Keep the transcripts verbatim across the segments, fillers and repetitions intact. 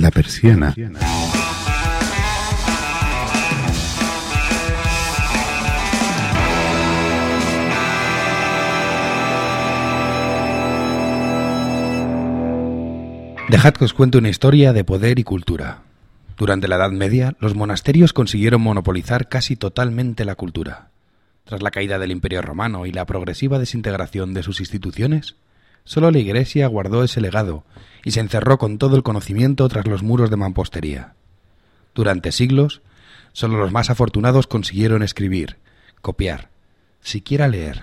La Persiana. Dejad que os cuente una historia de poder y cultura. Durante la Edad Media, los monasterios consiguieron monopolizar casi totalmente la cultura. Tras la caída del Imperio Romano y la progresiva desintegración de sus instituciones, solo la Iglesia guardó ese legado y se encerró con todo el conocimiento tras los muros de mampostería. Durante siglos, solo los más afortunados consiguieron escribir, copiar, siquiera leer.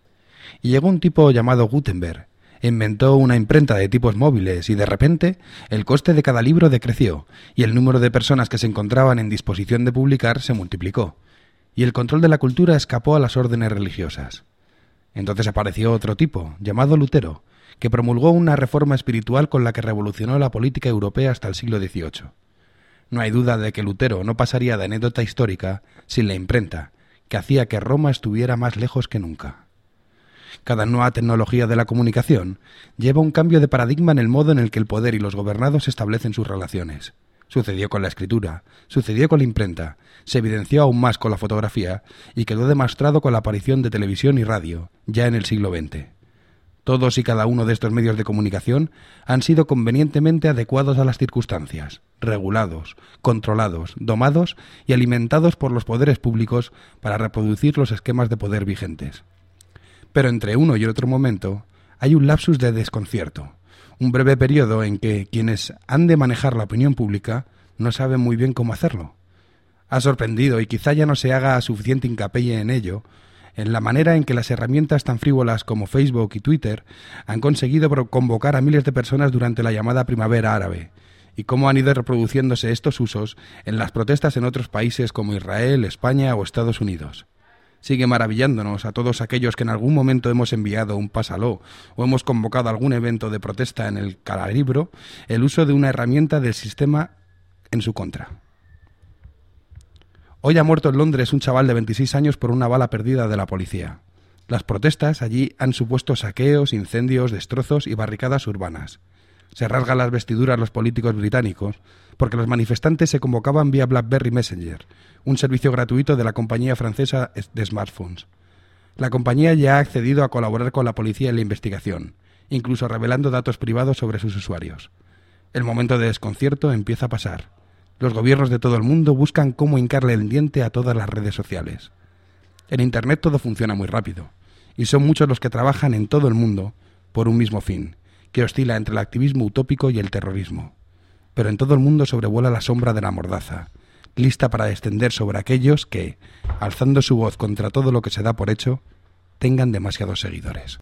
Y llegó un tipo llamado Gutenberg, inventó una imprenta de tipos móviles y de repente el coste de cada libro decreció y el número de personas que se encontraban en disposición de publicar se multiplicó y el control de la cultura escapó a las órdenes religiosas. Entonces apareció otro tipo, llamado Lutero, que promulgó una reforma espiritual con la que revolucionó la política europea hasta el siglo dieciocho. No hay duda de que Lutero no pasaría de anécdota histórica sin la imprenta, que hacía que Roma estuviera más lejos que nunca. Cada nueva tecnología de la comunicación lleva un cambio de paradigma en el modo en el que el poder y los gobernados establecen sus relaciones. Sucedió con la escritura, sucedió con la imprenta, se evidenció aún más con la fotografía y quedó demostrado con la aparición de televisión y radio, ya en el siglo veinte. Todos y cada uno de estos medios de comunicación han sido convenientemente adecuados a las circunstancias, regulados, controlados, domados y alimentados por los poderes públicos para reproducir los esquemas de poder vigentes. Pero entre uno y otro momento hay un lapsus de desconcierto, un breve periodo en que quienes han de manejar la opinión pública no saben muy bien cómo hacerlo. Ha sorprendido, y quizá ya no se haga suficiente hincapié en ello, en la manera en que las herramientas tan frívolas como Facebook y Twitter han conseguido convocar a miles de personas durante la llamada primavera árabe, y cómo han ido reproduciéndose estos usos en las protestas en otros países como Israel, España o Estados Unidos. Sigue maravillándonos a todos aquellos que en algún momento hemos enviado un pásalo o hemos convocado algún evento de protesta en el calibro el uso de una herramienta del sistema en su contra. Hoy ha muerto en Londres un chaval de veintiséis años por una bala perdida de la policía. Las protestas allí han supuesto saqueos, incendios, destrozos y barricadas urbanas. Se rasgan las vestiduras los políticos británicos porque los manifestantes se convocaban vía BlackBerry Messenger, un servicio gratuito de la compañía francesa de smartphones. La compañía ya ha accedido a colaborar con la policía en la investigación, incluso revelando datos privados sobre sus usuarios. El momento de desconcierto empieza a pasar. Los gobiernos de todo el mundo buscan cómo hincarle el diente a todas las redes sociales. En Internet todo funciona muy rápido, y son muchos los que trabajan en todo el mundo por un mismo fin, que oscila entre el activismo utópico y el terrorismo. Pero en todo el mundo sobrevuela la sombra de la mordaza, lista para descender sobre aquellos que, alzando su voz contra todo lo que se da por hecho, tengan demasiados seguidores.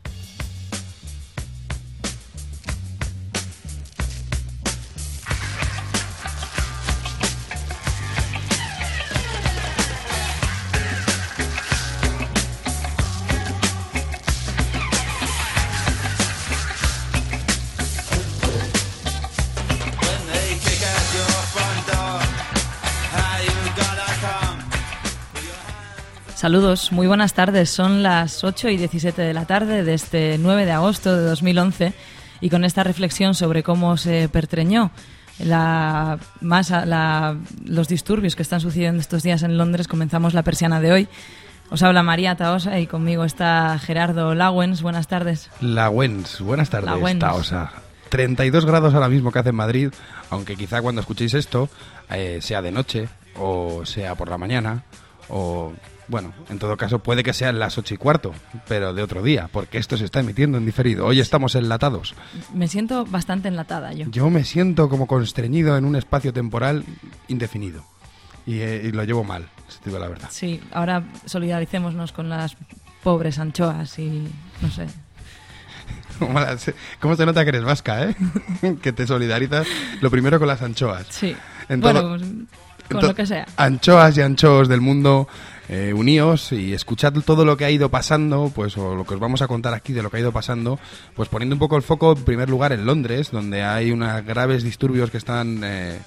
Saludos, muy buenas tardes. Son las ocho y diecisiete de la tarde de este nueve de agosto de dos mil once y con esta reflexión sobre cómo se pertreñó la masa, la, los disturbios que están sucediendo estos días en Londres, comenzamos la persiana de hoy. Os habla María Taosa y conmigo está Gerardo Lawens. Buenas tardes. Lawens, buenas tardes, Lawens. Taosa. treinta y dos grados ahora mismo que hace en Madrid, aunque quizá cuando escuchéis esto eh, sea de noche o sea por la mañana o... Bueno, en todo caso puede que sean las ocho y cuarto, pero de otro día, porque esto se está emitiendo en diferido. Hoy estamos enlatados. Me siento bastante enlatada yo. Yo me siento como constreñido en un espacio temporal indefinido. Y, eh, y lo llevo mal, si te digo la verdad. Sí, ahora solidaricémonos con las pobres anchoas y no sé... ¿Cómo, las, ¿Cómo se nota que eres vasca, eh? Que te solidarizas lo primero con las anchoas. Sí, en bueno, todo, pues, con to- lo que sea. Anchoas y anchos del mundo... Eh, uníos y escuchad todo lo que ha ido pasando, pues o lo que os vamos a contar aquí de lo que ha ido pasando, pues poniendo un poco el foco en primer lugar en Londres, donde hay unos graves disturbios que están eh,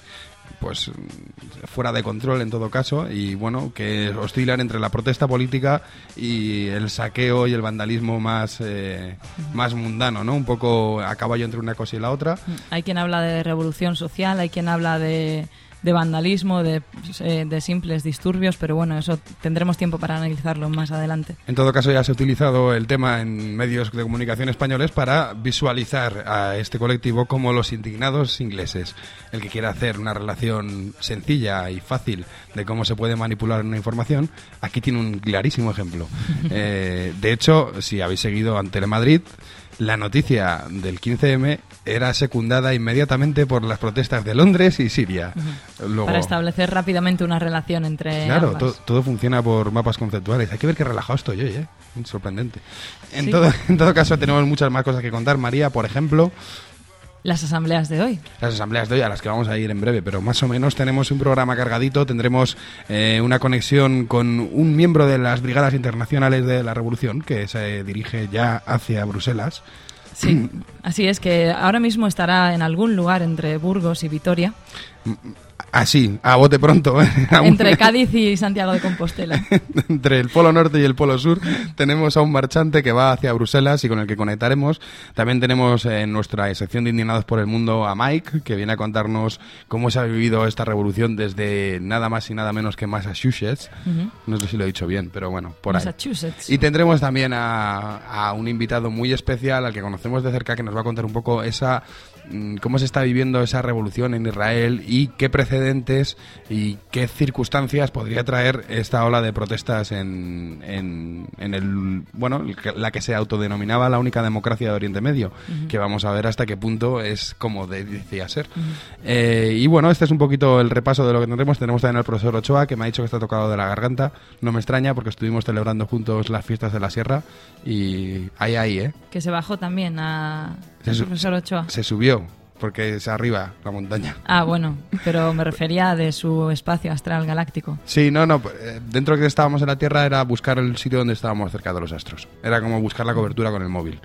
pues fuera de control en todo caso, y bueno, que oscilan entre la protesta política y el saqueo y el vandalismo más, eh, más mundano, ¿no? Un poco a caballo entre una cosa y la otra. Hay quien habla de revolución social, hay quien habla de... de vandalismo, de, de simples disturbios, pero bueno, eso tendremos tiempo para analizarlo más adelante. En todo caso, ya se ha utilizado el tema en medios de comunicación españoles para visualizar a este colectivo como los indignados ingleses. El que quiera hacer una relación sencilla y fácil de cómo se puede manipular una información, aquí tiene un clarísimo ejemplo. eh, de hecho, si habéis seguido en Telemadrid, la noticia del quince eme era secundada inmediatamente por las protestas de Londres y Siria. Uh-huh. Luego, para establecer rápidamente una relación entre Claro, ambas. to- todo funciona por mapas conceptuales. Hay que ver qué relajado estoy hoy, ¿eh? Sorprendente. En, Sí. todo, en todo caso, tenemos muchas más cosas que contar. María, por ejemplo, Las asambleas de hoy. las asambleas de hoy, a las que vamos a ir en breve, pero más o menos tenemos un programa cargadito. Tendremos eh, una conexión con un miembro de las Brigadas Internacionales de la Revolución que se dirige ya hacia Bruselas. Sí, así es, que ahora mismo estará en algún lugar entre Burgos y Vitoria, Así, a bote pronto. ¿eh? entre Cádiz y Santiago de Compostela. Entre el Polo Norte y el Polo Sur tenemos a un marchante que va hacia Bruselas y con el que conectaremos. También tenemos en nuestra sección de Indignados por el Mundo a Mike, que viene a contarnos cómo se ha vivido esta revolución desde nada más y nada menos que Massachusetts. Uh-huh. No sé si lo he dicho bien, pero bueno, por ahí. Massachusetts. Y tendremos también a, a un invitado muy especial al que conocemos de cerca, que nos va a contar un poco esa cómo se está viviendo esa revolución en Israel y qué precedentes y qué circunstancias podría traer esta ola de protestas en, en, en el bueno la que se autodenominaba la única democracia de Oriente Medio, uh-huh. que vamos a ver hasta qué punto es como de, decía ser. Uh-huh. Eh, y bueno, este es un poquito el repaso de lo que tendremos. Tenemos también al profesor Ochoa, que me ha dicho que está tocado de la garganta. No me extraña porque estuvimos celebrando juntos las fiestas de la Sierra y ahí, ahí, ¿eh? Que se bajó también a... Se, el profesor Ochoa. Se subió, porque es arriba la montaña. Ah, bueno, pero me refería de su espacio astral galáctico. Sí, no, no, dentro de que estábamos en la Tierra era buscar el sitio donde estábamos cerca de los astros. Era como buscar la cobertura con el móvil.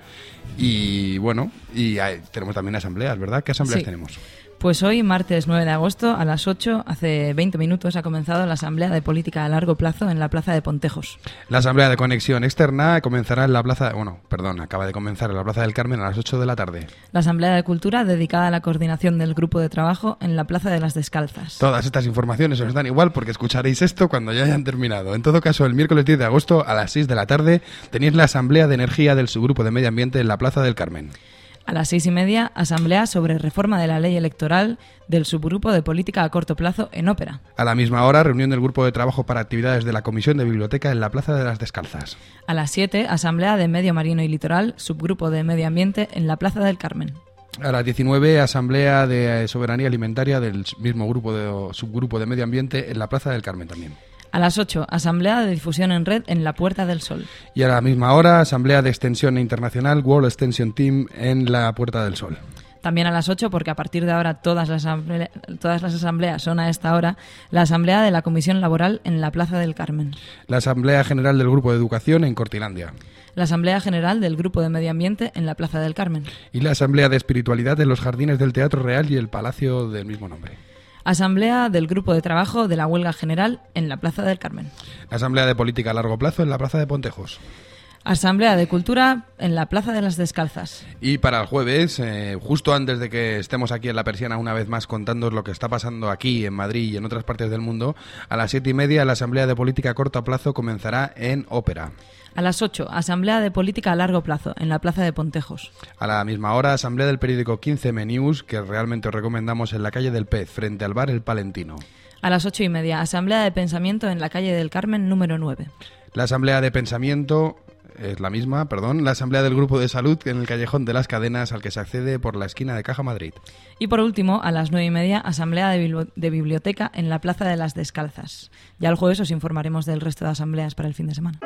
Y bueno, y hay, tenemos también asambleas, ¿verdad? ¿Qué asambleas sí. tenemos? Pues hoy, martes nueve de agosto, a las ocho, hace veinte minutos, ha comenzado la Asamblea de Política a Largo Plazo en la Plaza de Pontejos. La Asamblea de Conexión Externa comenzará en la Plaza... Bueno, perdón, acaba de comenzar en la Plaza del Carmen a las ocho de la tarde. La Asamblea de Cultura, dedicada a la coordinación del grupo de trabajo en la Plaza de las Descalzas. Todas estas informaciones os dan igual porque escucharéis esto cuando ya hayan terminado. En todo caso, el miércoles diez de agosto a las seis de la tarde tenéis la Asamblea de Energía del Subgrupo de Medio Ambiente en la Plaza del Carmen. A las seis y media, asamblea sobre reforma de la ley electoral del subgrupo de política a corto plazo en Ópera. A la misma hora, reunión del grupo de trabajo para actividades de la Comisión de Biblioteca en la Plaza de las Descalzas. A las siete, asamblea de medio marino y litoral, subgrupo de medio ambiente en la Plaza del Carmen. A las diecinueve, asamblea de soberanía alimentaria del mismo grupo de subgrupo de medio ambiente en la Plaza del Carmen también. A las ocho, asamblea de difusión en red en la Puerta del Sol. Y a la misma hora, asamblea de extensión internacional World Extension Team en la Puerta del Sol. También a las ocho, porque a partir de ahora todas las, asamblea, todas las asambleas son a esta hora, la asamblea de la Comisión Laboral en la Plaza del Carmen. La asamblea general del Grupo de Educación en Cortilandia. La asamblea general del Grupo de Medio Ambiente en la Plaza del Carmen. Y la asamblea de espiritualidad en los jardines del Teatro Real y el Palacio del mismo nombre. Asamblea del Grupo de Trabajo de la Huelga General en la Plaza del Carmen. La asamblea de política a largo plazo en la Plaza de Pontejos. Asamblea de Cultura en la Plaza de las Descalzas. Y para el jueves, eh, justo antes de que estemos aquí en La Persiana una vez más contándoos lo que está pasando aquí en Madrid y en otras partes del mundo, a las siete y media la Asamblea de Política a corto plazo comenzará en Ópera. A las ocho, Asamblea de Política a largo plazo en la Plaza de Pontejos. A la misma hora, Asamblea del periódico quince eme News, que realmente os recomendamos en la calle del Pez, frente al bar El Palentino. A las ocho y media, Asamblea de Pensamiento en la calle del Carmen número nueve. La Asamblea de Pensamiento... es la misma, perdón, la Asamblea del Grupo de Salud en el Callejón de las Cadenas, al que se accede por la esquina de Caja Madrid. Y por último, a las nueve y media, Asamblea de, Bibli- de Biblioteca en la Plaza de las Descalzas. Ya el jueves os informaremos del resto de asambleas para el fin de semana.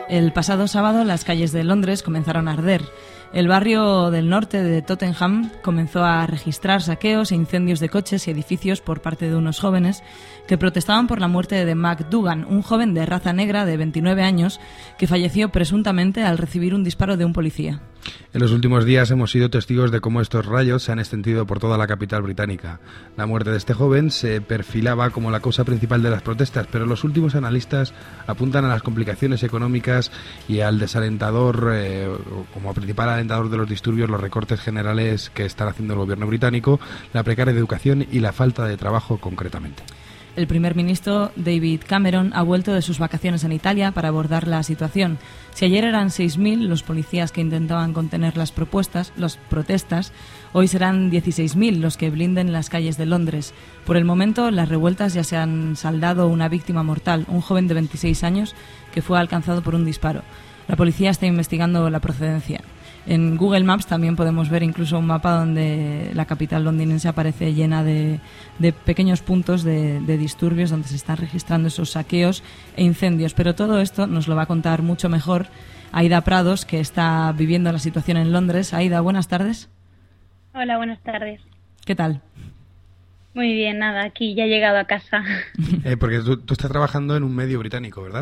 El pasado sábado las calles de Londres comenzaron a arder. El barrio del norte de Tottenham comenzó a registrar saqueos e incendios de coches y edificios por parte de unos jóvenes que protestaban por la muerte de Mac Dugan, un joven de raza negra de veintinueve años que falleció presuntamente al recibir un disparo de un policía. En los últimos días hemos sido testigos de cómo estos rayos se han extendido por toda la capital británica. La muerte de este joven se perfilaba como la causa principal de las protestas, pero los últimos analistas apuntan a las complicaciones económicas y al desalentador, eh, como principal alentador de los disturbios, los recortes generales que está haciendo el gobierno británico, la precaria educación y la falta de trabajo concretamente. El primer ministro David Cameron ha vuelto de sus vacaciones en Italia para abordar la situación. Si ayer eran seis mil los policías que intentaban contener las propuestas, las protestas, hoy serán dieciséis mil los que blinden las calles de Londres. Por el momento, las revueltas ya se han saldado una víctima mortal, un joven de veintiséis años que fue alcanzado por un disparo. La policía está investigando la procedencia. En Google Maps también podemos ver incluso un mapa donde la capital londinense aparece llena de, de pequeños puntos de, de disturbios donde se están registrando esos saqueos e incendios. Pero todo esto nos lo va a contar mucho mejor Aida Prados, que está viviendo la situación en Londres. Aida, buenas tardes. Hola, buenas tardes. ¿Qué tal? Muy bien, nada, aquí ya he llegado a casa. Eh, porque tú, tú estás trabajando en un medio británico, ¿verdad?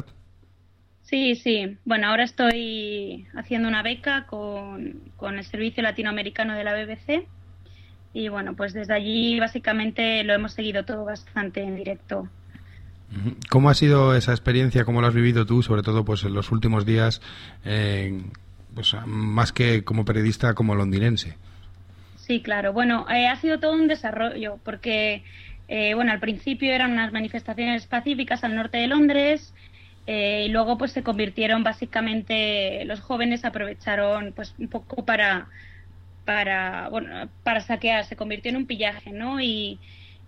Sí, sí. Bueno, ahora estoy haciendo una beca con, con el Servicio Latinoamericano de la B B C y bueno, pues desde allí básicamente lo hemos seguido todo bastante en directo. ¿Cómo ha sido esa experiencia? ¿Cómo lo has vivido tú, sobre todo pues en los últimos días, eh, pues más que como periodista, como londinense? Sí, claro. Bueno, eh, ha sido todo un desarrollo porque, eh, bueno, al principio eran unas manifestaciones pacíficas al norte de Londres. Eh, y luego pues se convirtieron básicamente, los jóvenes aprovecharon pues un poco para para bueno para saquear, se convirtió en un pillaje, ¿no? Y,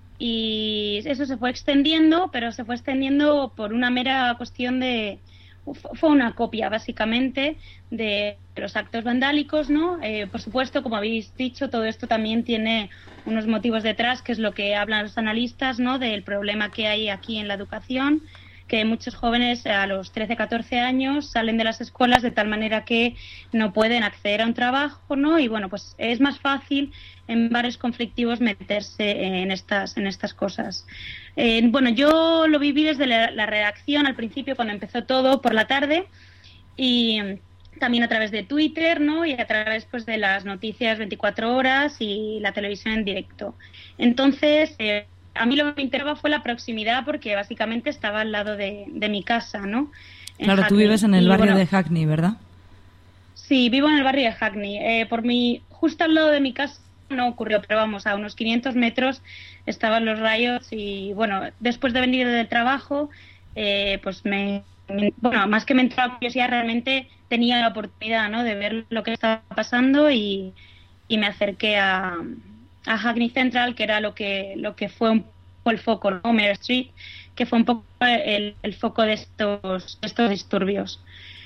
y eso se fue extendiendo, pero se fue extendiendo por una mera cuestión de, fue una copia básicamente de los actos vandálicos, ¿no? Eh, por supuesto, como habéis dicho, todo esto también tiene unos motivos detrás, que es lo que hablan los analistas, ¿no? Del problema que hay aquí en la educación, que muchos jóvenes a los trece, catorce años salen de las escuelas de tal manera que no pueden acceder a un trabajo, ¿no? Y bueno, pues es más fácil en bares conflictivos meterse en estas en estas cosas. Eh, bueno, yo lo viví desde la, la redacción al principio, cuando empezó todo, por la tarde, y también a través de Twitter, ¿no? Y a través pues de las noticias veinticuatro horas y la televisión en directo. Entonces, eh, a mí lo que me interesaba fue la proximidad, porque básicamente estaba al lado de, de mi casa, ¿no? En claro, Hackney. Tú vives en el y, barrio bueno, de Hackney, ¿verdad? Sí, vivo en el barrio de Hackney. Eh, por mi, justo al lado de mi casa no ocurrió, pero vamos, a unos quinientos metros estaban los rayos y, bueno, después de venir del trabajo, eh, pues me, me, bueno, más que me entraba curiosidad, realmente tenía la oportunidad, ¿no?, de ver lo que estaba pasando y, y me acerqué a... a Hackney Central, que era lo que lo que fue un poco el foco, ¿no? Mare Street, que fue un poco el, el foco de estos, estos disturbios.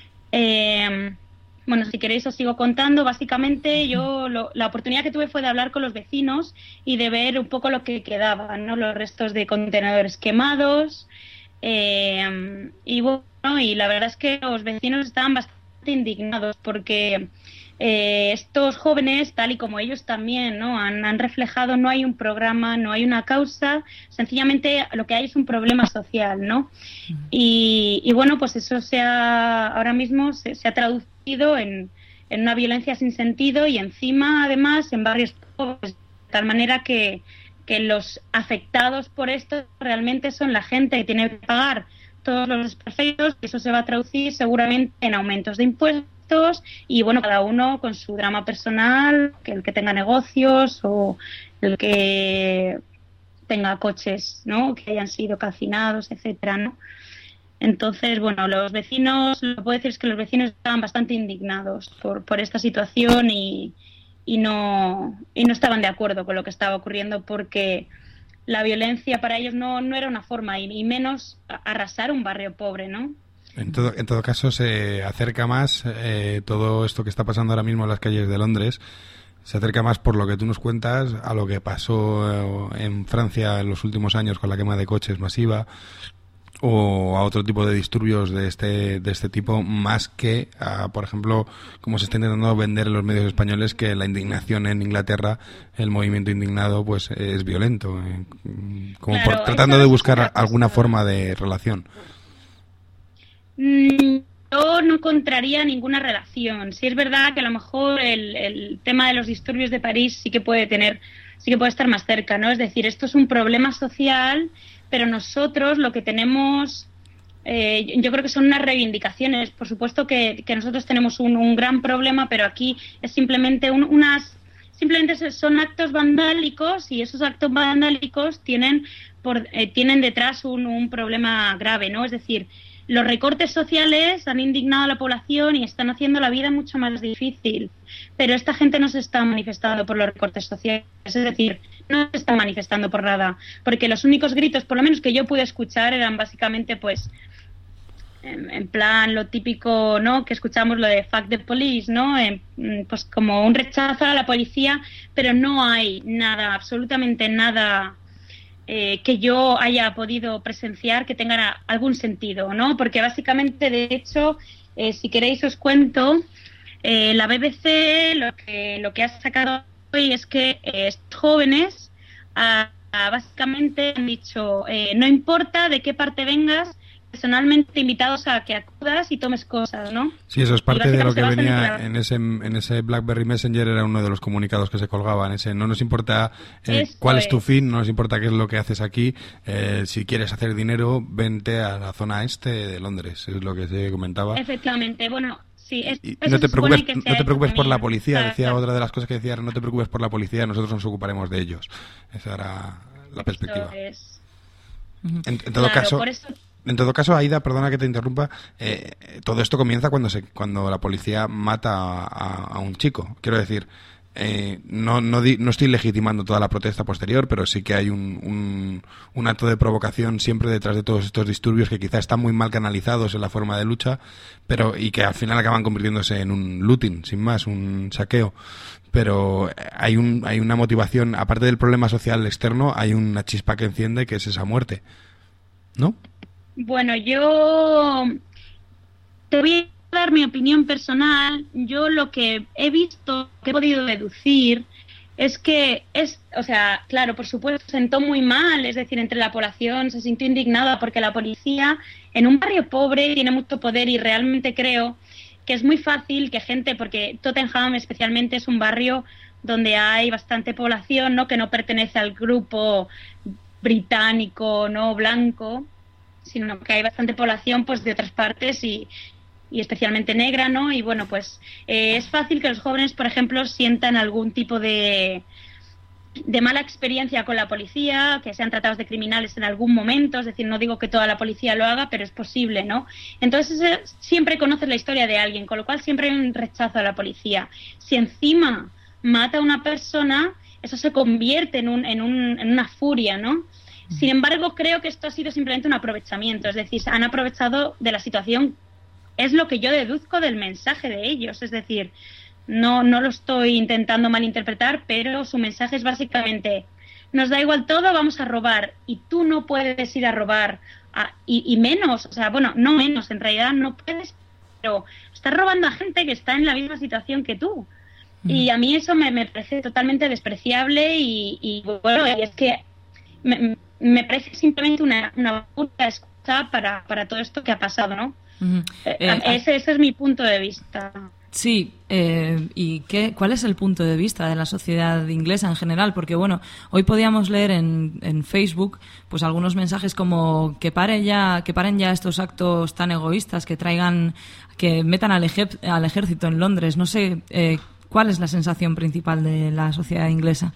Eh, bueno, si queréis os sigo contando. Básicamente yo lo, la oportunidad que tuve fue de hablar con los vecinos y de ver un poco lo que quedaba, ¿no? Los restos de contenedores quemados. Eh, y bueno, y la verdad es que los vecinos estaban bastante indignados porque Eh, estos jóvenes, tal y como ellos también, ¿no?, han, han reflejado, no hay un programa, no hay una causa, sencillamente lo que hay es un problema social, ¿no? Y, y bueno, pues eso se ha, ahora mismo se, se ha traducido en, en una violencia sin sentido y encima, además, en barrios pobres, de tal manera que, que los afectados por esto realmente son la gente que tiene que pagar todos los desperfectos, y eso se va a traducir seguramente en aumentos de impuestos. Y bueno, cada uno con su drama personal, que el que tenga negocios o el que tenga coches, ¿no?, que hayan sido calcinados, etcétera, ¿no? Entonces, bueno, los vecinos, lo que puedo decir es que los vecinos estaban bastante indignados por, por esta situación y, y no y no estaban de acuerdo con lo que estaba ocurriendo, porque la violencia para ellos no, no era una forma, y, y menos arrasar un barrio pobre, ¿no? En todo, en todo caso, se acerca más eh, todo esto que está pasando ahora mismo en las calles de Londres, se acerca más, por lo que tú nos cuentas, a lo que pasó en Francia en los últimos años con la quema de coches masiva, o a otro tipo de disturbios de este de este tipo, más que a, por ejemplo, como se está intentando vender en los medios españoles, que la indignación en Inglaterra, el movimiento indignado, pues es violento, eh, como Claro, por tratando de eso es buscar otra cosa. alguna forma de relación. Mm, Yo no encontraría ninguna relación. Sí es verdad que a lo mejor el, el tema de los disturbios de París sí que puede tener, sí que puede estar más cerca, ¿no? Es decir, esto es un problema social, pero nosotros lo que tenemos, eh, yo creo que son unas reivindicaciones. Por supuesto que, que nosotros tenemos un, un gran problema, pero aquí es simplemente un, unas, simplemente son actos vandálicos, y esos actos vandálicos tienen, por, eh, tienen detrás un, un problema grave, ¿no? Es decir, los recortes sociales han indignado a la población y están haciendo la vida mucho más difícil. Pero esta gente no se está manifestando por los recortes sociales, es decir, no se está manifestando por nada. Porque los únicos gritos, por lo menos que yo pude escuchar, eran básicamente, pues, en, en plan lo típico, ¿no? Que escuchamos lo de fuck the police, ¿no? En, pues como un rechazo a la policía, pero no hay nada, absolutamente nada Eh, que yo haya podido presenciar que tenga algún sentido, ¿no? Porque básicamente, de hecho, eh, si queréis os cuento, eh, la B B C lo que, lo que ha sacado hoy es que eh, estos jóvenes ah, ah, básicamente han dicho, eh, no importa de qué parte vengas, personalmente invitados a que acudas y tomes cosas, ¿no? Sí, eso es parte de lo que venía en, en ese en ese BlackBerry Messenger, era uno de los comunicados que se colgaban. Ese, no nos importa eh, cuál es tu fin, no nos importa qué es lo que haces aquí. Eh, si quieres hacer dinero, vente a la zona este de Londres, es lo que se comentaba. Efectivamente, bueno. Sí, es, y no te preocupes, no te preocupes por la policía, claro, decía claro. Otra de las cosas que decía, no te preocupes por la policía, nosotros nos ocuparemos de ellos. Esa era la perspectiva. Es... En, en todo claro, caso... por eso... En todo caso, Aida, perdona que te interrumpa, eh, todo esto comienza cuando se cuando la policía mata a, a, a un chico. Quiero decir, eh, no no, di, no estoy legitimando toda la protesta posterior, pero sí que hay un, un, un acto de provocación siempre detrás de todos estos disturbios que quizás están muy mal canalizados en la forma de lucha, pero y que al final acaban convirtiéndose en un looting, sin más, un saqueo. Pero hay un hay una motivación, aparte del problema social externo, hay una chispa que enciende, que es esa muerte, ¿no? Bueno, yo te voy a dar mi opinión personal. Yo lo que he visto, que he podido deducir, es que es, o sea, claro, por supuesto, se sentó muy mal, es decir, entre la población se sintió indignada porque la policía en un barrio pobre tiene mucho poder, y realmente creo que es muy fácil que gente, porque Tottenham especialmente es un barrio donde hay bastante población, ¿no? Que no pertenece al grupo británico, no blanco, sino que hay bastante población, pues, de otras partes y, y especialmente negra, ¿no? Y bueno, pues eh, es fácil que los jóvenes, por ejemplo, sientan algún tipo de, de mala experiencia con la policía, que sean tratados de criminales en algún momento. Es decir, no digo que toda la policía lo haga, pero es posible, ¿no? Entonces eh, siempre conoces la historia de alguien, con lo cual siempre hay un rechazo a la policía. Si encima mata a una persona, eso se convierte en, un, en, un, en una furia, ¿no? Sin embargo, creo que esto ha sido simplemente un aprovechamiento, es decir, han aprovechado de la situación, es lo que yo deduzco del mensaje de ellos, es decir, no, no lo estoy intentando malinterpretar, pero su mensaje es básicamente, nos da igual todo, vamos a robar, y tú no puedes ir a robar, a, y, y menos, o sea, bueno, no menos, en realidad no puedes, pero estás robando a gente que está en la misma situación que tú. Y a mí eso me, me parece totalmente despreciable y, y bueno, y es que me, me parece simplemente una, una puta excusa para, para todo esto que ha pasado, ¿no? Uh-huh. Eh, ese, ese es mi punto de vista. Sí, eh, ¿y qué, cuál es el punto de vista de la sociedad inglesa en general? Porque, bueno, hoy podíamos leer en, en Facebook pues algunos mensajes como que pare ya, que paren ya estos actos tan egoístas, que traigan, que metan al, ejer, al ejército en Londres. No sé, eh, ¿cuál es la sensación principal de la sociedad inglesa?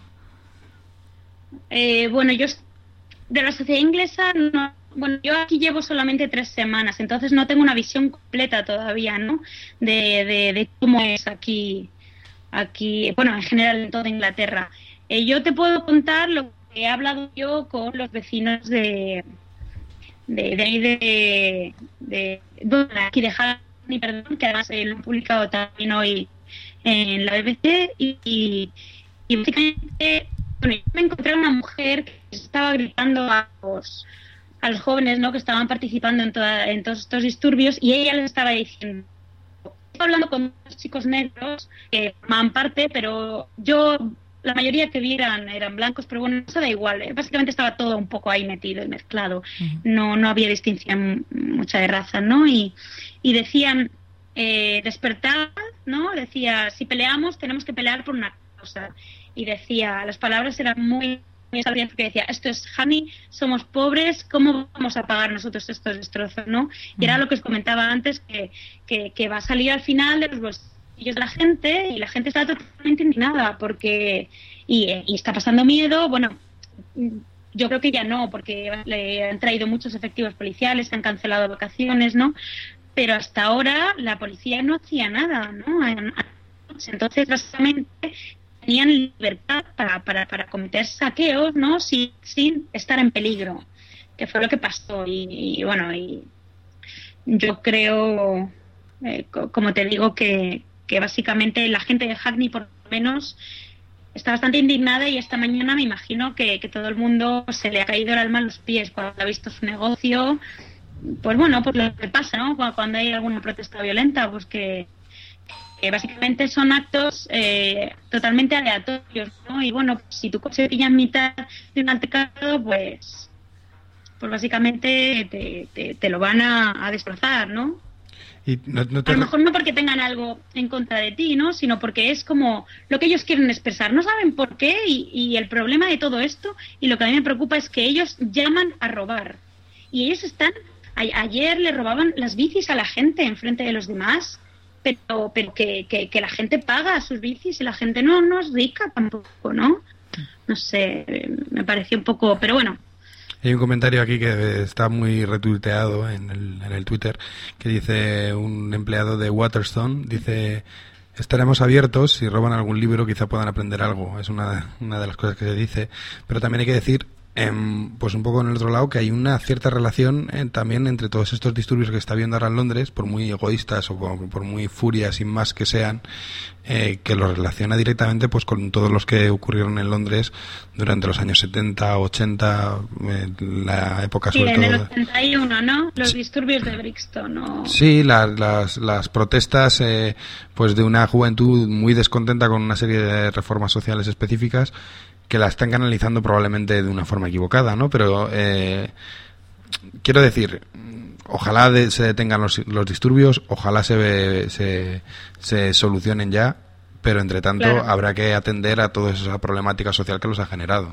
Eh, bueno, yo de la sociedad inglesa, no, bueno, yo aquí llevo solamente tres semanas, entonces no tengo una visión completa todavía, ¿no? De, de, de cómo es aquí, aquí, bueno, en general en toda Inglaterra. Eh, yo te puedo contar lo que he hablado yo con los vecinos de, de, de ahí de, de, de aquí de Hackney, perdón, que además eh, lo han publicado también hoy en la B B C y, y, y básicamente. Bueno, yo me encontré una mujer que estaba gritando a los, a a los jóvenes, ¿no?, que estaban participando en, toda, en todos estos disturbios, y ella les estaba diciendo, estoy hablando con dos chicos negros que formaban parte, pero yo, la mayoría que vi eran, eran blancos, pero bueno, eso da igual, ¿eh? Básicamente estaba todo un poco ahí metido y mezclado, uh-huh. no, no había distinción mucha de raza, ¿no? Y, y decían, eh, despertad, ¿no? Decía, si peleamos, tenemos que pelear por una cosa. Y decía, las palabras eran muy, muy sabias, porque decía, esto es Hackney, somos pobres, ¿cómo vamos a pagar nosotros estos destrozos, no? Y era lo que os comentaba antes, que, que, que va a salir al final de los bolsillos de la gente, y la gente está totalmente indignada, porque, y, y está pasando miedo, bueno, yo creo que ya no, porque le han traído muchos efectivos policiales, se han cancelado vacaciones, ¿no? Pero hasta ahora la policía no hacía nada, ¿no? Entonces, básicamente, tenían libertad para, para, para cometer saqueos, ¿no?, sin, sin estar en peligro, que fue lo que pasó. Y, y bueno, y yo creo, eh, como te digo, que, que básicamente la gente de Hackney, por lo menos, está bastante indignada, y esta mañana me imagino que, que todo el mundo se le ha caído el alma a los pies cuando ha visto su negocio. Pues bueno, pues lo que pasa, ¿no?, cuando hay alguna protesta violenta, pues que, que básicamente son actos eh, totalmente aleatorios, ¿no? Y bueno, pues si tu coche pilla en mitad de un altercado, pues pues básicamente te, te, te lo van a, a destrozar, ¿no? Y no, no te... A lo mejor no porque tengan algo en contra de ti, ¿no?, sino porque es como lo que ellos quieren expresar. No saben por qué, y, y el problema de todo esto, y lo que a mí me preocupa, es que ellos llaman a robar. Y ellos están... Ayer le robaban las bicis a la gente enfrente de los demás, pero pero que, que, que la gente paga sus bicis y la gente no, no es rica tampoco, ¿no? No sé, me pareció un poco... Pero bueno. Hay un comentario aquí que está muy retuiteado en el, en el Twitter, que dice un empleado de Waterstone, dice... Estaremos abiertos, si roban algún libro quizá puedan aprender algo. Es una, una de las cosas que se dice. Pero también hay que decir... Eh, pues un poco en el otro lado, que hay una cierta relación eh, también entre todos estos disturbios que está viendo ahora en Londres, por muy egoístas o por, por muy furia sin más que sean, eh, que los relaciona directamente pues con todos los que ocurrieron en Londres durante los años setenta, ochenta, eh, la época sí, sobre en todo... el ochenta y uno, ¿no? Los sí. disturbios de Brixton, ¿no? Sí, las, las, las protestas eh, pues de una juventud muy descontenta con una serie de reformas sociales específicas, que la están canalizando probablemente de una forma equivocada, ¿no? Pero eh, quiero decir, ojalá de, se detengan los, los disturbios, ojalá se, se, se solucionen ya, pero entre tanto claro. habrá que atender a toda esa problemática social que los ha generado.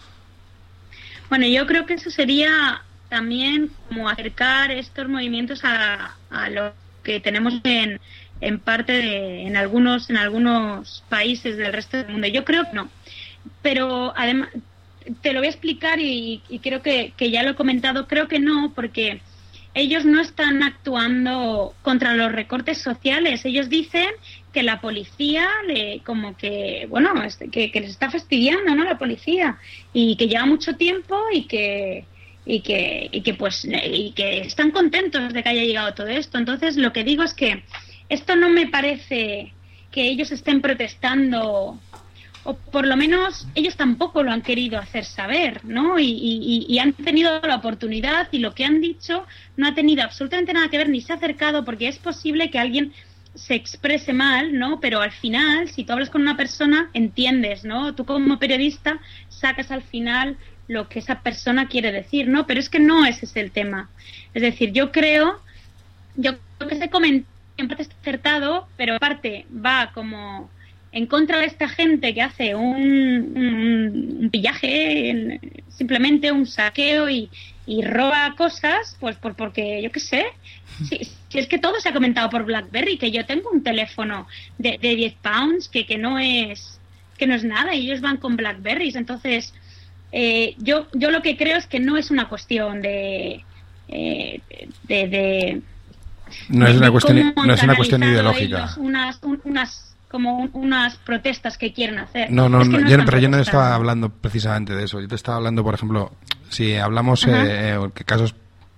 Bueno, yo creo que eso sería también como acercar estos movimientos a, a lo que tenemos en, en parte de, en algunos en algunos países del resto del mundo. Yo creo que no. Pero además te lo voy a explicar y, y creo que, que ya lo he comentado, creo que no, porque ellos no están actuando contra los recortes sociales. Ellos dicen que la policía le, como que, bueno, que, que les está fastidiando, ¿no?, la policía, y que lleva mucho tiempo y que y que y que pues y que están contentos de que haya llegado todo esto. Entonces lo que digo es que esto no me parece que ellos estén protestando, o por lo menos ellos tampoco lo han querido hacer saber, ¿no? Y, y, y han tenido la oportunidad, y lo que han dicho no ha tenido absolutamente nada que ver, ni se ha acercado, porque es posible que alguien se exprese mal, ¿no? Pero al final, si tú hablas con una persona, entiendes, ¿no? Tú como periodista sacas al final lo que esa persona quiere decir, ¿no? Pero es que no ese es el tema. Es decir, yo creo, yo creo que ese comentario en parte está acertado, pero aparte va como en contra de esta gente que hace un, un, un pillaje, simplemente un saqueo y, y roba cosas, pues por porque, yo qué sé, si, si es que todo se ha comentado por BlackBerry, que yo tengo un teléfono de, de diez pounds, que, que no es que no es nada, y ellos van con BlackBerrys. Entonces, eh, yo yo lo que creo es que no es una cuestión de... Eh, de, de no es una cuestión no es una cuestión ideológica, unas un, unas como un, unas protestas que quieren hacer. No, no, es que no, no yo, pero yo no estaba hablando precisamente de eso. Yo te estaba hablando, por ejemplo, si hablamos eh, eh, casos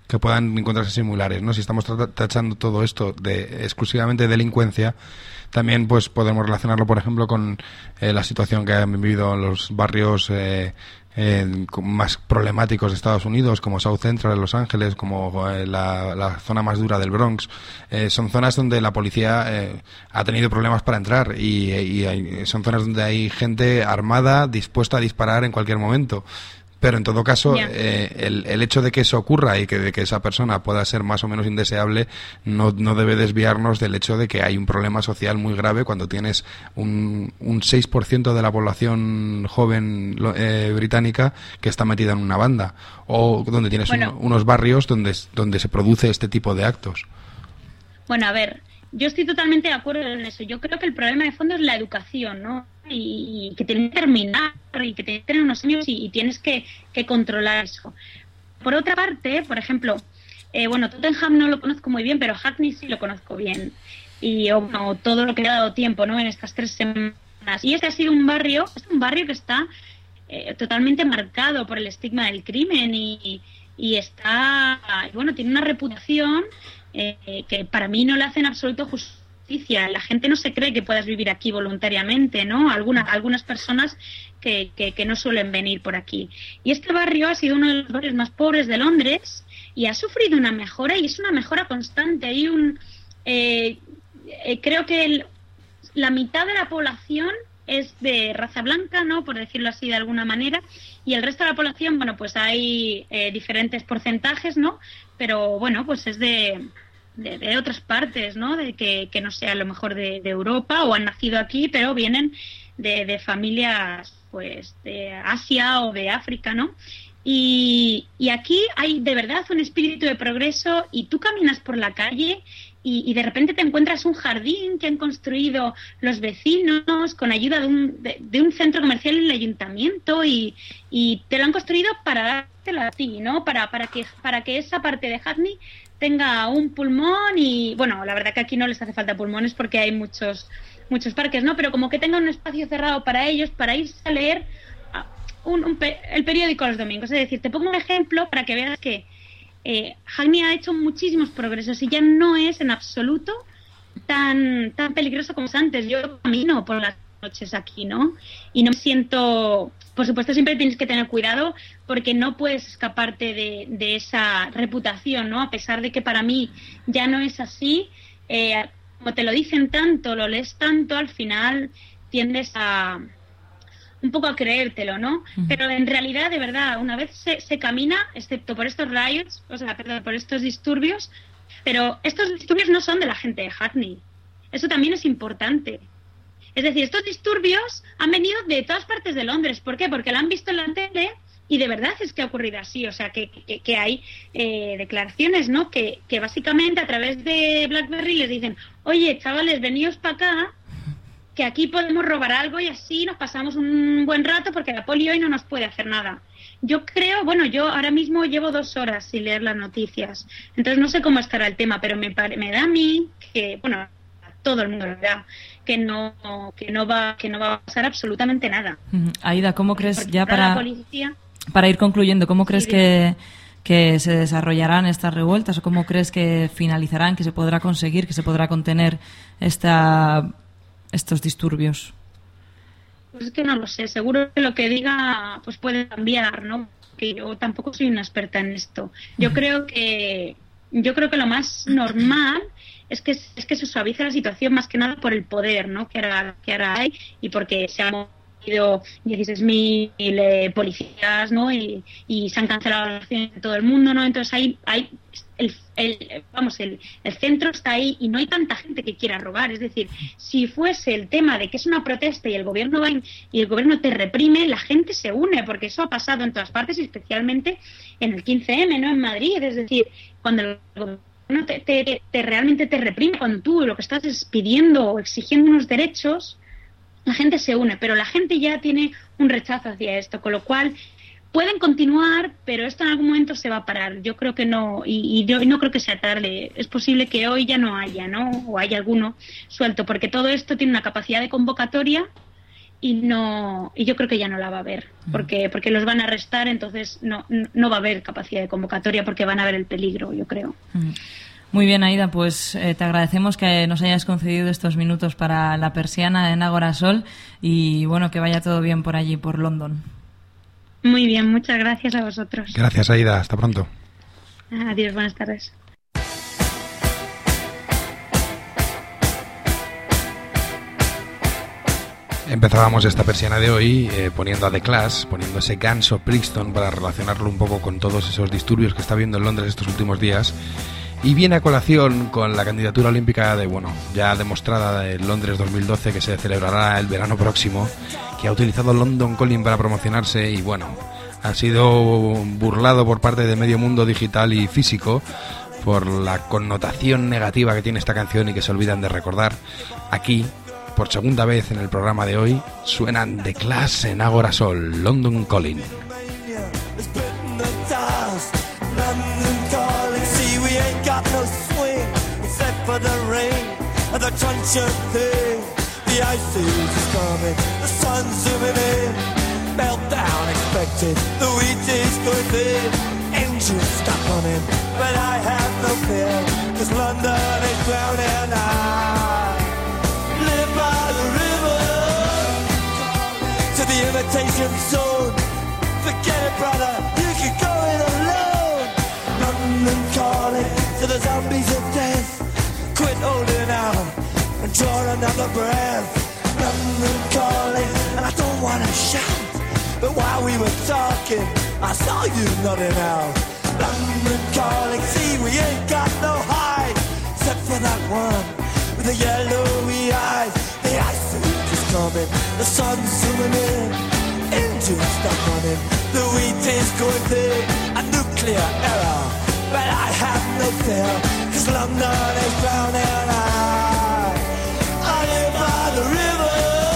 que puedan encontrarse similares, ¿no? Si estamos tachando todo esto de exclusivamente delincuencia, también pues podemos relacionarlo, por ejemplo, con eh, la situación que han vivido en los barrios eh, eh, más problemáticos de Estados Unidos, como South Central, Los Ángeles, como eh, la, la zona más dura del Bronx. Eh, son zonas donde la policía eh, ha tenido problemas para entrar y, y hay, son zonas donde hay gente armada dispuesta a disparar en cualquier momento. Pero en todo caso, yeah. eh, el, el hecho de que eso ocurra y que de que esa persona pueda ser más o menos indeseable no, no debe desviarnos del hecho de que hay un problema social muy grave cuando tienes un, un seis por ciento de la población joven eh, británica que está metida en una banda, o donde tienes bueno, un, unos barrios donde, donde se produce este tipo de actos. Bueno, a ver, yo estoy totalmente de acuerdo en eso. Yo creo que el problema de fondo es la educación, ¿no? Y, y que tienes que terminar y que tienes que tener unos años y, y tienes que, que controlar eso. Por otra parte, por ejemplo, eh, bueno, Tottenham no lo conozco muy bien, pero Hackney sí lo conozco bien. Y o, no, todo lo que he dado tiempo, ¿no? En estas tres semanas. Y este ha sido un barrio, es un barrio que está eh, totalmente marcado por el estigma del crimen y, y está, bueno, tiene una reputación eh, que para mí no le hace en absoluto justicia. La gente no se cree que puedas vivir aquí voluntariamente, ¿no? Algunas, algunas personas que, que, que no suelen venir por aquí. Y este barrio ha sido uno de los barrios más pobres de Londres y ha sufrido una mejora, y es una mejora constante. Hay un, eh, eh, creo que el, la mitad de la población es de raza blanca, ¿no? Por decirlo así de alguna manera, y el resto de la población, bueno, pues hay eh, diferentes porcentajes, ¿no? Pero bueno, pues es de De, de otras partes, ¿no? De que, que no sea a lo mejor de, de Europa, o han nacido aquí, pero vienen de, de familias, pues, de Asia o de África, ¿no? Y, y aquí hay de verdad un espíritu de progreso, y tú caminas por la calle y, y de repente te encuentras un jardín que han construido los vecinos con ayuda de un, de, de un centro comercial en el ayuntamiento, y, y te lo han construido para dártelo a ti, ¿no? Para, para, que, para que esa parte de Hackney tenga un pulmón. Y bueno, la verdad que aquí no les hace falta pulmones porque hay muchos muchos parques, ¿no? Pero como que tenga un espacio cerrado para ellos, para irse a leer un, un, el periódico los domingos. Es decir, te pongo un ejemplo para que veas que eh, Hackney ha hecho muchísimos progresos y ya no es en absoluto tan tan peligroso como antes. Yo camino por las noches aquí, ¿no? Y no me siento... Por supuesto, siempre tienes que tener cuidado porque no puedes escaparte de, de esa reputación, ¿no? A pesar de que para mí ya no es así, eh, como te lo dicen tanto, lo lees tanto, al final tiendes a un poco a creértelo, ¿no? Uh-huh. Pero en realidad, de verdad, una vez se, se camina, excepto por estos riots, o sea, perdón, por estos disturbios, pero estos disturbios no son de la gente de Hackney. Eso también es importante. Es decir, estos disturbios han venido de todas partes de Londres. ¿Por qué? Porque lo han visto en la tele y de verdad es que ha ocurrido así. O sea, que, que, que hay eh, declaraciones, ¿no? Que, que básicamente a través de BlackBerry les dicen: oye, chavales, veníos para acá, que aquí podemos robar algo y así nos pasamos un buen rato porque la poli hoy no nos puede hacer nada. Yo creo, bueno, yo ahora mismo llevo dos horas sin leer las noticias. Entonces no sé cómo estará el tema, pero me, pare, me da a mí que, bueno, a todo el mundo lo da, que no que no va que no va a pasar absolutamente nada. Aida, ¿cómo crees, porque ya para policía, para ir concluyendo, cómo crees sí, que que se desarrollarán estas revueltas, o cómo crees que finalizarán, que se podrá conseguir, que se podrá contener esta estos disturbios? Pues es que no lo sé, seguro que lo que diga pues puede cambiar, ¿no? Que yo tampoco soy una experta en esto. Yo uh-huh. creo que yo creo que lo más normal es que es que se suavice la situación, más que nada por el poder, ¿no? Que ahora, que ahora hay, y porque se han movido dieciséis mil eh, policías, ¿no? Y, y se han cancelado las acciones de todo el mundo, ¿no? Entonces hay, hay el, el, vamos, el, el centro está ahí y no hay tanta gente que quiera robar. Es decir, si fuese el tema de que es una protesta y el gobierno va en, y el gobierno te reprime, la gente se une, porque eso ha pasado en todas partes, y especialmente en el quince eme, ¿no? En Madrid. Es decir, cuando el gobierno Te, te, te realmente te reprime, cuando tú lo que estás es pidiendo o exigiendo unos derechos, la gente se une, pero la gente ya tiene un rechazo hacia esto, con lo cual pueden continuar, pero esto en algún momento se va a parar. Yo creo que no, y, y yo no creo que sea tarde. Es posible que hoy ya no haya, ¿no? O haya alguno suelto, porque todo esto tiene una capacidad de convocatoria y no y yo creo que ya no la va a haber, porque porque los van a arrestar, entonces no, no va a haber capacidad de convocatoria porque van a ver el peligro, yo creo. Muy bien, Aida, pues eh, te agradecemos que nos hayas concedido estos minutos para La Persiana en Ágora Sol y bueno, que vaya todo bien por allí, por London. Muy bien, muchas gracias a vosotros. Gracias, Aida, hasta pronto. Adiós, buenas tardes. Empezábamos esta persiana de hoy eh, poniendo a The Clash, poniendo ese Guns of Brixton para relacionarlo un poco con todos esos disturbios que está habiendo en Londres estos últimos días. Y viene a colación con la candidatura olímpica de, bueno, ya demostrada en Londres dos mil doce, que se celebrará el verano próximo, que ha utilizado London Calling para promocionarse y, bueno, ha sido burlado por parte de medio mundo digital y físico por la connotación negativa que tiene esta canción y que se olvidan de recordar. Aquí, por segunda vez en el programa de hoy, suenan The Clash en Ágora Sol, London Calling. For the rain and the truncheon thing, the ice is coming, the sun's zooming in, meltdown expected, the wheat is going thin, engines stuck on him, but I have no fear, cause London is drowning. I live by the river, to the imitation zone, forget it brother, you can go it alone, London calling to the zombies of death. Quit holding out and draw another breath. London calling, and I don't wanna shout, but while we were talking, I saw you nodding out. London calling, see we ain't got no hide, except for that one with the yellowy eyes. The ice age is coming, the sun's zooming in, engines stuck on him, the wheat is going thick, a nuclear error, but I have no fear. Cause London is drowning. I, I live by the river.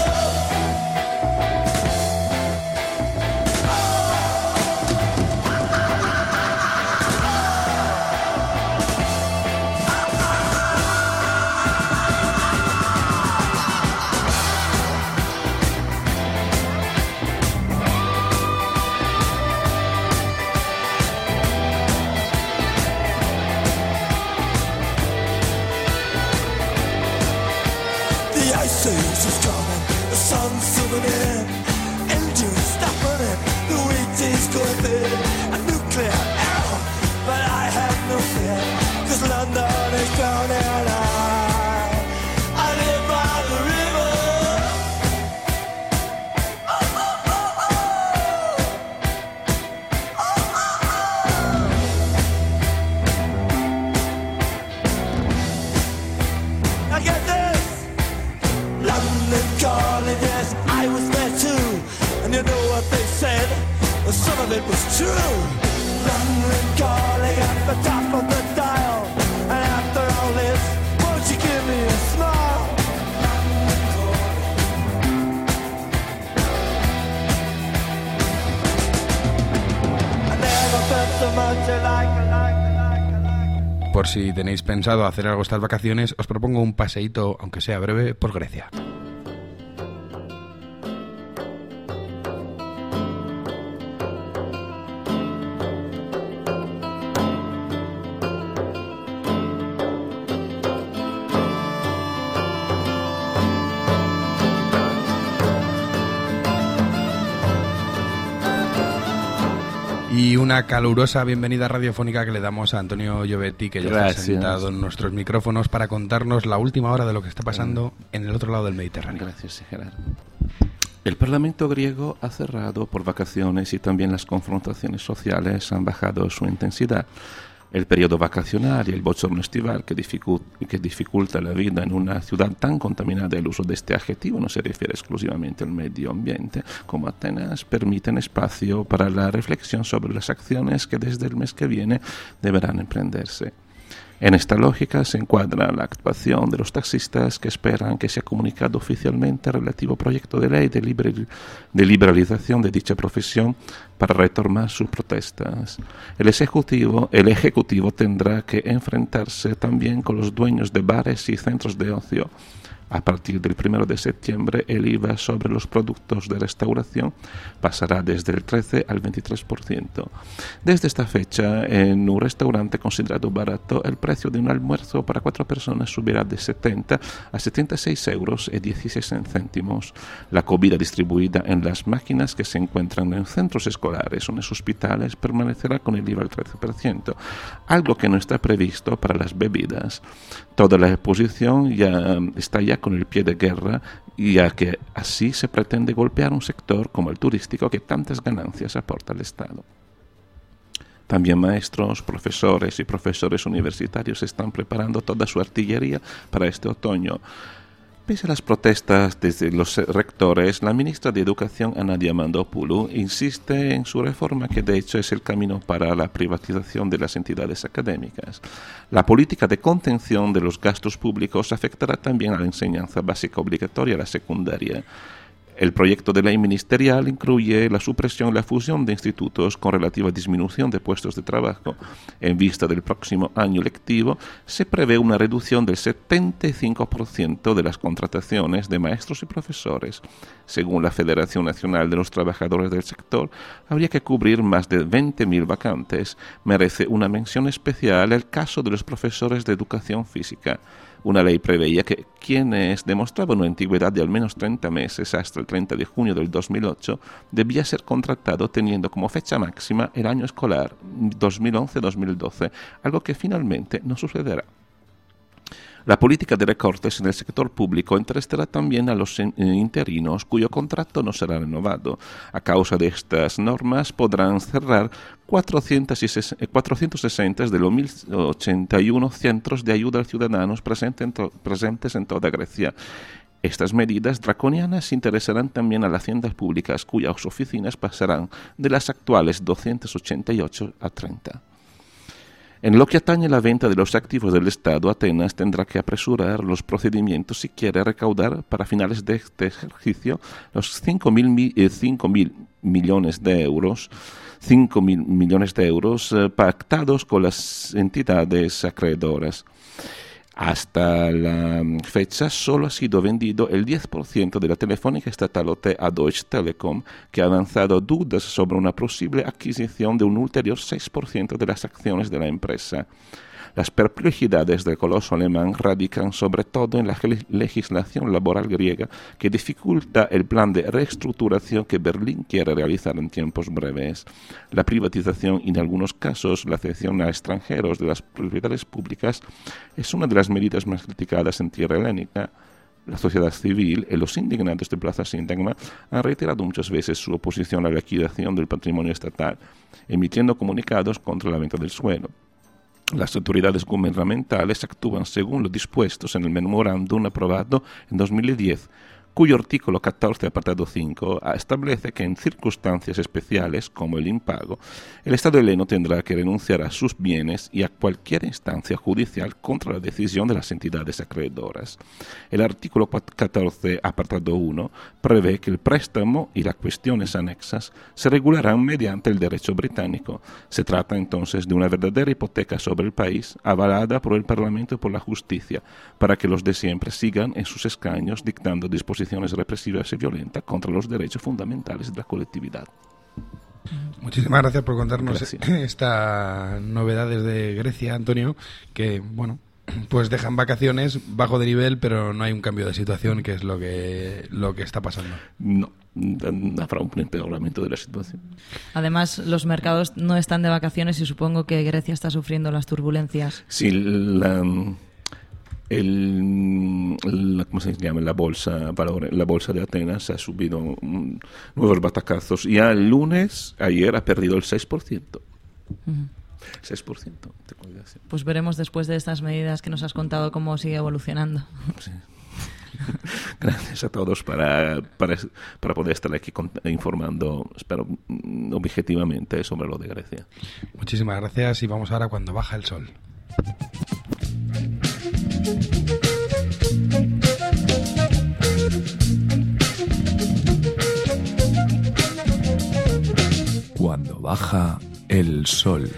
Is coming, the sun's zooming in, engines stop running, the wheat is going thin, a nuclear error, but I have no fear, cause London is drowning. I, I live by the river. Oh, oh, oh, oh. Oh, oh, oh. I get this. London calling, yes, I was there too. And you know what they said? Well, some of it was true. London calling at the top of the dial. And after all this, won't you give me a smile? I never felt so much alike, alike, alike, alike. Por si tenéis pensado hacer algo estas vacaciones, os propongo un paseíto, aunque sea breve, por Grecia. Y una calurosa bienvenida radiofónica que le damos a Antonio Llobetti, que ya Gracias. está sentado en nuestros micrófonos para contarnos la última hora de lo que está pasando en el otro lado del Mediterráneo. Gracias, Gerardo. El Parlamento griego ha cerrado por vacaciones y también las confrontaciones sociales han bajado su intensidad. El periodo vacacional y el bochorno estival que, dificu- que dificulta la vida en una ciudad tan contaminada, el uso de este adjetivo no se refiere exclusivamente al medio ambiente, como Atenas, permiten espacio para la reflexión sobre las acciones que desde el mes que viene deberán emprenderse. En esta lógica se encuadra la actuación de los taxistas que esperan que sea comunicado oficialmente el relativo proyecto de ley de, liber- de liberalización de dicha profesión para retomar sus protestas. El ejecutivo, el ejecutivo tendrá que enfrentarse también con los dueños de bares y centros de ocio. A partir del primero de septiembre, el I V A sobre los productos de restauración pasará desde el trece al veintitrés por ciento. Desde esta fecha, en un restaurante considerado barato, el precio de un almuerzo para cuatro personas subirá de setenta a setenta y seis euros y dieciséis céntimos. La comida distribuida en las máquinas que se encuentran en centros escolares o en los hospitales permanecerá con el I V A al trece por ciento, algo que no está previsto para las bebidas. Toda la exposición ya está ya con el pie de guerra, ya que así se pretende golpear un sector como el turístico que tantas ganancias aporta al Estado. También maestros, profesores y profesores universitarios están preparando toda su artillería para este otoño. Pese a las protestas desde los rectores, la ministra de Educación, Anna Diamantopoulou, insiste en su reforma, que de hecho es el camino para la privatización de las entidades académicas. La política de contención de los gastos públicos afectará también a la enseñanza básica obligatoria y a la secundaria. El proyecto de ley ministerial incluye la supresión y la fusión de institutos con relativa disminución de puestos de trabajo. En vista del próximo año lectivo, se prevé una reducción del setenta y cinco por ciento de las contrataciones de maestros y profesores. Según la Federación Nacional de los Trabajadores del Sector, habría que cubrir más de veinte mil vacantes. Merece una mención especial el caso de los profesores de educación física. Una ley preveía que quienes demostraban una antigüedad de al menos treinta meses hasta el treinta de junio del dos mil ocho debía ser contratado teniendo como fecha máxima el año escolar dos mil once dos mil doce, algo que finalmente no sucederá. La política de recortes en el sector público interesará también a los interinos cuyo contrato no será renovado. A causa de estas normas podrán cerrar cuatrocientos sesenta de los mil ochenta y uno centros de ayuda a los ciudadanos presentes en toda Grecia. Estas medidas draconianas interesarán también a las haciendas públicas cuyas oficinas pasarán de las actuales doscientas ochenta y ocho a treinta. En lo que atañe a la venta de los activos del Estado, Atenas tendrá que apresurar los procedimientos si quiere recaudar para finales de este ejercicio los cinco mil millones de euros, cinco mil millones de euros eh, pactados con las entidades acreedoras. Hasta la fecha solo ha sido vendido el diez por ciento de la telefónica estatal a Deutsche Telekom, que ha avanzado dudas sobre una posible adquisición de un ulterior seis por ciento de las acciones de la empresa. Las perplejidades del coloso alemán radican sobre todo en la legislación laboral griega, que dificulta el plan de reestructuración que Berlín quiere realizar en tiempos breves. La privatización y en algunos casos la cesión a extranjeros de las propiedades públicas es una de las medidas más criticadas en tierra helénica. La sociedad civil y los indignados de Plaza Sintagma han reiterado muchas veces su oposición a la liquidación del patrimonio estatal, emitiendo comunicados contra la venta del suelo. Las autoridades gubernamentales actúan según lo dispuesto en el memorándum aprobado en dos mil diez, cuyo artículo catorce, apartado cinco, establece que en circunstancias especiales, como el impago, el Estado heleno tendrá que renunciar a sus bienes y a cualquier instancia judicial contra la decisión de las entidades acreedoras. El artículo catorce, apartado uno, prevé que el préstamo y las cuestiones anexas se regularán mediante el derecho británico. Se trata entonces de una verdadera hipoteca sobre el país, avalada por el Parlamento y por la justicia, para que los de siempre sigan en sus escaños dictando disposiciones represivas y violentas contra los derechos fundamentales de la colectividad. Muchísimas gracias por contarnos Gracias. Estas novedades de Grecia, Antonio, que, bueno, pues dejan vacaciones bajo de nivel, pero no hay un cambio de situación, que es lo que, lo que está pasando. No, habrá un empeoramiento de la situación. Además, los mercados no están de vacaciones y supongo que Grecia está sufriendo las turbulencias. Sí, la... El, la, ¿cómo se llama? La bolsa, la bolsa de Atenas ha subido un, nuevos batacazos. Ya el lunes, ayer, ha perdido el seis por ciento. Uh-huh. seis por ciento. Pues veremos después de estas medidas que nos has contado cómo sigue evolucionando. Sí. Gracias a todos para, para, para poder estar aquí con, informando, espero, objetivamente sobre lo de Grecia. Muchísimas gracias y vamos ahora cuando baja el sol. Cuando baja el sol.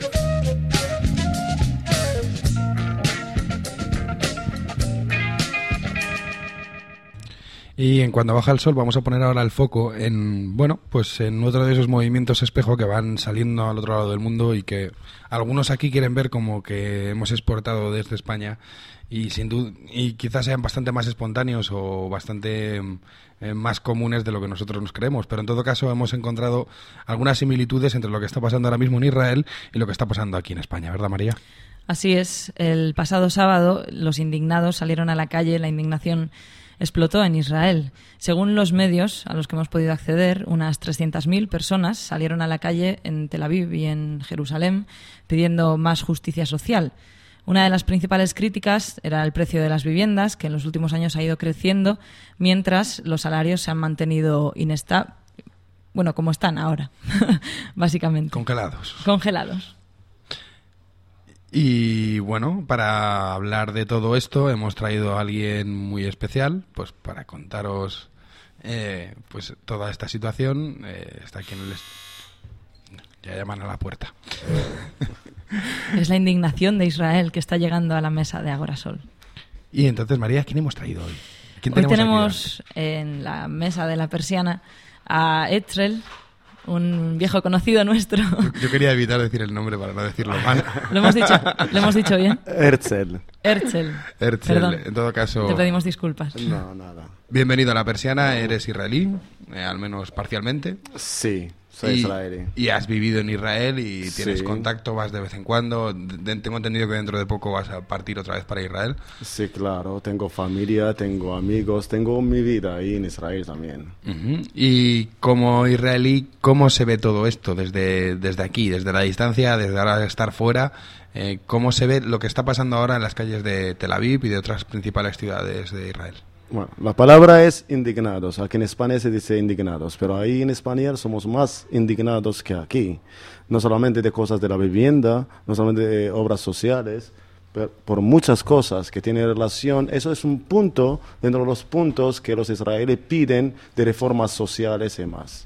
Y en Cuando baja el sol vamos a poner ahora el foco en, bueno, pues en otro de esos movimientos espejo que van saliendo al otro lado del mundo y que algunos aquí quieren ver como que hemos exportado desde España y sin duda, y quizás sean bastante más espontáneos o bastante eh, más comunes de lo que nosotros nos creemos, pero en todo caso hemos encontrado algunas similitudes entre lo que está pasando ahora mismo en Israel y lo que está pasando aquí en España, ¿verdad, María? Así es, el pasado sábado los indignados salieron a la calle, la indignación explotó en Israel. Según los medios a los que hemos podido acceder, unas trescientas mil personas salieron a la calle en Tel Aviv y en Jerusalén pidiendo más justicia social. Una de las principales críticas era el precio de las viviendas, que en los últimos años ha ido creciendo, mientras los salarios se han mantenido inestables, bueno, como están ahora, básicamente. Congelados. Congelados. Y bueno, para hablar de todo esto hemos traído a alguien muy especial, pues para contaros eh, pues toda esta situación. Eh, está aquí en el... Est- ya llaman a la puerta. Es la indignación de Israel que está llegando a la mesa de Agorasol. Y entonces, María, ¿quién hemos traído hoy? ¿Quién Hoy tenemos, tenemos en la mesa de la persiana a Etzel, un viejo conocido nuestro. Yo, yo quería evitar decir el nombre para no decirlo mal. ¿Lo hemos dicho, ¿lo hemos dicho bien? Herzl. Herzl. Herzl, Perdón. en todo caso... Te pedimos disculpas. No, nada. Bienvenido a la persiana, eres israelí, eh, al menos parcialmente. Sí, soy y, israelí. Y has vivido en Israel y tienes Sí. contacto, vas de vez en cuando. De- tengo entendido que dentro de poco vas a partir otra vez para Israel. Sí, claro. Tengo familia, tengo amigos, tengo mi vida ahí en Israel también. Ujú. Y como israelí, ¿cómo se ve todo esto desde, desde aquí, desde la distancia, desde ahora estar fuera? Eh, ¿Cómo se ve lo que está pasando ahora en las calles de Tel Aviv y de otras principales ciudades de Israel? Bueno, la palabra es indignados. Aquí en España se dice indignados, pero ahí en España somos más indignados que aquí. No solamente de cosas de la vivienda, no solamente de obras sociales, pero por muchas cosas que tienen relación. Eso es un punto dentro de los puntos que los israelíes piden de reformas sociales y más.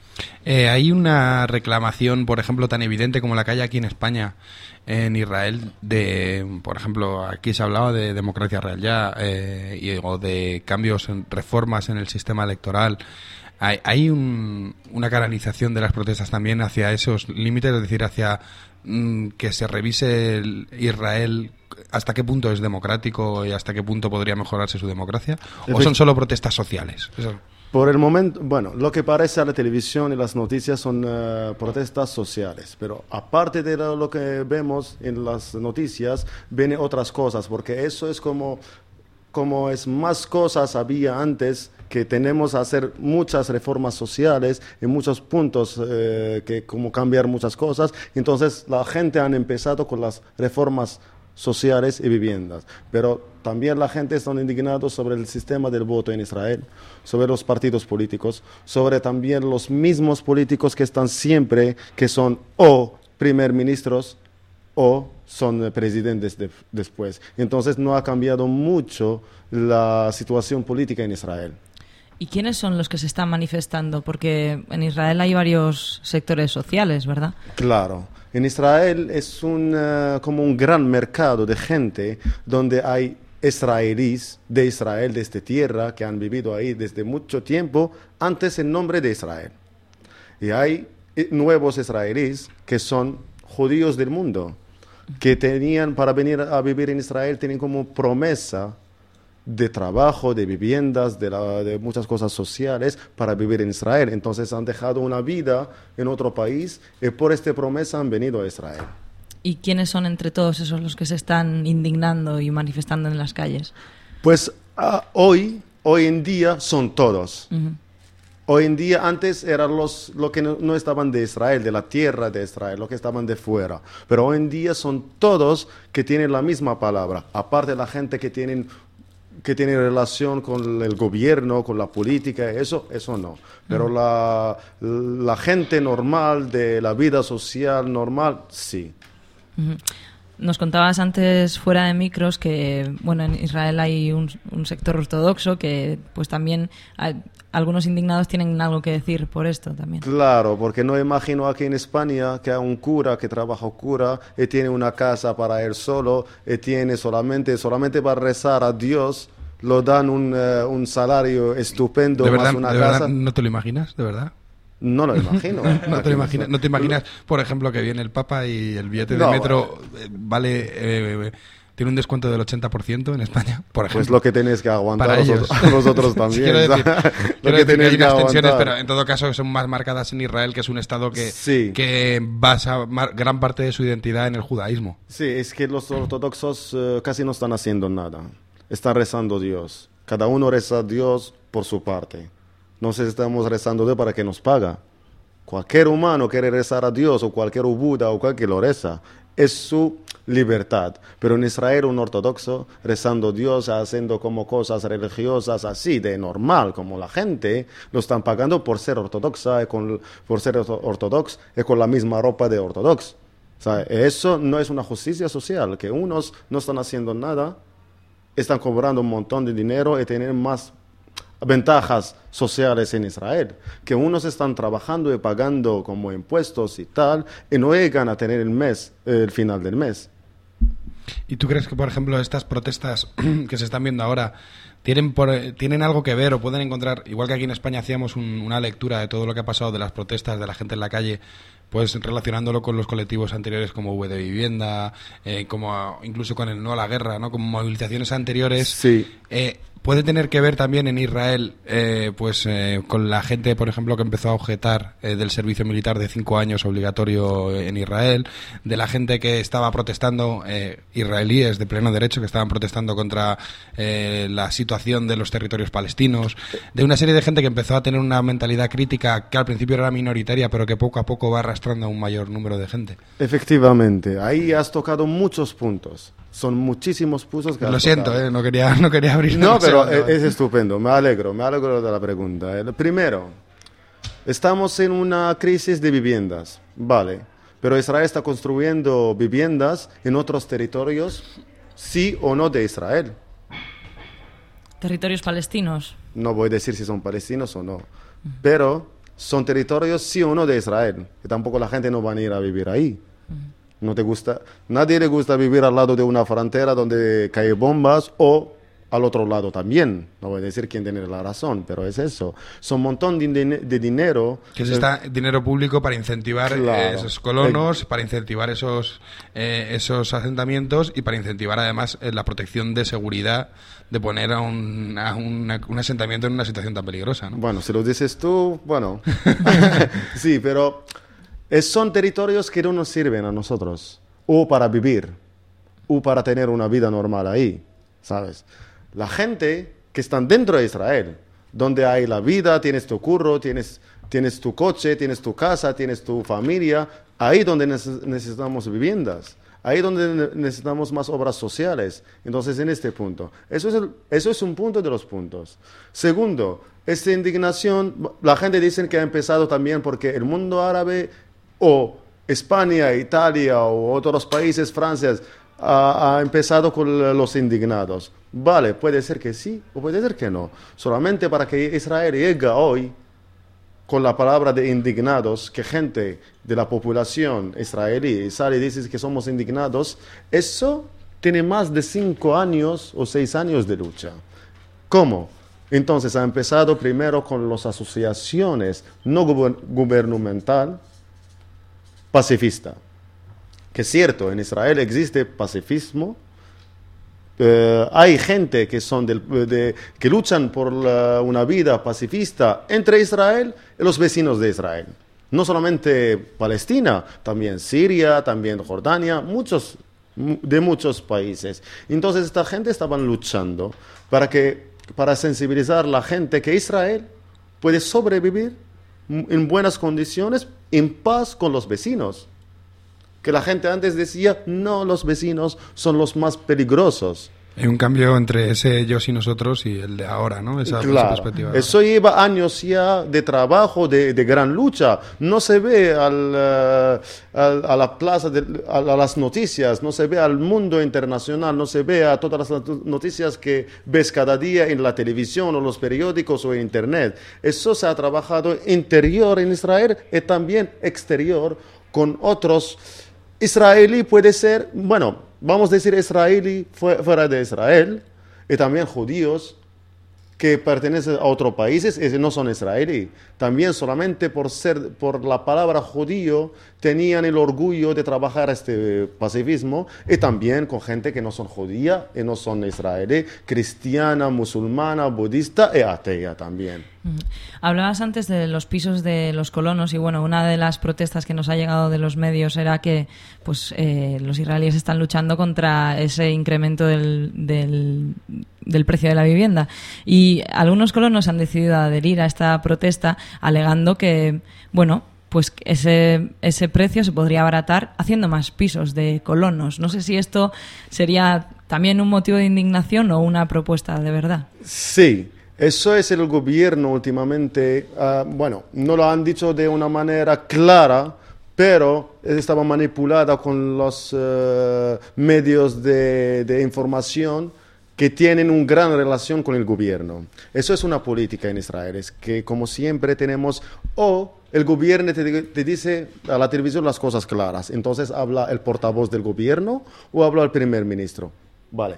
Eh, hay una reclamación, por ejemplo, tan evidente como la que hay aquí en España, en Israel, de, por ejemplo, aquí se hablaba de democracia real ya, eh, y, o de cambios, en, reformas en el sistema electoral. Hay, hay un, una canalización de las protestas también hacia esos límites, es decir, hacia mm, que se revise el Israel, hasta qué punto es democrático y hasta qué punto podría mejorarse su democracia, o son solo protestas sociales. Eso. Por el momento, bueno, lo que parece a la televisión y las noticias son uh, protestas sociales, pero aparte de lo, lo que vemos en las noticias, vienen otras cosas, porque eso es como, como es más cosas había antes, que tenemos que hacer muchas reformas sociales en muchos puntos, eh, que como cambiar muchas cosas, entonces la gente ha empezado con las reformas sociales y viviendas, pero también la gente está indignada sobre el sistema del voto en Israel, sobre los partidos políticos, sobre también los mismos políticos que están siempre, que son o primer ministros o son presidentes de, después. Entonces no ha cambiado mucho la situación política en Israel. ¿Y quiénes son los que se están manifestando? Porque en Israel hay varios sectores sociales, ¿verdad? Claro. En Israel es un, uh, como un gran mercado de gente donde hay israelíes de Israel, de esta tierra, que han vivido ahí desde mucho tiempo, antes en nombre de Israel. Y hay nuevos israelíes que son judíos del mundo, que tenían para venir a vivir en Israel, tienen como promesa de trabajo, de viviendas, de, la, de muchas cosas sociales para vivir en Israel. Entonces han dejado una vida en otro país y por esta promesa han venido a Israel. ¿Y quiénes son entre todos esos los que se están indignando y manifestando en las calles? Pues uh, hoy, hoy en día son todos. Uh-huh. Hoy en día, antes eran los, los que no, no estaban de Israel, de la tierra de Israel, los que estaban de fuera. Pero hoy en día son todos que tienen la misma palabra, aparte de la gente que tienen que tiene relación con el gobierno, con la política, eso, eso no. Pero uh-huh. la, la gente normal, de la vida social normal, sí. Uh-huh. Nos contabas antes fuera de micros que, bueno, en Israel hay un, un sector ortodoxo que, pues también hay, algunos indignados tienen algo que decir por esto también. Claro, porque no imagino aquí en España que hay un cura que trabaja cura y tiene una casa para él solo y tiene solamente, solamente para rezar a Dios lo dan un, uh, un salario estupendo, ¿De verdad, más una de casa. verdad no te lo imaginas? ¿De verdad? No lo imagino. no, te lo imaginas, no te imaginas, por ejemplo, que viene el Papa y el billete de no, metro eh, vale... Eh, tiene un descuento del ochenta por ciento en España, por ejemplo. Pues lo que tenéis que aguantar para ellos. Vosotros, vosotros también. quiero decir, lo quiero que decir que hay unas tensiones, aguantar. pero en todo caso son más marcadas en Israel, que es un estado que, sí. que basa gran parte de su identidad en el judaísmo. Sí, es que los ortodoxos uh, casi no están haciendo nada. Están rezando a Dios. Cada uno reza a Dios por su parte. No sé si estamos rezando a Dios para que nos paga. Cualquier humano quiere rezar a Dios, o cualquier Buda, o cualquier lo reza. Es su libertad. Pero en Israel un ortodoxo rezando a Dios, haciendo como cosas religiosas así, de normal, como la gente, lo están pagando por ser ortodoxa, y con, por ser ortodoxo y con la misma ropa de ortodoxo. O sea, eso no es una justicia social, que unos no están haciendo nada, están cobrando un montón de dinero y tienen más ventajas sociales en Israel, que unos están trabajando y pagando como impuestos y tal, y no llegan a tener el mes, el final del mes. ¿Y tú crees que, por ejemplo, estas protestas que se están viendo ahora tienen por, tienen algo que ver o pueden encontrar, igual que aquí en España hacíamos un, una lectura de todo lo que ha pasado de las protestas de la gente en la calle, pues relacionándolo con los colectivos anteriores como V de Vivienda, eh, como incluso con el No a la Guerra, ¿no? Como movilizaciones anteriores? Sí. Eh, ¿Puede tener que ver también en Israel eh, pues eh, con la gente, por ejemplo, que empezó a objetar eh, del servicio militar de cinco años obligatorio en Israel, de la gente que estaba protestando, eh, israelíes de pleno derecho, que estaban protestando contra eh, la situación de los territorios palestinos, de una serie de gente que empezó a tener una mentalidad crítica que al principio era minoritaria, pero que poco a poco va arrastrando a un mayor número de gente? Efectivamente, ahí has tocado muchos puntos. Son muchísimos puntos que has Lo siento, tocado. eh, no quería no quería abrir. No, pero es, es estupendo, me alegro, me alegro de la pregunta. El primero, estamos en una crisis de viviendas, vale, pero Israel está construyendo viviendas en otros territorios, sí o no de Israel. Territorios palestinos. No voy a decir si son palestinos o no, pero son territorios sí o no de Israel, y tampoco la gente no va a ir a vivir ahí. No te gusta, nadie le gusta vivir al lado de una frontera donde caen bombas, o al otro lado también. No voy a decir quién tiene la razón, pero es eso. Son un montón de, de dinero. Que se está dinero público para incentivar Claro. eh, esos colonos, para incentivar esos eh, esos asentamientos y para incentivar además eh, la protección de seguridad de poner a un, a una- un asentamiento en una situación tan peligrosa, ¿no? Bueno, si lo dices tú, bueno. Sí, pero eh, son territorios que no nos sirven a nosotros, o para vivir, o para tener una vida normal ahí, ¿sabes? La gente que están dentro de Israel, donde hay la vida, tienes tu curro, tienes, tienes tu coche, tienes tu casa, tienes tu familia, ahí donde neces- necesitamos viviendas, ahí donde ne- necesitamos más obras sociales. Entonces, en este punto, eso es, el- eso es un punto de los puntos. Segundo, esta indignación, la gente dice que ha empezado también porque el mundo árabe o España, Italia o otros países, Francia, ha, ha empezado con los indignados. Vale, puede ser que sí o puede ser que no. Solamente para que Israel llegue hoy con la palabra de indignados, que gente de la población israelí sale y dice que somos indignados, eso tiene más de cinco años o seis años de lucha. ¿Cómo? Entonces ha empezado primero con las asociaciones no guber- gubernamental pacifista. Que es cierto, en Israel existe pacifismo. Eh, hay gente que son del- de- que luchan por la- una vida pacifista entre Israel y los vecinos de Israel. No solamente Palestina, también Siria, también Jordania, muchos mu- de muchos países. Entonces esta gente estaban luchando para que para sensibilizar a la gente que Israel puede sobrevivir m- en buenas condiciones, en paz con los vecinos. Que la gente antes decía, no, los vecinos son los más peligrosos. Hay un cambio entre ese ellos y nosotros y el de ahora, ¿no? Esa, esa Claro, perspectiva. eso lleva años ya de trabajo, de, de gran lucha. No se ve al, eh, al- a la plaza, de, a, a las noticias, no se ve al mundo internacional, no se ve a todas las not- noticias que ves cada día en la televisión o los periódicos o en internet. Eso se ha trabajado interior en Israel y también exterior con otros. Israelí puede ser, bueno, vamos a decir israelí fue- fuera de Israel, y también judíos que pertenecen a otros países y no son israelíes. También solamente por ser, por la palabra judío, tenían el orgullo de trabajar este pacifismo, y también con gente que no son judía y no son israelí, cristiana, musulmana, budista y atea también. Hablabas antes de los pisos de los colonos y bueno, una de las protestas que nos ha llegado de los medios era que pues eh, los israelíes están luchando contra ese incremento del, del, del precio de la vivienda, y algunos colonos han decidido adherir a esta protesta alegando que bueno, pues ese, ese precio se podría abaratar haciendo más pisos de colonos. No sé si esto sería también un motivo de indignación o una propuesta de verdad. Sí. Eso es el gobierno últimamente, uh, bueno, no lo han dicho de una manera clara, pero estaba manipulada con los uh, medios de, de información que tienen una gran relación con el gobierno. Eso es una política en Israel, es que como siempre tenemos, o el gobierno te, te dice a la televisión las cosas claras, entonces habla el portavoz del gobierno o habla el primer ministro. Vale.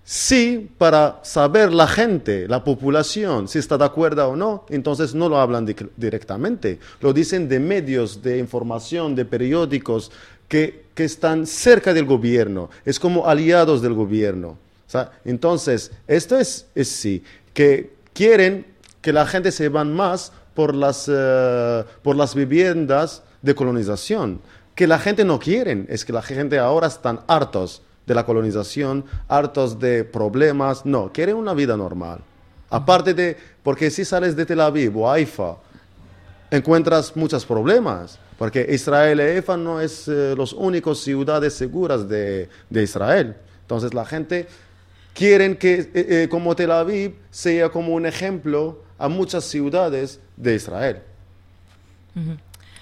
Sí, para saber la gente, la población, si está de acuerdo o no, entonces no lo hablan di- directamente. Lo dicen de medios de información, de periódicos que, que están cerca del gobierno. Es como aliados del gobierno. O sea, entonces, esto es, es sí, que quieren que la gente se van más por las, uh, por las viviendas de colonización. Que la gente no quiere, es que la gente ahora están hartos de la colonización, hartos de problemas, no, quieren una vida normal. Aparte de, porque si sales de Tel Aviv o Haifa, encuentras muchos problemas, porque Israel y Haifa no es eh, las únicas ciudades seguras de, de Israel. Entonces la gente quiere que, eh, eh, como Tel Aviv, sea como un ejemplo a muchas ciudades de Israel. Uh-huh.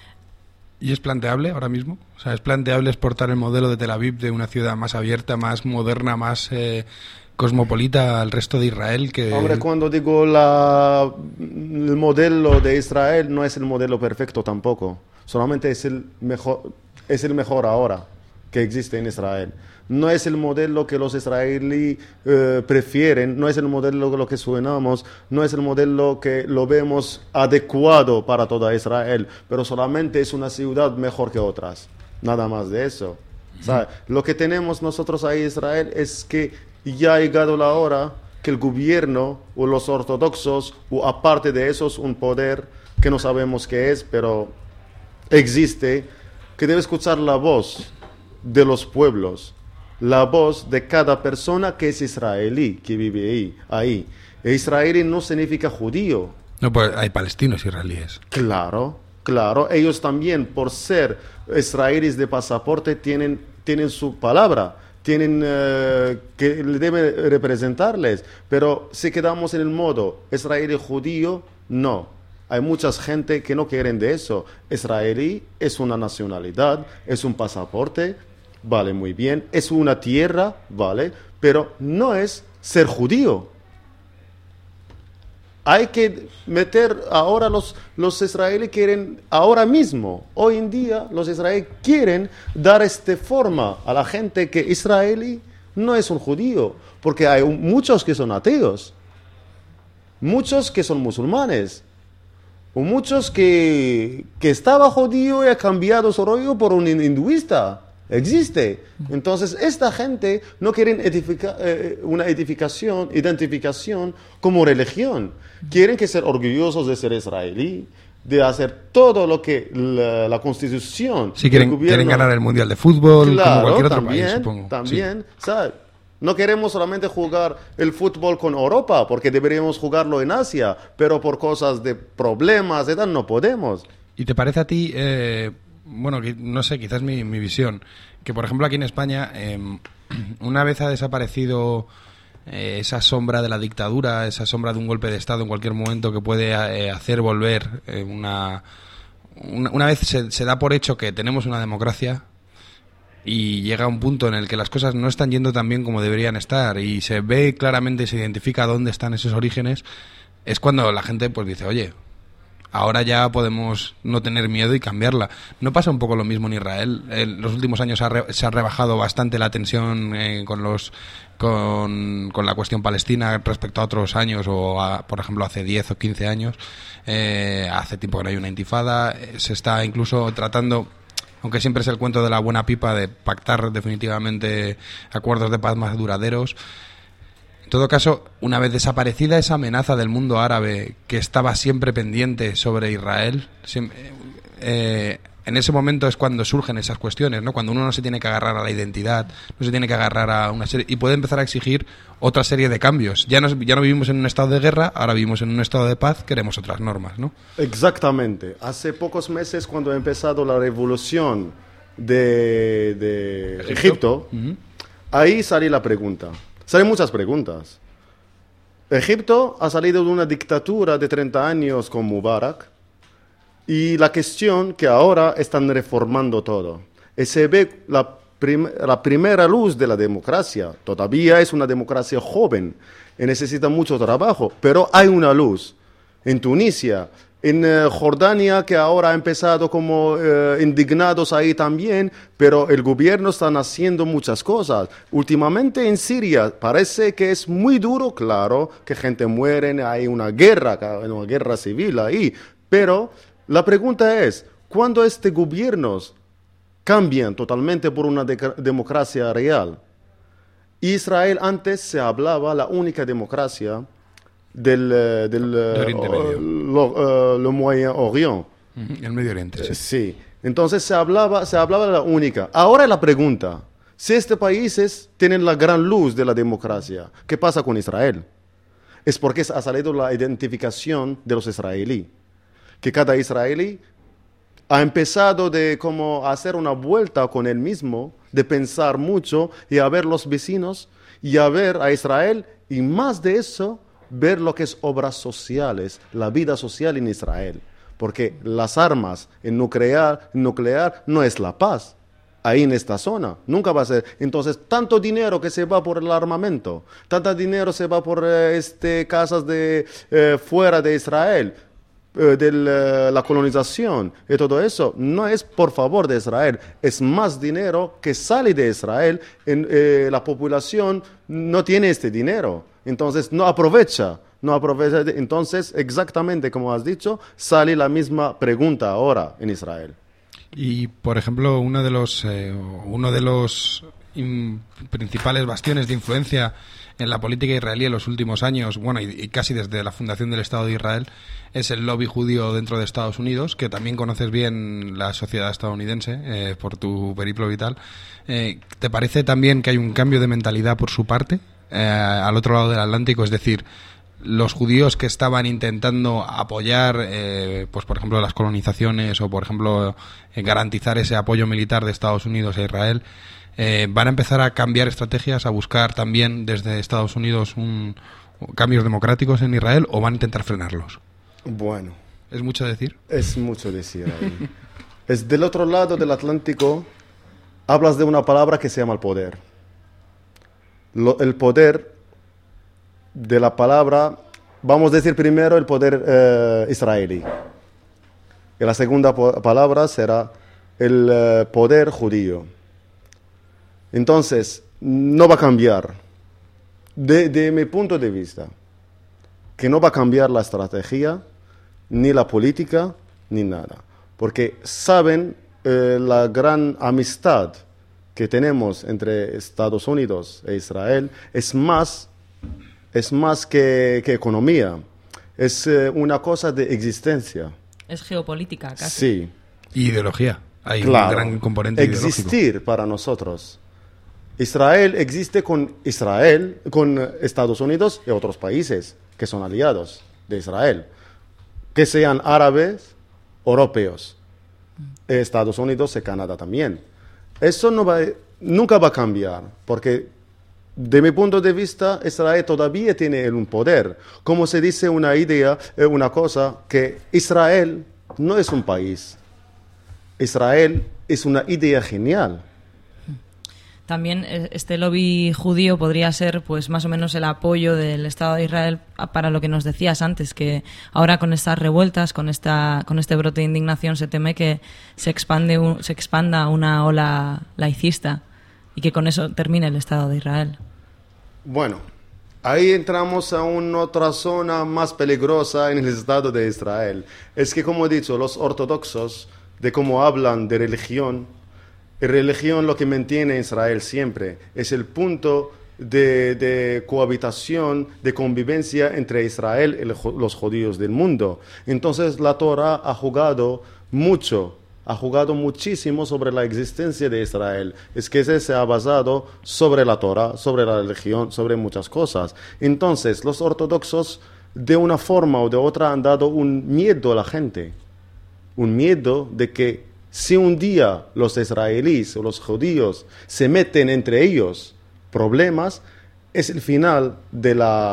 ¿Y es planteable ahora mismo? O sea, ¿es planteable exportar el modelo de Tel Aviv de una ciudad más abierta, más moderna, más eh, cosmopolita al resto de Israel? Que... Hombre, cuando digo la, el modelo de Israel, no es el modelo perfecto tampoco. Solamente es el mejor, es el mejor ahora que existe en Israel. No es el modelo que los israelíes eh, prefieren, no es el modelo que lo que suenamos, no es el modelo que lo vemos adecuado para toda Israel, pero solamente es una ciudad mejor que otras, nada más de eso. O sea, lo que tenemos nosotros ahí en Israel es que ya ha llegado la hora que el gobierno o los ortodoxos, o aparte de esos, un poder que no sabemos qué es, pero existe, que debe escuchar la voz de los pueblos, la voz de cada persona que es israelí, que vive ahí. ahí. E israelí no significa judío. No, pues hay palestinos israelíes. Claro, claro. Ellos también, por ser israelíes de pasaporte, tienen, tienen su palabra, tienen uh, que debe representarles. Pero si quedamos en el modo israelí judío, no. Hay mucha gente que no quieren de eso. Israelí es una nacionalidad, es un pasaporte, vale, muy bien, es una tierra, vale, pero no es ser judío. Hay que meter ahora los, los israelíes quieren, ahora mismo, hoy en día, los israelíes quieren dar esta forma a la gente que israelí no es un judío, porque hay muchos que son ateos, muchos que son musulmanes, o muchos que, que estaba judío y ha cambiado su rollo por un hinduista. Existe. Entonces, esta gente no quiere edifica, eh, una edificación, identificación como religión. Quieren que ser orgullosos de ser israelí, de hacer todo lo que la, la Constitución... Sí, quieren, gobierno, quieren ganar el Mundial de Fútbol, claro, como cualquier otro también, país, supongo. También, sí. ¿sabes? No queremos solamente jugar el fútbol con Europa, porque deberíamos jugarlo en Asia, pero por cosas de problemas, de tal, no podemos. ¿Y te parece a ti... Eh... Bueno, no sé, quizás mi, mi visión, que por ejemplo aquí en España, eh, una vez ha desaparecido eh, esa sombra de la dictadura, esa sombra de un golpe de Estado en cualquier momento que puede eh, hacer volver eh, una, una... Una vez se, se da por hecho que tenemos una democracia y llega un punto en el que las cosas no están yendo tan bien como deberían estar y se ve claramente, se identifica dónde están esos orígenes, es cuando la gente pues dice, oye... ahora ya podemos no tener miedo y cambiarla. ¿No pasa un poco lo mismo en Israel? En los últimos años se ha, re, se ha rebajado bastante la tensión eh, con los con, con la cuestión palestina respecto a otros años, o a, por ejemplo hace diez o quince años. Eh, hace tiempo que no hay una intifada. Eh, se está incluso tratando, aunque siempre es el cuento de la buena pipa, de pactar definitivamente acuerdos de paz más duraderos. En todo caso, una vez desaparecida esa amenaza del mundo árabe que estaba siempre pendiente sobre Israel, siempre, eh, en ese momento es cuando surgen esas cuestiones, ¿no? Cuando uno no se tiene que agarrar a la identidad, no se tiene que agarrar a una serie, y puede empezar a exigir otra serie de cambios. Ya no, ya no vivimos en un estado de guerra, ahora vivimos en un estado de paz, queremos otras normas, ¿no? Exactamente. Hace pocos meses, cuando ha empezado la revolución de, de Egipto, Egipto uh-huh. ahí salió la pregunta. Salen muchas preguntas. Egipto ha salido de una dictadura de treinta años con Mubarak, y la cuestión que ahora están reformando todo. Y se ve la, prim- la primera luz de la democracia. Todavía es una democracia joven y necesita mucho trabajo, pero hay una luz. En Tunisia, en uh, Jordania, que ahora ha empezado como uh, indignados ahí también, pero el gobierno está haciendo muchas cosas. Últimamente en Siria parece que es muy duro, claro, que gente muere, hay una guerra, una guerra civil ahí, pero la pregunta es, ¿cuándo estos gobiernos cambian totalmente por una de- democracia real? Israel antes se hablaba la única democracia del, del de Oriente Medio. Lo, uh, lo Moyen Orient. Uh-huh. El Medio Oriente, sí. Sí. Entonces se hablaba, se hablaba de la única. Ahora la pregunta, si estos países tienen la gran luz de la democracia, ¿qué pasa con Israel? Es porque ha salido la identificación de los israelíes. Que cada israelí ha empezado de como hacer una vuelta con él mismo, de pensar mucho y a ver los vecinos y a ver a Israel, y más de eso, ver lo que es obras sociales, la vida social en Israel. Porque las armas en nuclear, nuclear no es la paz. Ahí en esta zona, nunca va a ser. Entonces, tanto dinero que se va por el armamento, tanto dinero se va por eh, este, casas de eh, fuera de Israel, de la, la colonización y todo eso, no es por favor de Israel, es más dinero que sale de Israel, en, eh, la población no tiene este dinero, entonces no aprovecha, no aprovecha, entonces exactamente como has dicho, sale la misma pregunta ahora en Israel. Y por ejemplo, uno de los, eh, uno de los in, principales bastiones de influencia en la política israelí en los últimos años, bueno, y, y casi desde la fundación del Estado de Israel, es el lobby judío dentro de Estados Unidos, que también conoces bien la sociedad estadounidense eh, por tu periplo vital. Eh, ¿Te parece también que hay un cambio de mentalidad por su parte eh, al otro lado del Atlántico? Es decir, los judíos que estaban intentando apoyar, eh, pues por ejemplo, las colonizaciones o por ejemplo eh, garantizar ese apoyo militar de Estados Unidos a Israel, Eh, ¿van a empezar a cambiar estrategias, a buscar también desde Estados Unidos un, cambios democráticos en Israel, o van a intentar frenarlos? Bueno. ¿Es mucho decir? Es mucho decir ahí. Es del otro lado del Atlántico, hablas de una palabra que se llama el poder. Lo, el poder de la palabra, vamos a decir primero el poder eh, israelí. Y la segunda po- palabra será el eh, poder judío. Entonces, no va a cambiar, de, de mi punto de vista, que no va a cambiar la estrategia, ni la política, ni nada. Porque saben eh, la gran amistad que tenemos entre Estados Unidos e Israel es más, es más que, que economía, es eh, una cosa de existencia. Es geopolítica, casi. Sí. Y ideología. Hay Claro. un gran componente Existir ideológico. para nosotros. Israel existe con Israel, con Estados Unidos y otros países que son aliados de Israel, que sean árabes, europeos, Estados Unidos y Canadá también. Eso no va, nunca va a cambiar, porque de mi punto de vista, Israel todavía tiene un poder. Como se dice una idea, una cosa, que Israel no es un país. Israel es una idea genial. También este lobby judío podría ser pues más o menos el apoyo del Estado de Israel para lo que nos decías antes, que ahora con estas revueltas, con esta con este brote de indignación se teme que se expande un, se expanda una ola laicista y que con eso termine el Estado de Israel. Bueno, ahí entramos a una otra zona más peligrosa en el Estado de Israel. Es que, como he dicho, los ortodoxos, de cómo hablan de religión, y religión lo que mantiene Israel siempre es el punto de, de cohabitación, de convivencia entre Israel y los judíos del mundo. Entonces la Torah ha jugado mucho, ha jugado muchísimo sobre la existencia de Israel. Es que ese se ha basado sobre la Torah, sobre la religión, sobre muchas cosas. Entonces los ortodoxos de una forma o de otra han dado un miedo a la gente, un miedo de que si un día los israelíes o los judíos se meten entre ellos problemas, es el final de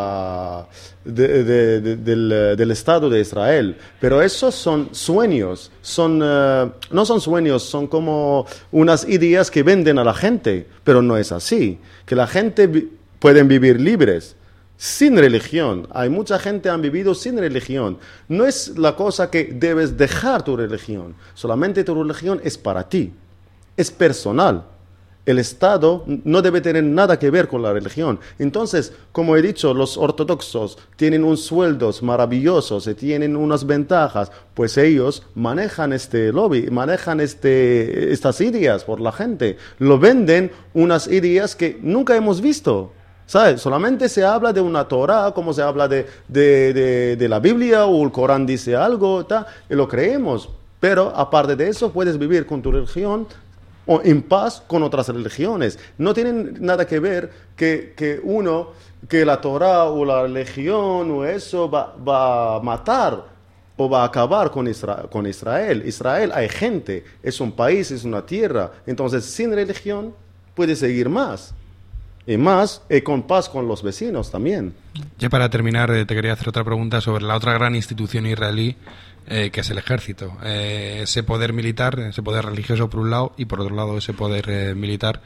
la, de, de, de, del, del Estado de Israel. Pero esos son sueños, son, uh, no son sueños, son como unas ideas que venden a la gente, pero no es así, que la gente vi- pueden vivir libres. Sin religión. Hay mucha gente que han vivido sin religión. No es la cosa que debes dejar tu religión. Solamente tu religión es para ti. Es personal. El Estado no debe tener nada que ver con la religión. Entonces, como he dicho, los ortodoxos tienen unos sueldos maravillosos y tienen unas ventajas, pues ellos manejan este lobby, manejan este, estas ideas por la gente. Lo venden unas ideas que nunca hemos visto. ¿Sabes? Solamente se habla de una Torah, como se habla de, de, de, de la Biblia, o el Corán dice algo, ta, y lo creemos. Pero aparte de eso, puedes vivir con tu religión o en paz con otras religiones. No tienen nada que ver que, que uno, que la Torah o la religión o eso va, va a matar o va a acabar con Israel, con Israel. Israel hay gente, es un país, es una tierra. Entonces, sin religión puede seguir más. Y más, y con paz con los vecinos también. Ya para terminar, eh, te quería hacer otra pregunta sobre la otra gran institución israelí, eh, que es el ejército. Eh, ese poder militar, ese poder religioso por un lado, y por otro lado ese poder eh, militar.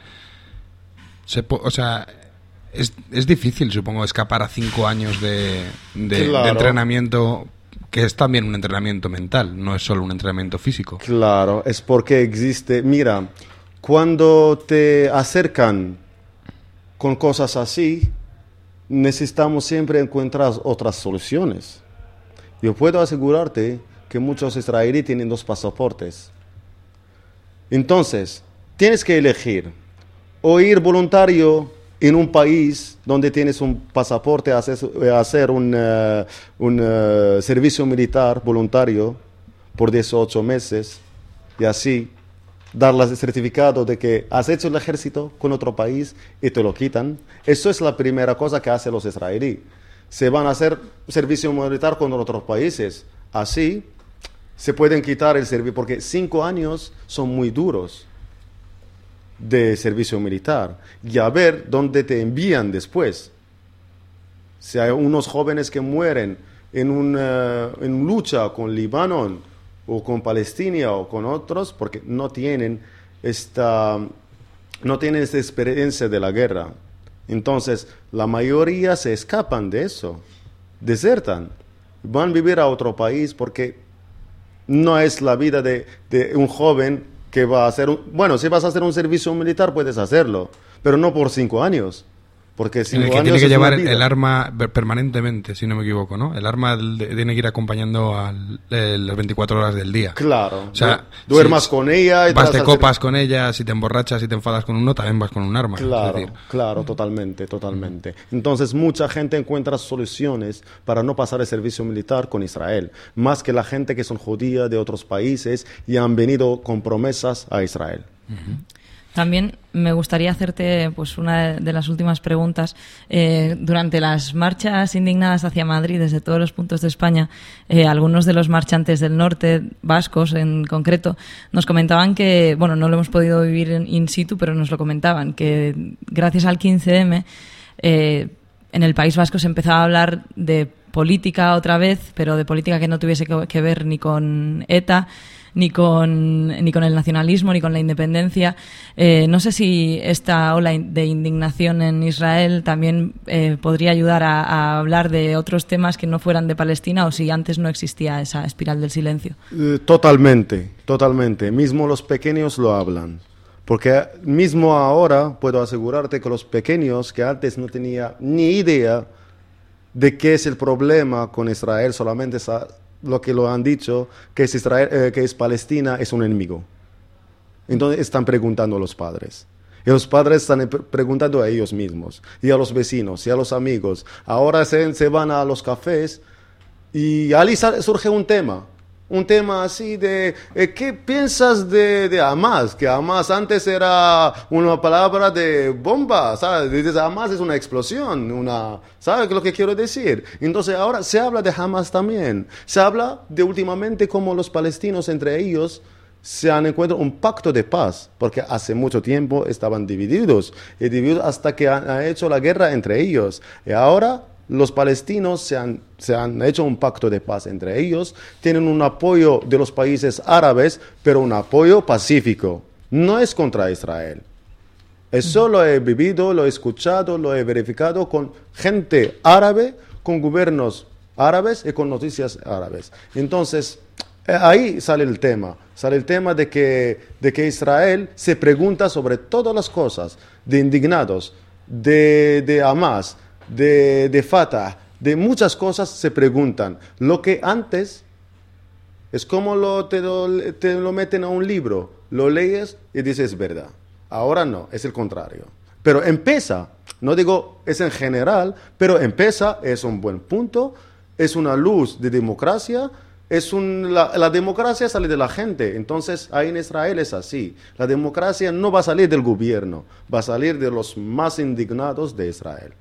Se po- o sea, es, es difícil, supongo, escapar a cinco años de, de, Claro. de entrenamiento, que es también un entrenamiento mental, no es solo un entrenamiento físico. Claro, es porque existe... Mira, cuando te acercan con cosas así, necesitamos siempre encontrar otras soluciones. Yo puedo asegurarte que muchos israelíes tienen dos pasaportes. Entonces, tienes que elegir o ir voluntario en un país donde tienes un pasaporte, hacer, hacer un, uh, un uh, servicio militar voluntario por dieciocho meses y así darles el certificado de que has hecho el ejército con otro país y te lo quitan. Eso es la primera cosa que hacen los israelíes. Se van a hacer servicio militar con otros países. Así se pueden quitar el servicio, porque cinco años son muy duros de servicio militar. Y a ver dónde te envían después. Si hay unos jóvenes que mueren en una en lucha con Líbano, o con Palestina o con otros, porque no tienen esta, no tienen esta experiencia de la guerra. Entonces, la mayoría se escapan de eso, desertan, van a vivir a otro país porque no es la vida de, de un joven que va a hacer, un, bueno, si vas a hacer un servicio militar puedes hacerlo, pero no por cinco años. Porque en el que tiene que llevar el arma permanentemente, si no me equivoco, ¿no? El arma de, tiene que ir acompañando a las veinticuatro horas del día. Claro. O sea, duermas si, con ella. Y vas de copas hacer... con ella, si te emborrachas y te enfadas con uno, también vas con un arma. Claro, es decir. claro, totalmente, totalmente. Entonces, mucha gente encuentra soluciones para no pasar el servicio militar con Israel. Más que la gente que son judías de otros países y han venido con promesas a Israel. Uh-huh. También me gustaría hacerte pues una de las últimas preguntas. Eh, durante las marchas indignadas hacia Madrid, desde todos los puntos de España, eh, algunos de los marchantes del norte, vascos en concreto, nos comentaban que, bueno, no lo hemos podido vivir en in situ, pero nos lo comentaban, que gracias al quince eme eh, en el País Vasco se empezaba a hablar de política otra vez, pero de política que no tuviese que, que ver ni con ETA, ni con, ni con el nacionalismo, ni con la independencia. Eh, no sé si esta ola de indignación en Israel también eh, podría ayudar a, a hablar de otros temas que no fueran de Palestina, o si antes no existía esa espiral del silencio. Eh, totalmente, totalmente. Mismo los pequeños lo hablan. Porque mismo ahora puedo asegurarte que los pequeños que antes no tenían ni idea de qué es el problema con Israel, solamente lo que lo han dicho, que es, Israel, eh, que es Palestina, es un enemigo. Entonces están preguntando a los padres. Y los padres están preguntando a ellos mismos, y a los vecinos, y a los amigos. Ahora se, se van a los cafés y ahí surge un tema. Un tema así de, eh, ¿qué piensas de, de Hamas? Que Hamas antes era una palabra de bomba, ¿sabes? Dices, Hamas es una explosión, una, ¿sabes lo que quiero decir? Entonces ahora se habla de Hamas también. Se habla de últimamente cómo los palestinos entre ellos se han encontrado un pacto de paz, porque hace mucho tiempo estaban divididos, y divididos hasta que han, han hecho la guerra entre ellos. Y ahora los palestinos se han, se han hecho un pacto de paz entre ellos, tienen un apoyo de los países árabes, pero un apoyo pacífico. No es contra Israel. Eso lo he vivido, lo he escuchado, lo he verificado con gente árabe, con gobiernos árabes y con noticias árabes. Entonces, ahí sale el tema. Sale el tema de que, de que Israel se pregunta sobre todas las cosas, de indignados, de, de Hamas, De, de Fatah, de muchas cosas se preguntan. Lo que antes es como lo, te, lo, te lo meten a un libro, lo lees y dices verdad. Ahora no, es el contrario. Pero empieza, no digo es en general, pero empieza, es un buen punto, es una luz de democracia. Es un, la, la democracia sale de la gente, entonces ahí en Israel es así. La democracia no va a salir del gobierno, va a salir de los más indignados de Israel.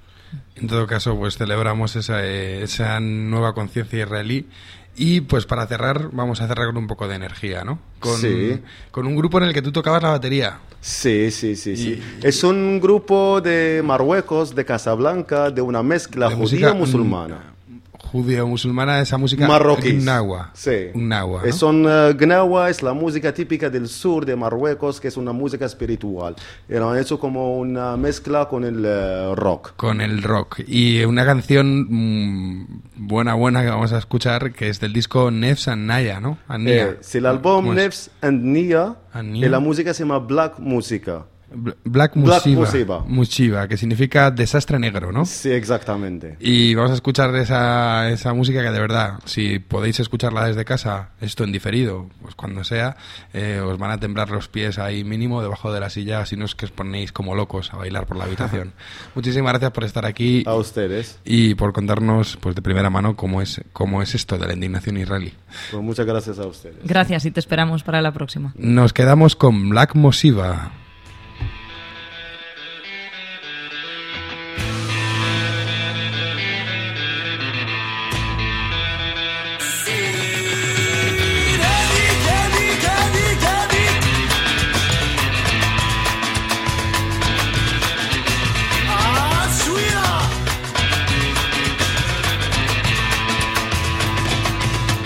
En todo caso, pues celebramos esa, eh, esa nueva conciencia israelí. Y pues para cerrar, vamos a cerrar con un poco de energía, ¿no? Con, sí. Con un grupo en el que tú tocabas la batería. Sí, sí, sí, sí. Y, es un grupo de Marruecos, de Casablanca, de una mezcla judía-musulmana. Judío-musulmana, esa música marroquí. Gnawa. Sí. Gnawa, ¿no? Son, uh, Gnawa es la música típica del sur de Marruecos, que es una música espiritual. Y lo han hecho como una mezcla con el uh, rock. Con el rock. Y una canción mmm, buena, buena que vamos a escuchar, que es del disco Nefs and Naya, ¿no? And Nia. Eh, es el álbum Nefs and Nia, and Nia. Y la música se llama Black Música. Black Musiba, Musiba, que significa desastre negro, ¿no? Sí, exactamente. Y vamos a escuchar esa, esa música que de verdad, si podéis escucharla desde casa, esto en diferido, pues cuando sea, eh, os van a temblar los pies ahí mínimo debajo de la silla, si no es que os ponéis como locos a bailar por la habitación. Muchísimas gracias por estar aquí. A ustedes. Y por contarnos pues de primera mano cómo es, cómo es esto de la indignación israelí. Pues muchas gracias a ustedes. Gracias y te esperamos para la próxima. Nos quedamos con Black Musiba.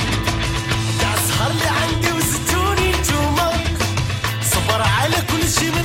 شي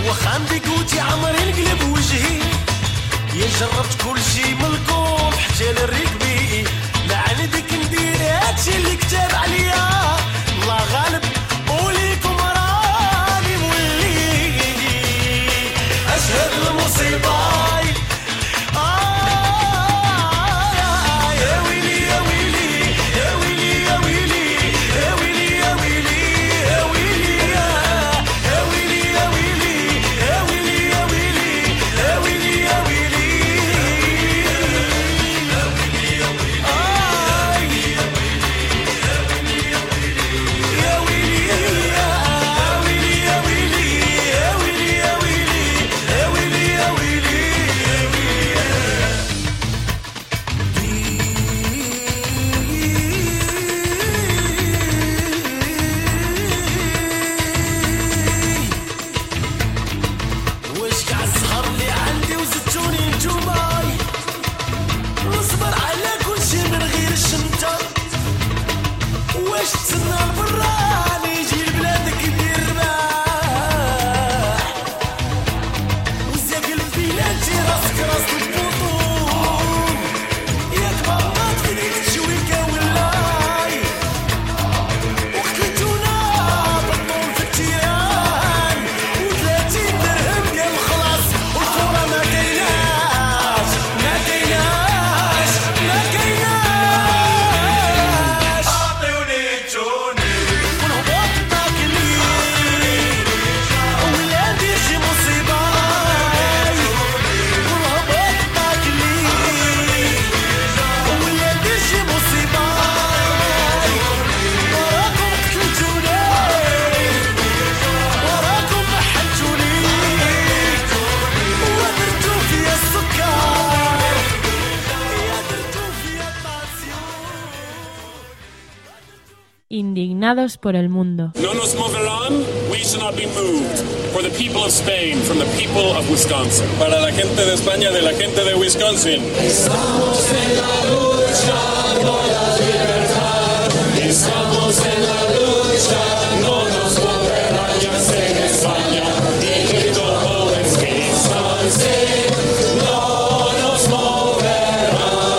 واخا عندي قوتي عمري نقلب وجهي يا جربت كل شي من الكون حتى للركبي لا عندك ندير هادشي اللي كتاب عليا الله غالب وليكم راني مولي اشهد المصيبه Indignados por el mundo. No nos moverán, we shall not be moved. For the people of Spain, from the people of Wisconsin. Para la gente de España, de la gente de Wisconsin. Estamos en la lucha por la libertad. Estamos en la lucha, no nos moverán, ya sé en España. Distrito Jóvenes Wisconsin, no nos moverán.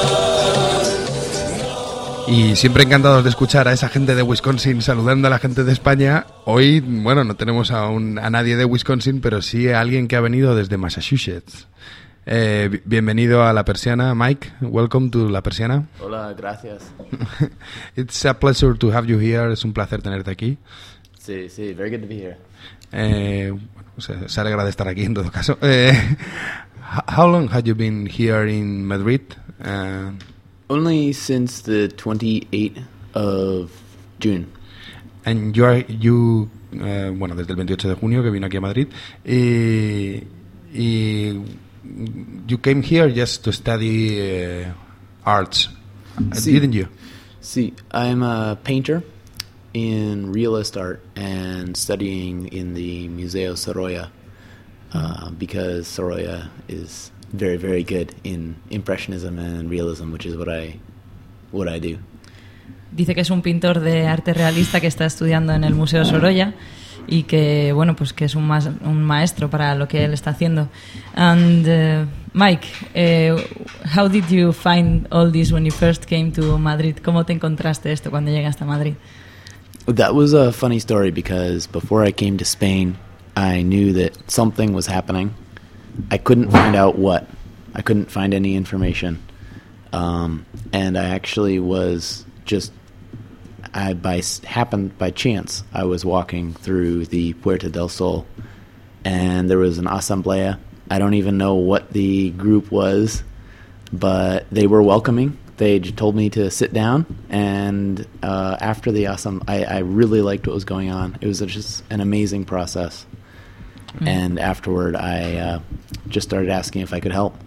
Y siempre encantados de escuchar a esa gente de Wisconsin saludando a la gente de España. Hoy, bueno, no tenemos a, un, a nadie de Wisconsin, pero sí a alguien que ha venido desde Massachusetts. Eh, bienvenido a La Persiana, Mike. Welcome to La Persiana. Hola, gracias. It's a pleasure to have you here. Es un placer tenerte aquí. Sí, sí, very good to be here. Eh, o sea, se alegra de estar aquí en todo caso. Eh, how long have you been here in Madrid? Uh, Only since the twenty-eighth of June. And you are, you, uh, bueno, desde el veintiocho de junio que vino aquí a Madrid. Y, y you came here just to study uh, arts, sí. Didn't you? Sí, I'm a painter in realist art and studying in the Museo Sorolla uh, because Sorolla is very, very good in impressionism and realism, which is what I what I do. Dice que es un pintor de arte realista que está estudiando en el Museo Sorolla y que, bueno, pues que es un, ma- un maestro para lo que él está haciendo. And uh, Mike, uh, how did you find all this when you first came to Madrid? ¿Cómo te encontraste esto cuando llegaste a Madrid? That was a funny story because before I came to Spain, I knew that something was happening. I couldn't find out what. I couldn't find any information. Um, and I actually was just, I by happened by chance, I was walking through the Puerta del Sol, and there was an asamblea. I don't even know what the group was, but they were welcoming. They told me to sit down, and uh, after the asam, I, I really liked what was going on. It was just an amazing process. Mm. And afterward, I uh, just started asking if I could help.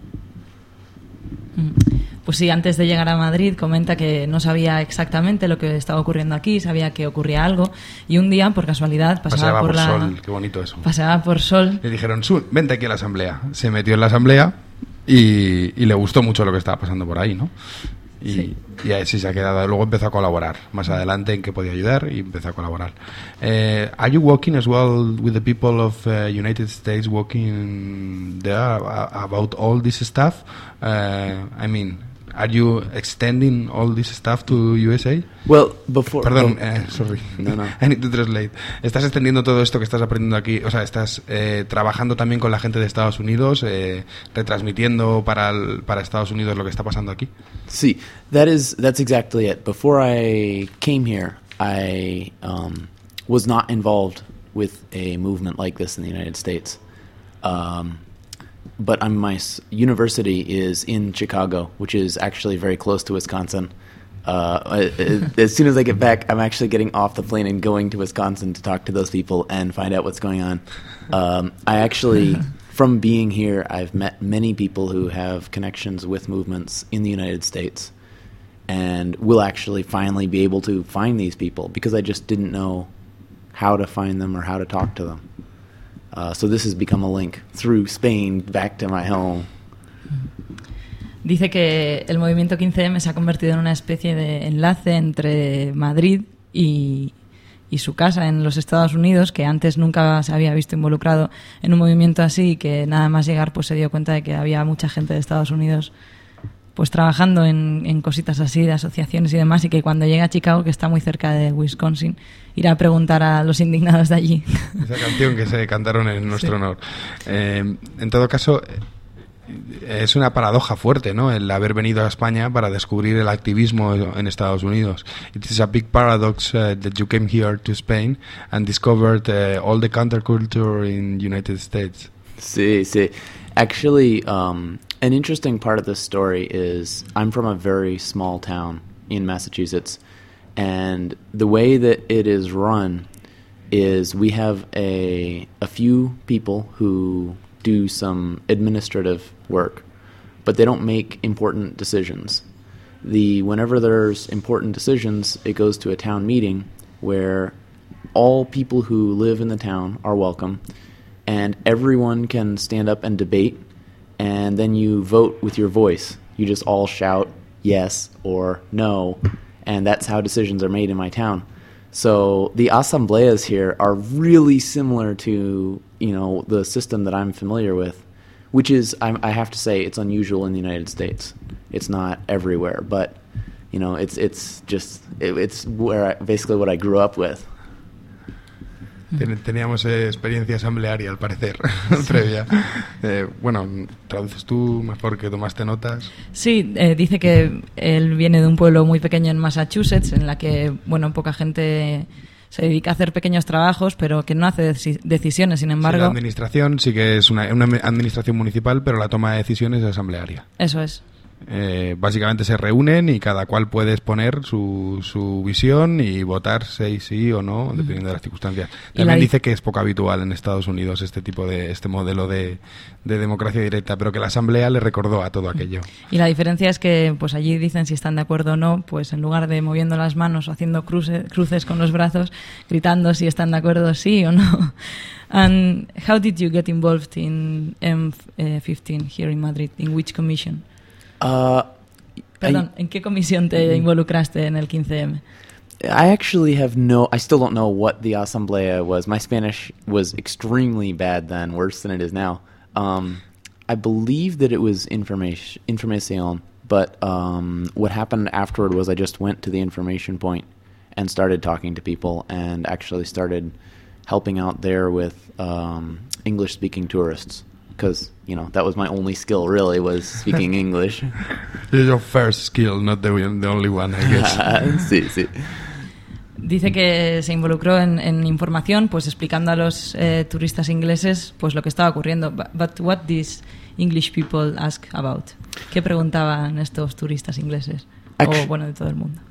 Pues sí, antes de llegar a Madrid comenta que no sabía exactamente lo que estaba ocurriendo aquí, sabía que ocurría algo, y un día, por casualidad, pasaba, paseaba por, por la... Sol, qué bonito eso. Paseaba por Sol. Le dijeron, Sul, vente aquí a la asamblea. Se metió en la asamblea y, y le gustó mucho lo que estaba pasando por ahí, ¿no? Y, sí. y así se ha quedado. Luego empezó a colaborar más adelante en qué podía ayudar y empezó a colaborar. Uh, are you working as well with the people of uh, United States, working there uh, about all this stuff? Uh, I mean, are you extending all this stuff to U S A? Well, before... Perdón, oh, eh, sorry. No, no. I need to translate. ¿Estás extendiendo todo esto que estás aprendiendo aquí? O sea, ¿estás eh, trabajando también con la gente de Estados Unidos, eh, retransmitiendo para, el, para Estados Unidos lo que está pasando aquí? Sí, that is, that's exactly it. Before I came here, I um, was not involved with a movement like this in the United States. Um, but I'm, my university is in Chicago, which is actually very close to Wisconsin. Uh, as soon as I get back, I'm actually getting off the plane and going to Wisconsin to talk to those people and find out what's going on. Um, I actually, from being here, I've met many people who have connections with movements in the United States, and will actually finally be able to find these people because I just didn't know how to find them or how to talk to them. Uh, so this has become a link through Spain back to my home. Dice que el movimiento quince eme se ha convertido en una especie de enlace entre Madrid y, y su casa en los Estados Unidos, que antes nunca se había visto involucrado en un movimiento así, y que nada más llegar pues se dio cuenta de que había mucha gente de Estados Unidos pues trabajando en, en cositas así, de asociaciones y demás, y que cuando llega a Chicago, que está muy cerca de Wisconsin, irá a preguntar a los indignados de allí. Esa canción que se cantaron en nuestro sí. honor. Eh, en todo caso, es una paradoja fuerte, ¿no?, el haber venido a España para descubrir el activismo en Estados Unidos. It is a big paradox uh, that you came here to Spain and discovered uh, all the counterculture in United States. Sí, sí. Actually, um, an interesting part of this story is I'm from a very small town in Massachusetts, and the way that it is run is we have a a few people who do some administrative work, but they don't make important decisions. The whenever there's important decisions, it goes to a town meeting where all people who live in the town are welcome, and everyone can stand up and debate, and then you vote with your voice. You just all shout yes or no, and that's how decisions are made in my town. So the asambleas here are really similar to, you know, the system that I'm familiar with, which is, I'm, I have to say, it's unusual in the United States. It's not everywhere, but, you know, it's it's just, it, it's where I, basically what I grew up with. Teníamos eh, experiencia asamblearia, al parecer, previa. Eh, bueno, ¿traduces tú mejor, que tomaste notas? Sí, eh, dice que él viene de un pueblo muy pequeño en Massachusetts, en la que, bueno, poca gente se dedica a hacer pequeños trabajos, pero que no hace deci- decisiones, sin embargo... Sí, la administración sí que es una, una administración municipal, pero la toma de decisiones es asamblearia. Eso es. Eh, básicamente se reúnen y cada cual puede exponer su, su visión y votar sí, sí o no, dependiendo de las circunstancias. También dice que es poco habitual en Estados Unidos este tipo de este modelo de, de democracia directa, pero que la asamblea le recordó a todo aquello. Y la diferencia es que pues allí dicen si están de acuerdo o no, pues en lugar de moviendo las manos o haciendo cruce, cruces con los brazos, gritando si están de acuerdo sí o no. And how did you get involved in M fifteen here in Madrid? In which commission? Uh, Perdón, I, ¿en qué comisión te involucraste en el quince eme? I actually have no, I still don't know what the Asamblea was. My Spanish was extremely bad then, worse than it is now. Um, I believe that it was information, información, but um, what happened afterward was I just went to the information point and started talking to people and actually started helping out there with um, English-speaking tourists. Because, you know, that was my only skill, really, was speaking English. It's your first skill, not the, the only one, I guess. Sí, sí. Dice que se involucró en, en información, pues explicando a los eh, turistas ingleses pues lo que estaba ocurriendo. But, but what these English people ask about? ¿Qué preguntaban estos turistas ingleses? Actually, o, bueno, de todo el mundo.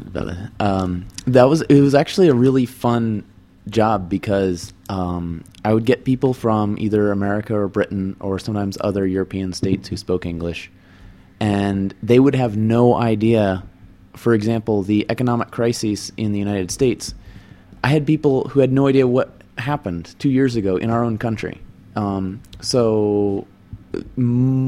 Um, that was, it was actually a really fun job because um, I would get people from either America or Britain or sometimes other European states who spoke English, and they would have no idea. For example, the economic crisis in the United States, I had people who had no idea what happened two years ago in our own country. Um, so mm,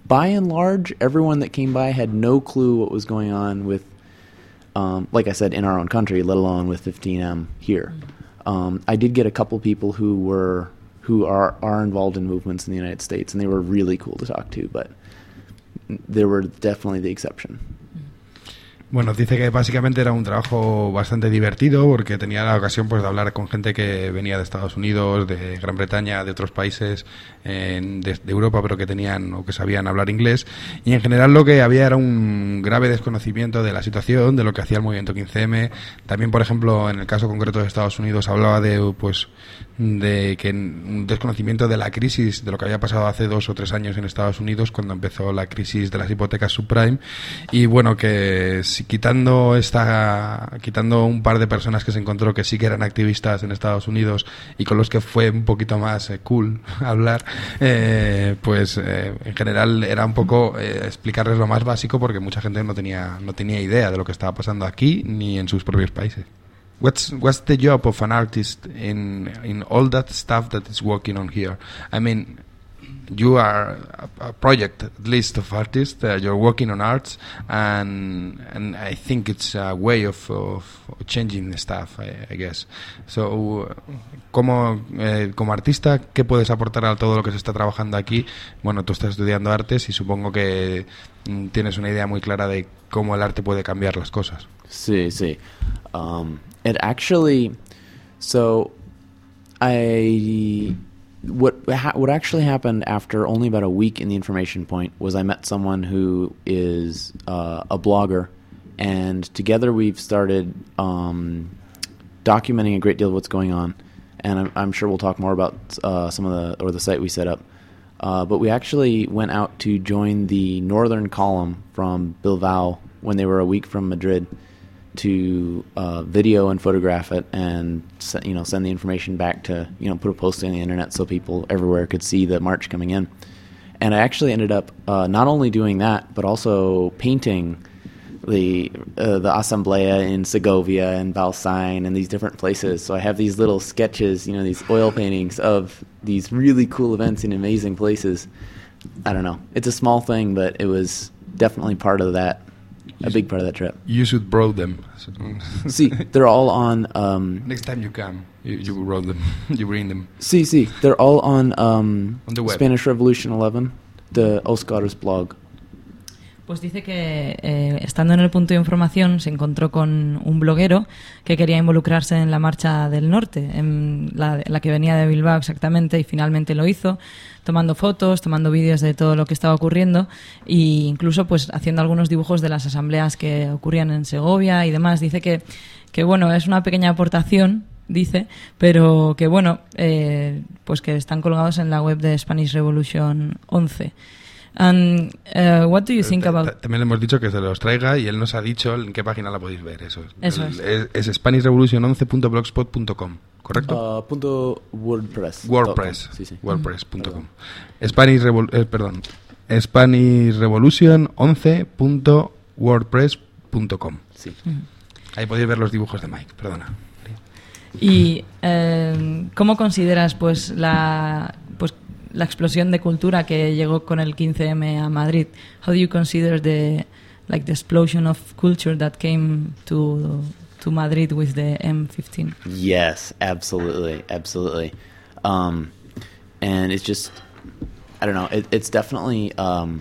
by and large, everyone that came by had no clue what was going on with, um, like I said, in our own country, let alone with fifteen M here. Um, I did get a couple people who were who are, are involved in movements in the United States, and they were really cool to talk to, but they were definitely the exception. Bueno, dice que básicamente era un trabajo bastante divertido porque tenía la ocasión pues de hablar con gente que venía de Estados Unidos, de Gran Bretaña, de otros países eh, de, de Europa, pero que tenían o que sabían hablar inglés, y en general lo que había era un grave desconocimiento de la situación, de lo que hacía el movimiento quince eme. También, por ejemplo, en el caso concreto de Estados Unidos hablaba de pues de que un desconocimiento de la crisis, de lo que había pasado hace dos o tres años en Estados Unidos cuando empezó la crisis de las hipotecas subprime, y bueno, que si quitando esta quitando un par de personas que se encontró que sí que eran activistas en Estados Unidos y con los que fue un poquito más eh, cool hablar, eh, pues eh, en general era un poco eh, explicarles lo más básico, porque mucha gente no tenía no tenía idea de lo que estaba pasando aquí ni en sus propios países. What's what's the job of an artist in in all that stuff that is working on here? I mean, you are a, a project, at least, of artists. Uh, you're working on arts, and and I think it's a way of, of changing the stuff, I, I guess. So, como eh, como artista, ¿qué puedes aportar a todo lo que se está trabajando aquí? Bueno, tú estás estudiando artes y supongo que mm, tienes una idea muy clara de cómo el arte puede cambiar las cosas. Sí, sí. Um, it actually, so I. What ha- what actually happened after only about a week in the Information Point was I met someone who is uh, a blogger, and together we've started um, documenting a great deal of what's going on. And I'm, I'm sure we'll talk more about uh, some of the or the site we set up. Uh, but we actually went out to join the Northern Column from Bilbao when they were a week from Madrid, to uh, video and photograph it, and you know send the information back to you know put a post on the internet so people everywhere could see the march coming in. And I actually ended up uh, not only doing that, but also painting the uh, the Asamblea in Segovia and Valsain and these different places. So I have these little sketches, you know, these oil paintings of these really cool events in amazing places. I don't know. It's a small thing, but it was definitely part of that. A big part of that trip. You should wrote them. See, they're all on... Um, Next time you come, you, you wrote them. You bring them. See, see, they're all on, um, on the web. Spanish Revolution eleven, the Oscar's blog. Pues dice que eh, estando en el punto de información se encontró con un bloguero que quería involucrarse en la Marcha del Norte, en la, la que venía de Bilbao exactamente, y finalmente lo hizo, tomando fotos, tomando vídeos de todo lo que estaba ocurriendo, e incluso pues haciendo algunos dibujos de las asambleas que ocurrían en Segovia y demás. Dice que, que bueno, es una pequeña aportación, dice, pero que bueno, eh, pues que están colgados en la web de Spanish Revolution once. And uh, what do you think about... También le hemos dicho que se los traiga y él nos ha dicho en qué página la podéis ver. Eso, eso el, es. Es, es spanish revolution once punto blogspot punto com, ¿correcto? Uh, punto WordPress. WordPress. Sí, sí. WordPress punto com. Spanish Revol- eh, perdón. Spanish Revolution once punto wordpress punto com. Sí. Ahí podéis ver los dibujos de Mike, perdona. Y eh, ¿cómo consideras pues la pues la explosión de cultura que llegó con el quince eme a Madrid? How do you consider the like the explosion of culture that came to to Madrid with the M fifteen? Yes, absolutely, absolutely. Um, and it's just, I don't know, it, it's definitely um,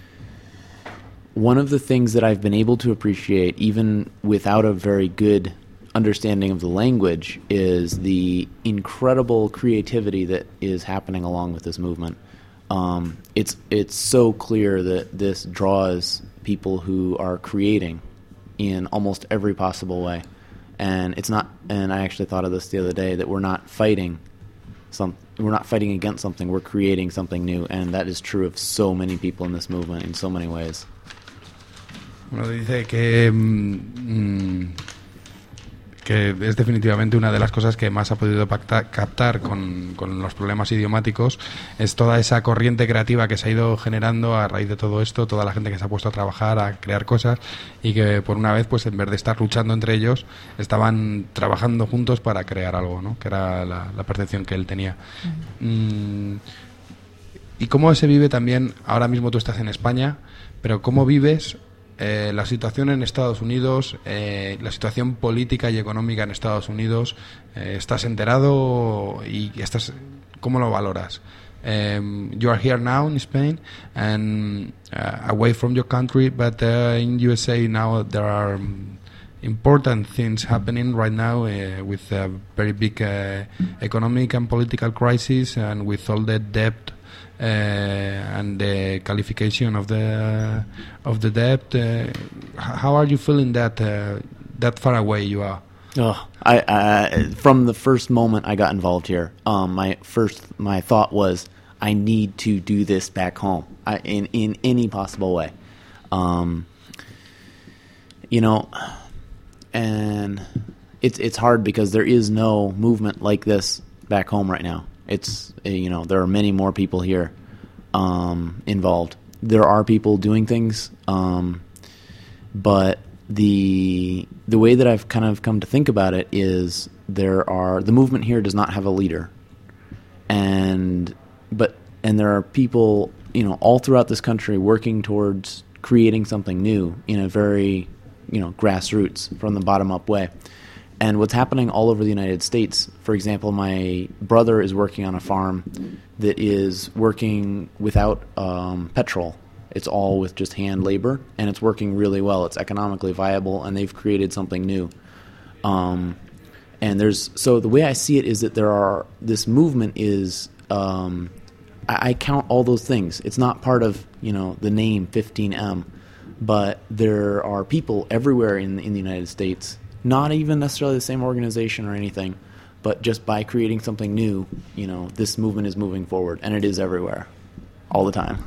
one of the things that I've been able to appreciate, even without a very good understanding of the language, is the incredible creativity that is happening along with this movement. Um, it's it's so clear that this draws people who are creating in almost every possible way, and it's not. And I actually thought of this the other day, that we're not fighting some. We're not fighting against something. We're creating something new, and that is true of so many people in this movement in so many ways. Bueno, dice que mm, que es definitivamente una de las cosas que más ha podido pactar, captar con, con los problemas idiomáticos, es toda esa corriente creativa que se ha ido generando a raíz de todo esto, toda la gente que se ha puesto a trabajar, a crear cosas, y que por una vez, pues en vez de estar luchando entre ellos, estaban trabajando juntos para crear algo, ¿no? Que era la, la percepción que él tenía. Uh-huh. Mm, ¿Y cómo se vive también, ahora mismo tú estás en España, pero cómo vives eh, la situación en Estados Unidos, eh, la situación política y económica en Estados Unidos? Eh, ¿Estás enterado y estás, cómo lo valoras? Um, you are here now in Spain and uh, away from your country, but uh, in U S A now there are um, important things happening right now uh, with a very big uh, economic and political crisis, and with all the debt uh, and the qualification of the uh, of the debt. Uh, how are you feeling that uh, that far away you are? Oh, I, I from the first moment I got involved here, um, my first my thought was I need to do this back home I, in in any possible way, um, you know, and it's it's hard because there is no movement like this back home right now. It's you know there are many more people here um, involved. There are people doing things, um, but the the way that I've kind of come to think about it is there are the movement here does not have a leader, and but and there are people you know all throughout this country working towards creating something new in a very you know grassroots from the bottom up way. And what's happening all over the United States, for example, my brother is working on a farm that is working without um, petrol. It's all with just hand labor, and it's working really well. It's economically viable, and they've created something new. Um, and there's so the way I see it is that there are this movement is um, I, I count all those things. It's not part of you know the name fifteen M, but there are people everywhere in in the United States, not even necessarily the same organization or anything, but just by creating something new, you know, this movement is moving forward, and it is everywhere, all the time.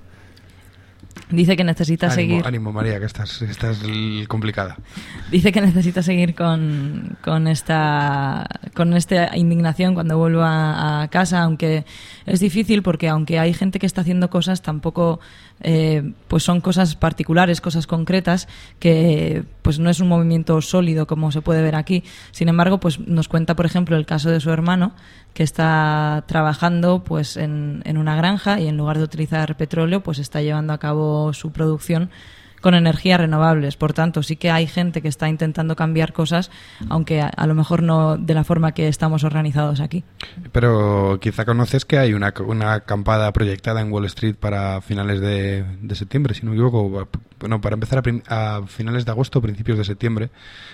Dice que necesita ánimo, seguir. Ánimo, María, que estás, estás complicada. Dice que necesita seguir con, con esta con esta indignación cuando vuelva a casa, aunque es difícil porque aunque hay gente que está haciendo cosas, tampoco eh, pues son cosas particulares, cosas concretas, que pues no es un movimiento sólido como se puede ver aquí. Sin embargo, pues nos cuenta, por ejemplo, el caso de su hermano, que está trabajando pues en, en una granja y en lugar de utilizar petróleo, pues está llevando a cabo su producción con energías renovables. Por tanto, sí que hay gente que está intentando cambiar cosas, aunque a, a lo mejor no de la forma que estamos organizados aquí. Pero quizá conoces que hay una, una acampada proyectada en Wall Street para finales de, de septiembre, si no me equivoco. Bueno, para empezar a, prim, a finales de agosto, principios de septiembre,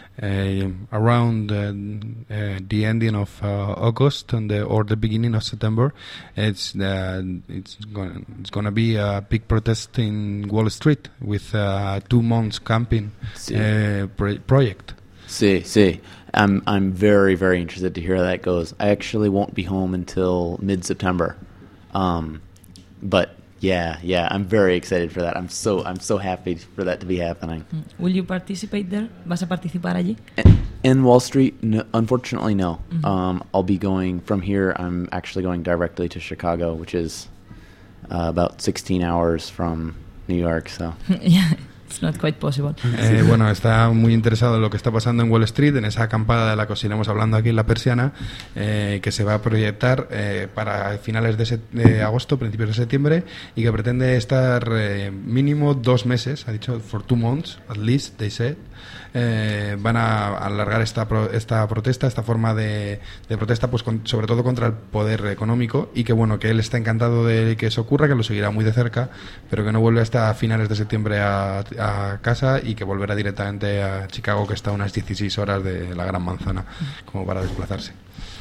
uh, around uh, uh, the ending of uh, August and the, or the beginning of September, it's uh, it's going it's going to be a big protest in Wall Street with a two months camping sí. uh, pro- project. Sí, sí. I'm I'm very very interested to hear how that goes. I actually won't be home until mid-September, um, but. Yeah, yeah, I'm very excited for that. I'm so I'm so happy for that to be happening. Will you participate there? ¿Vas a participar allí? In Wall Street, no, unfortunately, no. Mm-hmm. Um, I'll be going from here. I'm actually going directly to Chicago, which is uh, about sixteen hours from New York. So. Yeah. It's not quite possible. Eh, bueno, está muy interesado en lo que está pasando en Wall Street, en esa acampada de la que os iremos hablando aquí en La Persiana, eh, que se va a proyectar eh, para finales de, set- de agosto, principios de septiembre, y que pretende estar eh, mínimo dos meses, ha dicho, for two months, at least, they said. Eh, van a alargar esta pro- esta protesta, esta forma de, de protesta, pues con, sobre todo contra el poder económico, y que bueno, que él está encantado de que eso ocurra, que lo seguirá muy de cerca, pero que no vuelve hasta finales de septiembre a, a casa y que volverá directamente a Chicago, que está a unas dieciséis horas de la Gran Manzana, como para desplazarse.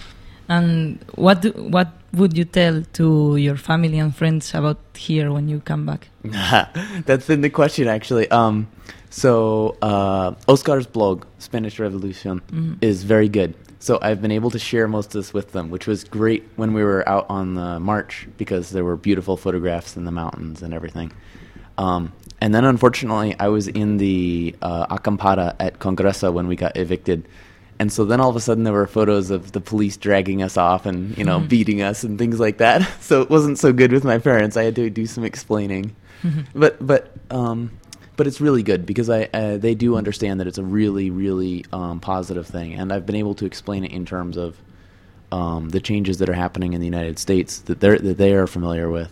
And what do, what would you tell to your family and friends about here when you come back? That's been the question, actually. Um, so uh, Oscar's blog, Spanish Revolution, mm-hmm. is very good. So I've been able to share most of this with them, which was great when we were out on the march because there were beautiful photographs in the mountains and everything. Um, and then, unfortunately, I was in the uh, acampada at Congreso when we got evicted. And so then all of a sudden there were photos of the police dragging us off and, you know, mm-hmm. beating us and things like that. So it wasn't so good with my parents. I had to do some explaining. Mm-hmm. But but um, but it's really good because I uh, they do understand that it's a really, really um, positive thing. And I've been able to explain it in terms of um, the changes that are happening in the United States that, they're, that they are familiar with.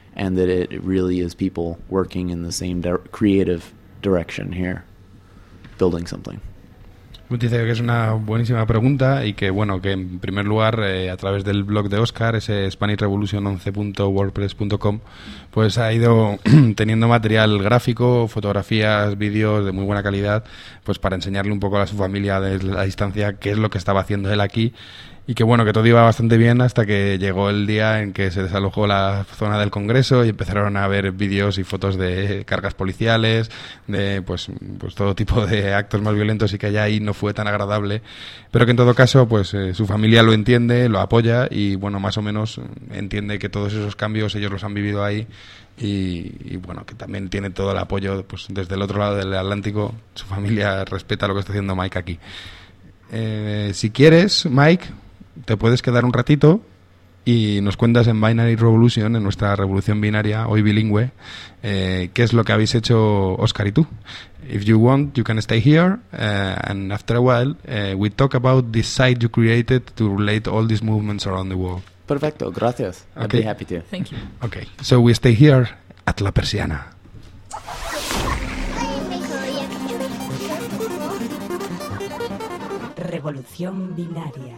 and that it, it really is people working in the same di- creative direction here, building something. Dice que es una buenísima pregunta y que, bueno, que en primer lugar, eh, a través del blog de Oscar, ese spanish revolution once punto wordpress punto com, pues ha ido teniendo material gráfico, fotografías, vídeos de muy buena calidad, pues para enseñarle un poco a su familia desde la distancia qué es lo que estaba haciendo él aquí. Y que bueno, que todo iba bastante bien hasta que llegó el día en que se desalojó la zona del Congreso y empezaron a ver vídeos y fotos de cargas policiales, de pues, pues todo tipo de actos más violentos, y que allá ahí no fue tan agradable, pero que en todo caso pues eh, su familia lo entiende, lo apoya y bueno, más o menos entiende que todos esos cambios ellos los han vivido ahí y, y bueno, que también tiene todo el apoyo pues desde el otro lado del Atlántico. Su familia respeta lo que está haciendo Mike aquí. Eh, si quieres, Mike, te puedes quedar un ratito y nos cuentas en Binary Revolution, en nuestra revolución binaria, hoy bilingüe, eh, qué es lo que habéis hecho Oscar y tú. If you want, you can stay here, uh, and after a while, uh, we talk about this site you created to relate all these movements around the world. Perfecto, gracias. Okay. I'd be happy to. Thank you. Okay, so we stay here at La Persiana. Revolución binaria.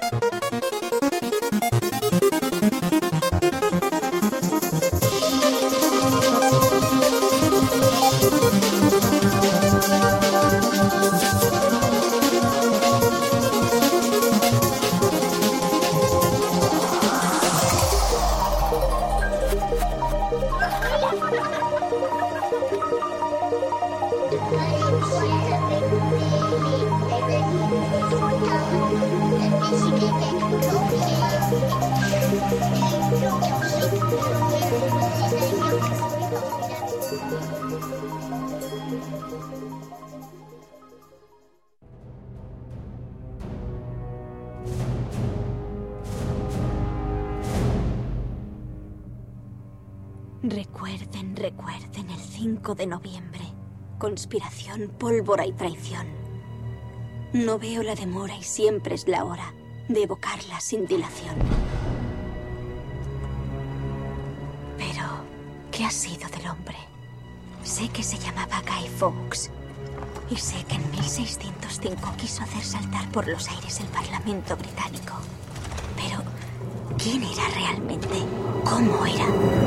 Recuerden, recuerden el cinco de noviembre. Conspiración, pólvora y traición. No veo la demora y siempre es la hora de evocarla sin dilación. Pero, ¿qué ha sido del hombre? Sé que se llamaba Guy Fawkes. Y sé que en mil seiscientos cinco quiso hacer saltar por los aires el Parlamento británico. Pero, ¿quién era realmente? ¿Cómo era?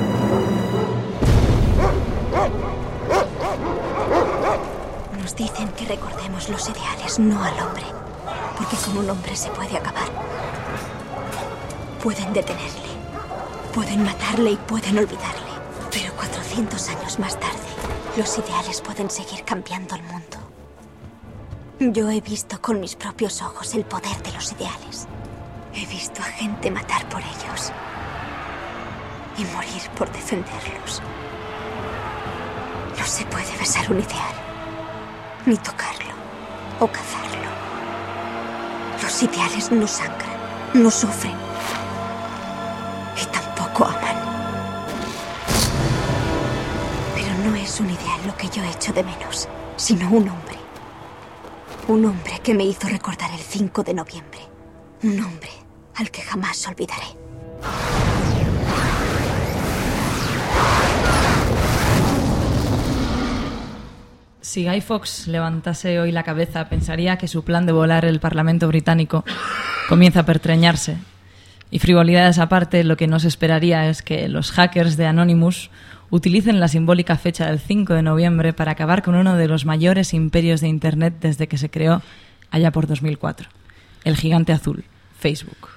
Nos dicen que recordemos los ideales, no al hombre. Porque con un hombre se puede acabar. Pueden detenerle, pueden matarle y pueden olvidarle. Pero cuatrocientos años más tarde, los ideales pueden seguir cambiando el mundo. Yo he visto con mis propios ojos el poder de los ideales. He visto a gente matar por ellos y morir por defenderlos. No se puede besar un ideal, ni tocarlo o cazarlo. Los ideales no sangran, no sufren y tampoco aman. Pero no es un ideal lo que yo echo de menos, sino un hombre. Un hombre que me hizo recordar el cinco de noviembre. Un hombre al que jamás olvidaré. Si Guy Fawkes levantase hoy la cabeza, pensaría que su plan de volar el Parlamento británico comienza a pertreñarse. Y frivolidades aparte, lo que no se esperaría es que los hackers de Anonymous utilicen la simbólica fecha del cinco de noviembre para acabar con uno de los mayores imperios de Internet desde que se creó allá por dos mil cuatro, el gigante azul, Facebook.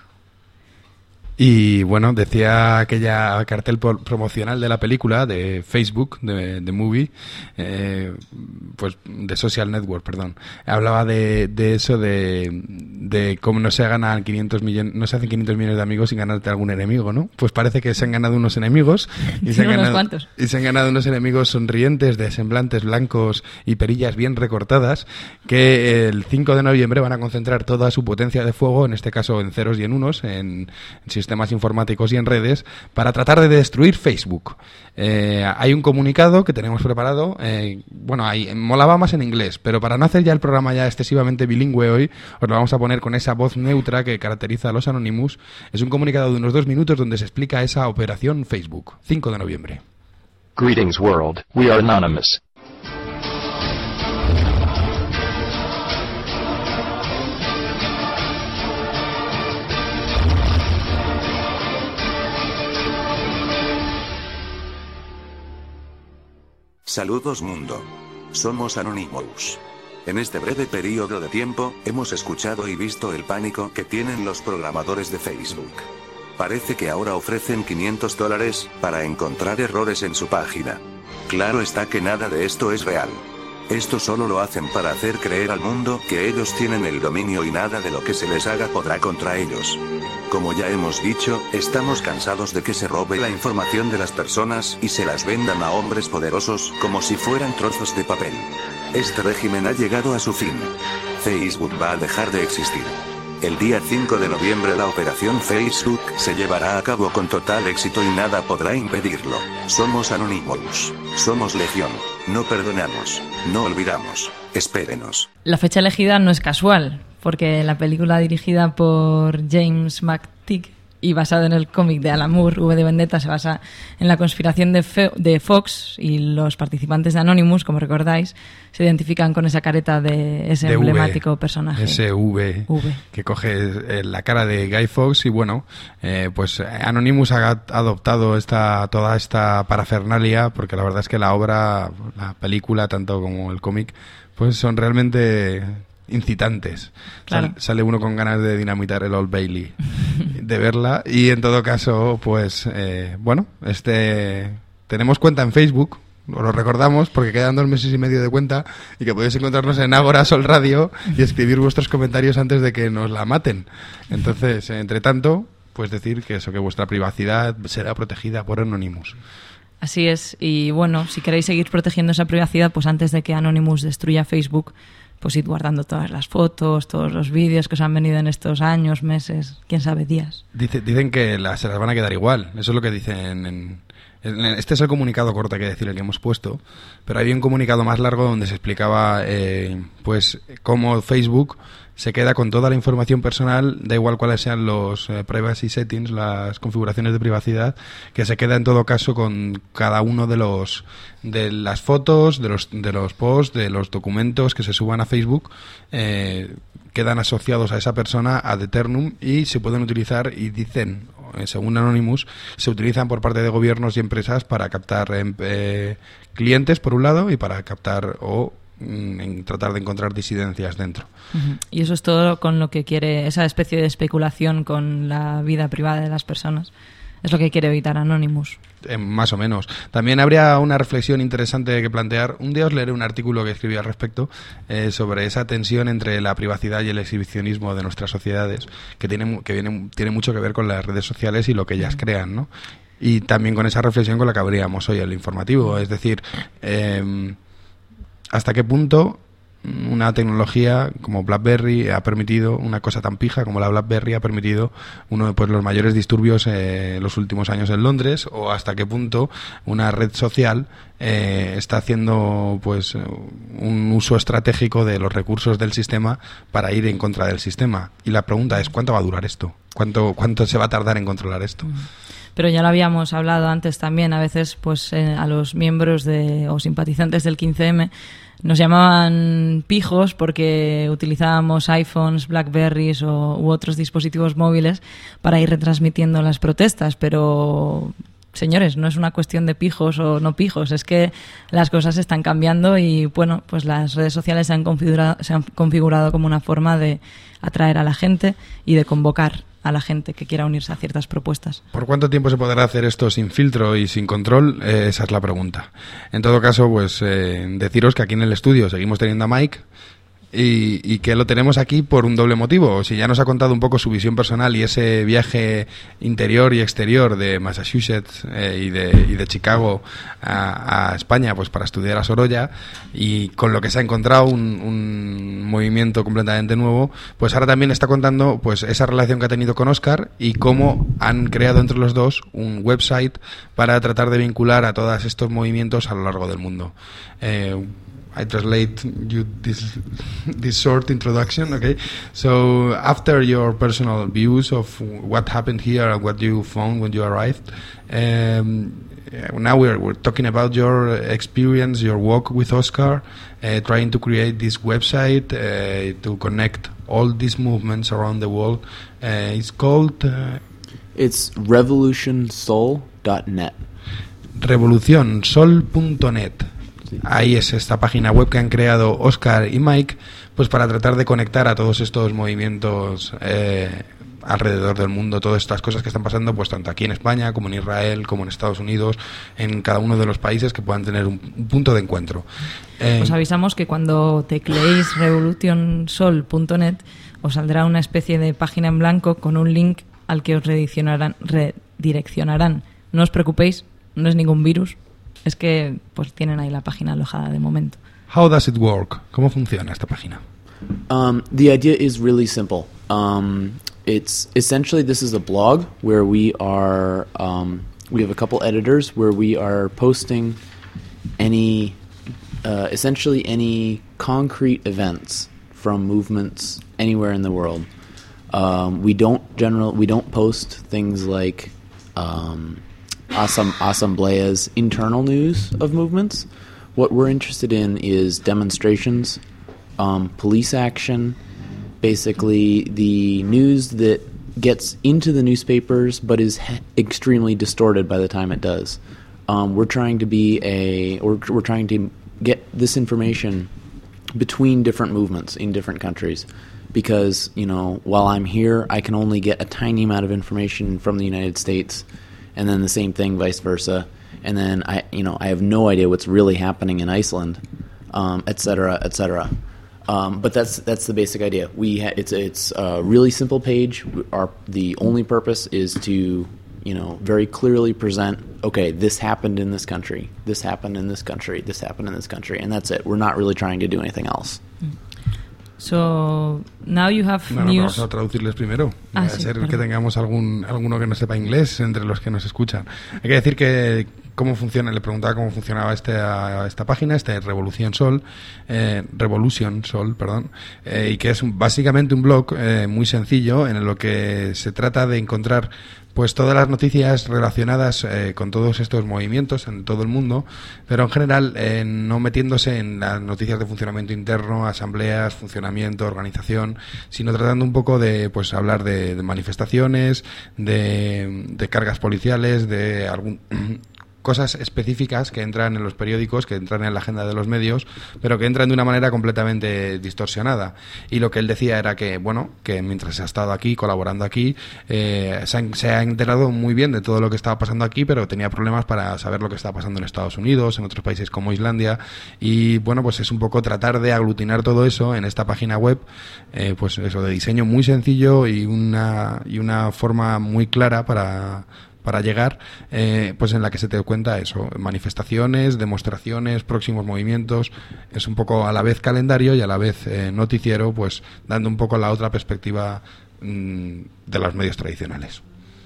Y bueno, decía aquella cartel por- promocional de la película, de Facebook, de, de Movie, eh, pues de Social Network, perdón. Hablaba de, de eso, de, de cómo no se ganan quinientos millones, no se hacen quinientos millones de amigos sin ganarte algún enemigo, ¿no? Pues parece que se han ganado unos enemigos y, se han, unos ganado, cuantos. y se han ganado unos enemigos sonrientes, de semblantes blancos y perillas bien recortadas, que el cinco de noviembre van a concentrar toda su potencia de fuego, en este caso en ceros y en unos, en, en sistemas informáticos y en redes para tratar de destruir Facebook. Eh, hay un comunicado que tenemos preparado, eh, bueno, ahí molaba más en inglés, pero para no hacer ya el programa ya excesivamente bilingüe hoy, os lo vamos a poner con esa voz neutra que caracteriza a los Anonymous. Es un comunicado de unos dos minutos donde se explica esa operación Facebook, cinco de noviembre. Greetings world, we are Anonymous. Saludos mundo. Somos Anonymous. En este breve periodo de tiempo, hemos escuchado y visto el pánico que tienen los programadores de Facebook. Parece que ahora ofrecen quinientos dólares, para encontrar errores en su página. Claro está que nada de esto es real. Esto solo lo hacen para hacer creer al mundo que ellos tienen el dominio y nada de lo que se les haga podrá contra ellos. Como ya hemos dicho, estamos cansados de que se robe la información de las personas y se las vendan a hombres poderosos como si fueran trozos de papel. Este régimen ha llegado a su fin. Facebook va a dejar de existir. El día cinco de noviembre la operación Facebook se llevará a cabo con total éxito y nada podrá impedirlo. Somos Anonymous. Somos Legión. No perdonamos. No olvidamos. Espérenos. La fecha elegida no es casual, porque la película dirigida por James McTeague y basada en el cómic de Alan Moore, V de Vendetta, se basa en la conspiración de, Fe- de Fox, y los participantes de Anonymous, como recordáis, se identifican con esa careta de ese de emblemático v, personaje. Ese V, v, que coge la cara de Guy Fawkes y bueno, eh, pues Anonymous ha adoptado esta toda esta parafernalia, porque la verdad es que la obra, la película, tanto como el cómic, pues son realmente incitantes. Claro. Sal, sale uno con ganas de dinamitar el Old Bailey de verla, y en todo caso pues eh, bueno, este tenemos cuenta en Facebook, os lo recordamos porque quedan dos meses y medio de cuenta, y que podéis encontrarnos en Ágora Sol Radio y escribir vuestros comentarios antes de que nos la maten. Entonces, entre tanto, pues decir que eso, que vuestra privacidad será protegida por Anonymous. Así es, y bueno, si queréis seguir protegiendo esa privacidad, pues antes de que Anonymous destruya Facebook, pues id guardando todas las fotos, todos los vídeos que os han venido en estos años, meses, quién sabe, días. Dice, dicen que las, se las van a quedar igual, eso es lo que dicen en, en... Este es el comunicado corto, hay que decir, el que hemos puesto, pero había un comunicado más largo donde se explicaba eh, pues cómo Facebook se queda con toda la información personal, da igual cuáles sean los eh, privacy settings, las configuraciones de privacidad, que se queda en todo caso con cada uno de los de las fotos, de los de los posts, de los documentos que se suban a Facebook, eh, quedan asociados a esa persona ad eternum y se pueden utilizar, y dicen, según Anonymous, se utilizan por parte de gobiernos y empresas para captar eh, clientes por un lado y para captar o en tratar de encontrar disidencias dentro. Uh-huh. Y eso es todo con lo que quiere, esa especie de especulación con la vida privada de las personas. Es lo que quiere evitar Anonymous. Eh, más o menos. También habría una reflexión interesante que plantear. Un día os leeré un artículo que escribí al respecto eh, sobre esa tensión entre la privacidad y el exhibicionismo de nuestras sociedades, que tiene, que viene, tiene mucho que ver con las redes sociales y lo que ellas uh-huh. crean, ¿no? Y también con esa reflexión con la que abríamos hoy el informativo. Es decir, eh, ¿hasta qué punto una tecnología como BlackBerry ha permitido, una cosa tan pija como la BlackBerry ha permitido uno de pues, los mayores disturbios eh, en los últimos años en Londres? O hasta qué punto una red social eh, está haciendo pues un uso estratégico de los recursos del sistema para ir en contra del sistema. Y la pregunta es, ¿cuánto va a durar esto? ¿Cuánto, cuánto se va a tardar en controlar esto? Pero ya lo habíamos hablado antes también, a veces pues eh, a los miembros de o simpatizantes del quince eme nos llamaban pijos porque utilizábamos iPhones, Blackberries o, u otros dispositivos móviles para ir retransmitiendo las protestas, pero señores, no es una cuestión de pijos o no pijos, es que las cosas están cambiando y bueno, pues las redes sociales se han configurado, se han configurado como una forma de atraer a la gente y de convocar a la gente que quiera unirse a ciertas propuestas. ¿Por cuánto tiempo se podrá hacer esto sin filtro y sin control? Eh, esa es la pregunta. En todo caso, pues eh, deciros que aquí en el estudio seguimos teniendo a Mike, Y, y que lo tenemos aquí por un doble motivo. Si ya nos ha contado un poco su visión personal y ese viaje interior y exterior de Massachusetts eh, y, de, y de Chicago a, a España, pues para estudiar a Sorolla, y con lo que se ha encontrado un, un movimiento completamente nuevo, pues ahora también está contando pues esa relación que ha tenido con Óscar y cómo han creado entre los dos un website para tratar de vincular a todos estos movimientos a lo largo del mundo. Eh, I translate you this this short introduction, okay? So after your personal views of what happened here and what you found when you arrived, um, now we're we're talking about your experience, your work with Óscar, uh, trying to create this website uh, to connect all these movements around the world. Uh, it's called. Uh, it's revolution soul dot net. revolución sol punto net. Ahí es esta página web que han creado Óscar y Mike, pues para tratar de conectar a todos estos movimientos eh, alrededor del mundo, todas estas cosas que están pasando, pues tanto aquí en España como en Israel, como en Estados Unidos, en cada uno de los países que puedan tener un, un punto de encuentro. Eh, os avisamos que cuando tecleéis revolution sol punto net os saldrá una especie de página en blanco con un link al que os redireccionarán. redireccionarán. No os preocupéis, no es ningún virus. Es que pues tienen ahí la página alojada de momento. How does it work? ¿Cómo funciona esta página? Um, the idea is really simple. Um, it's essentially this is a blog where we are um, we have a couple editors where we are posting any uh, essentially any concrete events from movements anywhere in the world. Um, we don't general we don't post things like um, Asam- Asamblea's internal news of movements. What we're interested in is demonstrations, um, police action, basically the news that gets into the newspapers but is he- extremely distorted by the time it does. Um, we're trying to be a, or we're trying to get this information between different movements in different countries. Because, you know, while I'm here, I can only get a tiny amount of information from the United States, and then the same thing vice versa. And then I, you know, I have no idea what's really happening in Iceland, um, et cetera, et cetera. Um, but that's that's the basic idea. We ha- it's it's a really simple page. Our the only purpose is to, you know, very clearly present. Okay, this happened in this country. This happened in this country. This happened in this country, and that's it. We're not really trying to do anything else. Mm. So now you have bueno, news. Vamos a traducirles primero. Ah, a sí, ser perdón. que tengamos algún alguno que no sepa inglés entre los que nos escuchan. Hay que decir que cómo funciona. Le preguntaba cómo funcionaba este, esta página, este Revolución Sol, eh, Revolution Sol, perdón, eh, y que es un, básicamente un blog eh, muy sencillo en lo que se trata de encontrar pues todas las noticias relacionadas eh, con todos estos movimientos en todo el mundo, pero en general eh, no metiéndose en las noticias de funcionamiento interno, asambleas, funcionamiento, organización, sino tratando un poco de pues hablar de, de manifestaciones, de, de cargas policiales, de algún cosas específicas que entran en los periódicos, que entran en la agenda de los medios, pero que entran de una manera completamente distorsionada. Y lo que él decía era que, bueno, que mientras ha estado aquí, colaborando aquí, eh, se, ha, se ha enterado muy bien de todo lo que estaba pasando aquí, pero tenía problemas para saber lo que estaba pasando en Estados Unidos, en otros países como Islandia, y bueno, pues es un poco tratar de aglutinar todo eso en esta página web, eh, pues eso, de diseño muy sencillo y una, y una forma muy clara para... para llegar, eh, pues en la que se te cuenta eso, manifestaciones, demostraciones, próximos movimientos, es un poco a la vez calendario y a la vez eh, noticiero, pues dando un poco la otra perspectiva mmm, de los medios tradicionales.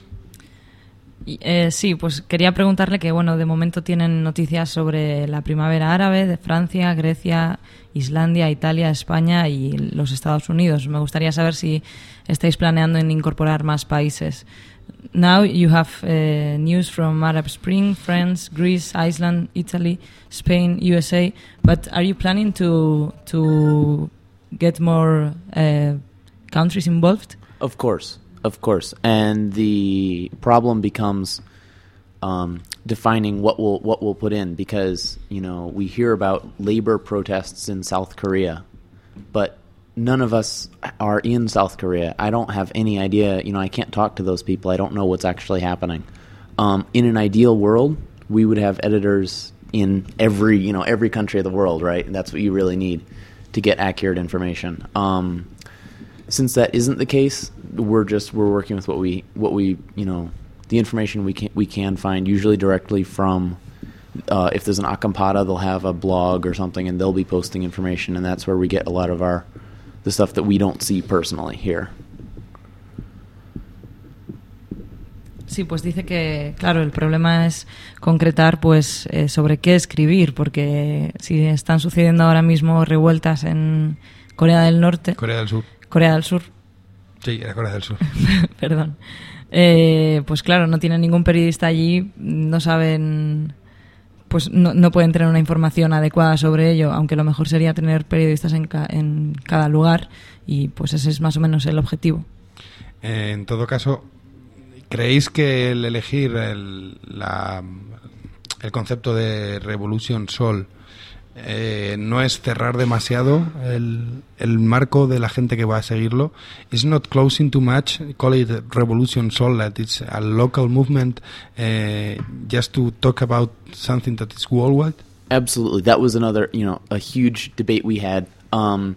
Y, eh, sí, pues quería preguntarle que, bueno, de momento tienen noticias sobre la primavera árabe de Francia, Grecia, Islandia, Italia, España y los Estados Unidos. Me gustaría saber si estáis planeando en incorporar más países. Now you have uh, news from Arab Spring, France, Greece, Iceland, Italy, Spain, U S A. But are you planning to to get more uh, countries involved? Of course, of course. And the problem becomes um, defining what we'll what we'll put in, because you know we hear about labor protests in South Korea, but none of us are in South Korea. I don't have any idea. You know, I can't talk to those people. I don't know what's actually happening. Um, in an ideal world, we would have editors in every, you know, every country of the world, right? And that's what you really need. to get accurate information. Um, since that isn't the case, we're just we're working with what we what we you know the information we can we can find, usually directly from. Uh, if there's an acampada, they'll have a blog or something, and they'll be posting information, and that's where we get a lot of our the stuff that we don't see personally here. Sí, pues dice que, claro, el problema es concretar pues eh, sobre qué escribir, porque si están sucediendo ahora mismo revueltas en Corea del Norte... Corea del Sur. Corea del Sur. Sí, era Corea del Sur. Perdón. Eh, pues claro, no tienen ningún periodista allí, no saben... pues no, no pueden tener una información adecuada sobre ello, aunque lo mejor sería tener periodistas en, ca- en cada lugar, y pues ese es más o menos el objetivo. Eh, en todo caso, ¿creéis que el elegir el, la, el concepto de Revolution Soul eh, no es cerrar demasiado el, el marco de la gente que va a seguirlo? Is not closing too much? Call it Revolution Soul, that it's a local movement, uh, just to talk about something that is worldwide? Absolutely. That was another, you know, a huge debate we had. Um,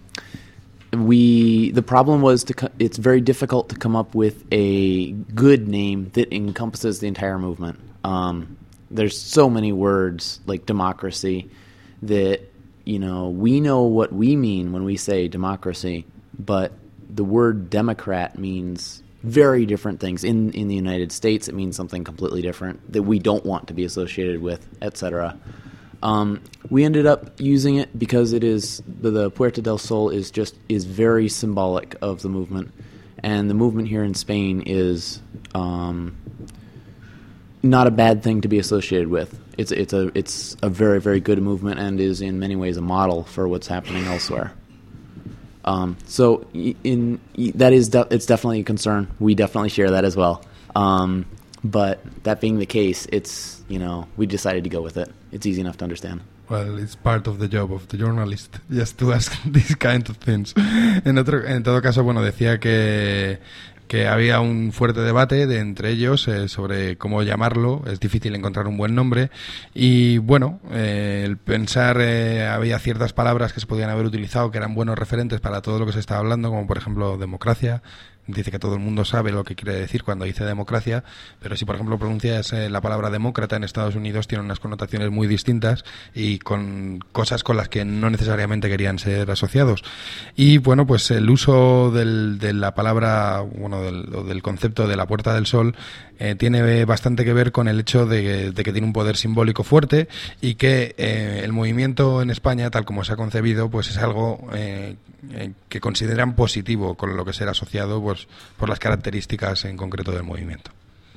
we the problem was to co- it's very difficult to come up with a good name that encompasses the entire movement. Um, there's so many words like democracy that, you know, we know what we mean when we say democracy, but the word Democrat means very different things. In in the United States, it means something completely different that we don't want to be associated with, et cetera. Um, we ended up using it because it is the, the Puerta del Sol is just is very symbolic of the movement, and the movement here in Spain is um, not a bad thing to be associated with. It's it's a it's a very very good movement and is in many ways a model for what's happening elsewhere. Um, so in, in that is de- it's definitely a concern. We definitely share that as well. Um, but that being the case, it's you know we decided to go with it. It's easy enough to understand. Well, it's part of the job of the journalist, just to ask these kind of things. En otro, en todo caso, bueno, decía que que había un fuerte debate de entre ellos eh, sobre cómo llamarlo. Es difícil encontrar un buen nombre y bueno, eh, el pensar eh, había ciertas palabras que se podían haber utilizado que eran buenos referentes para todo lo que se estaba hablando, como por ejemplo democracia. Dice que todo el mundo sabe lo que quiere decir cuando dice democracia, pero si por ejemplo pronuncias eh, la palabra demócrata en Estados Unidos tiene unas connotaciones muy distintas y con cosas con las que no necesariamente querían ser asociados. Y bueno, pues el uso del, de la palabra, bueno, del, del concepto de la Puerta del Sol eh, tiene bastante que ver con el hecho de, de que tiene un poder simbólico fuerte y que eh, el movimiento en España, tal como se ha concebido, pues es algo eh, eh, que consideran positivo con lo que será asociado pues por las características en concreto del movimiento.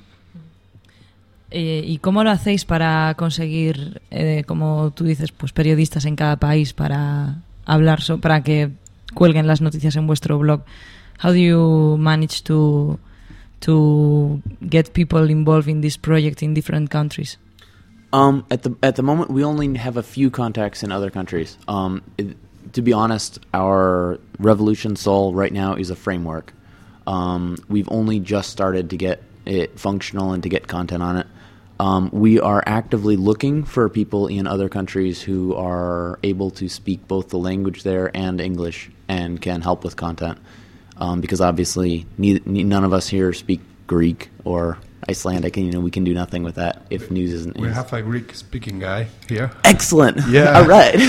Eh, ¿Y cómo lo hacéis para conseguir, eh, como tú dices, pues periodistas en cada país para hablar, so, para que cuelguen las noticias en vuestro blog? How do you manage to to get people involved in this project in different countries? Um, at the at the moment, we only have a few contacts in other countries. Um, it, to be honest, our Revolution Soul right now is a framework. Um, we've only just started to get it functional and to get content on it. Um, we are actively looking for people in other countries who are able to speak both the language there and English and can help with content. Um, because obviously neither, none of us here speak Greek or Icelandic, and you know we can do nothing with that if news isn't. We is. have a Greek-speaking guy here. Excellent. Yeah. All right.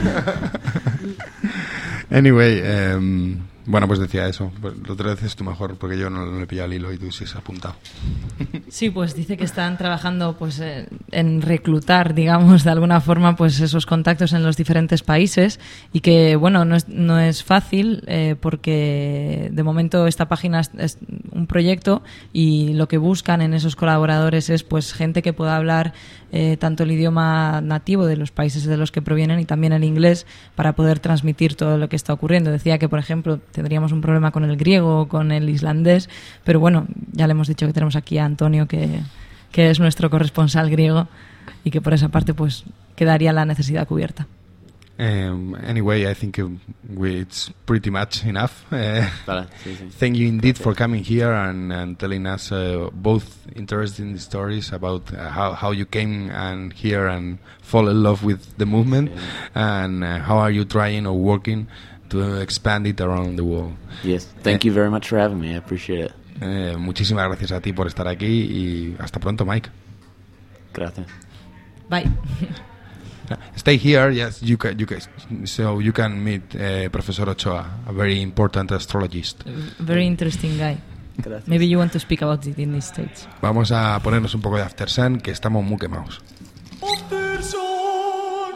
Anyway, um, bueno, pues decía eso. Lo otro dices tú mejor, porque yo no, no le he pillado el hilo y tú sí has apuntado. Sí, pues dice que están trabajando pues eh, en reclutar, digamos, de alguna forma, pues esos contactos en los diferentes países y que, bueno, no es, no es fácil eh, porque de momento esta página es, es un proyecto y lo que buscan en esos colaboradores es pues gente que pueda hablar eh, tanto el idioma nativo de los países de los que provienen y también el inglés para poder transmitir todo lo que está ocurriendo. Decía que, por ejemplo, tendríamos un problema con el griego o con el islandés, pero bueno, ya le hemos dicho que tenemos aquí a Antonio, que, que es nuestro corresponsal griego y que por esa parte pues quedaría la necesidad cubierta. Um, anyway, I think um, we, it's pretty much enough. Uh, Vale, sí, sí. Thank you indeed for coming here and, and telling us uh, both interesting stories about uh, how, how you came and here and fall in love with the movement, yeah. and uh, how are you trying or working to expand it around the world. Yes, thank uh, you very much for having me. I appreciate it. Uh, muchísimas gracias a ti por estar aquí y hasta pronto, Mike. Gracias. Bye. Stay here, yes, you can, you can, so you can meet uh, Professor Ochoa, a very important astrologist. Very interesting guy. Gracias. Maybe you want to speak about it in the States. Vamos a ponernos un poco de After Sun, que estamos muy quemados. After Sun.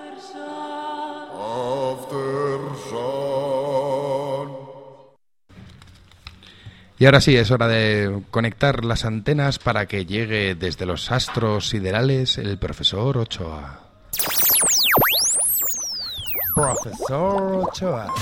After Sun. Y ahora sí, es hora de conectar las antenas para que llegue desde los astros siderales el Profesor Ochoa. Profesor Ochoa.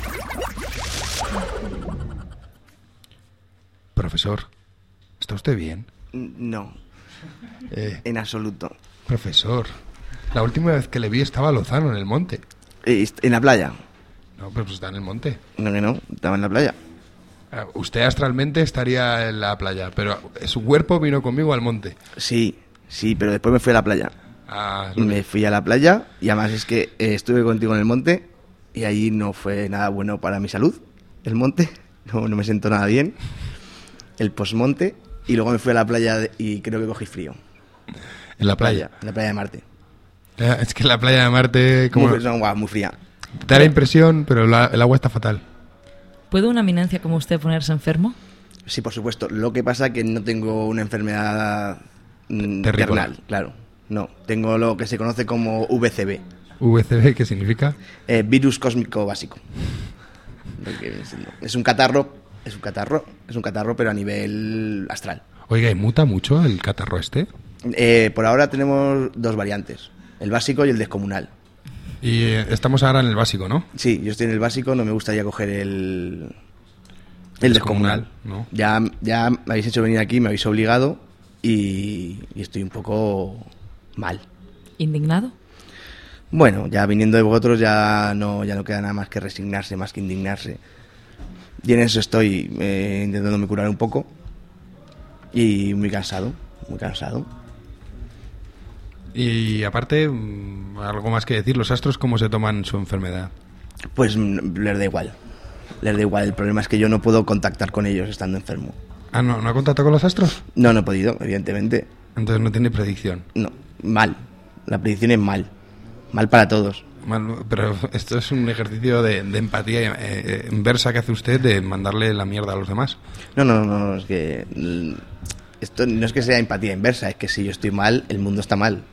Profesor, ¿está usted bien? No, Eh, en absoluto. profesor, la última vez que le vi estaba a Lozano, en el monte. Eh, est- ¿En la playa? No, pero pues está en el monte. No, que no, estaba en la playa. Ah, Usted astralmente estaría en la playa, pero su cuerpo vino conmigo al monte. Sí, sí, pero después me fui a la playa. Ah, Me fui a la playa y además es que eh, estuve contigo en el monte y allí no fue nada bueno para mi salud, el monte. No, no me siento nada bien. El posmonte. Y luego me fui a la playa de- y creo que cogí frío. en la playa. En la playa de Marte. Eh, Es que la playa de Marte como Muy, no, guau, muy fría. da la impresión, pero la- el agua está fatal. ¿Puede una eminencia como usted ponerse enfermo? Sí, por supuesto. Lo que pasa es que no tengo una enfermedad mm, Terrícola. terrenal, claro. No, tengo lo que se conoce como V C B, V C B, ¿qué significa? eh, virus cósmico básico. Lo que viene siendo. Es un catarro, es un catarro, es un catarro, pero a nivel astral. Oiga, ¿y muta mucho el catarro este? Eh, por ahora tenemos dos variantes, el básico y el descomunal. Y eh, estamos ahora en el básico, ¿no? Sí, yo estoy en el básico, no me gustaría coger el, el descomunal. ¿no? Ya, ya me habéis hecho venir aquí, me habéis obligado y, y estoy un poco mal. ¿Indignado? Bueno, ya viniendo de vosotros ya no, ya no queda nada más que resignarse, más que indignarse. Y en eso estoy eh, intentándome curar un poco y muy cansado, muy cansado. Y aparte, mm, algo más que decir, los astros, ¿cómo se toman su enfermedad? Pues mm, les da igual, les da igual. El problema es que yo no puedo contactar con ellos estando enfermo. Ah, ¿no, no ha contactado con los astros? No, no he podido, evidentemente. Entonces no tiene predicción. No, mal. La predicción es mal. Mal para todos. Mal- pero esto es un ejercicio de, de empatía eh, eh, inversa que hace usted de mandarle la mierda a los demás. No, no, no, no, es que mm, esto no es que sea empatía inversa, es que si yo estoy mal, el mundo está mal.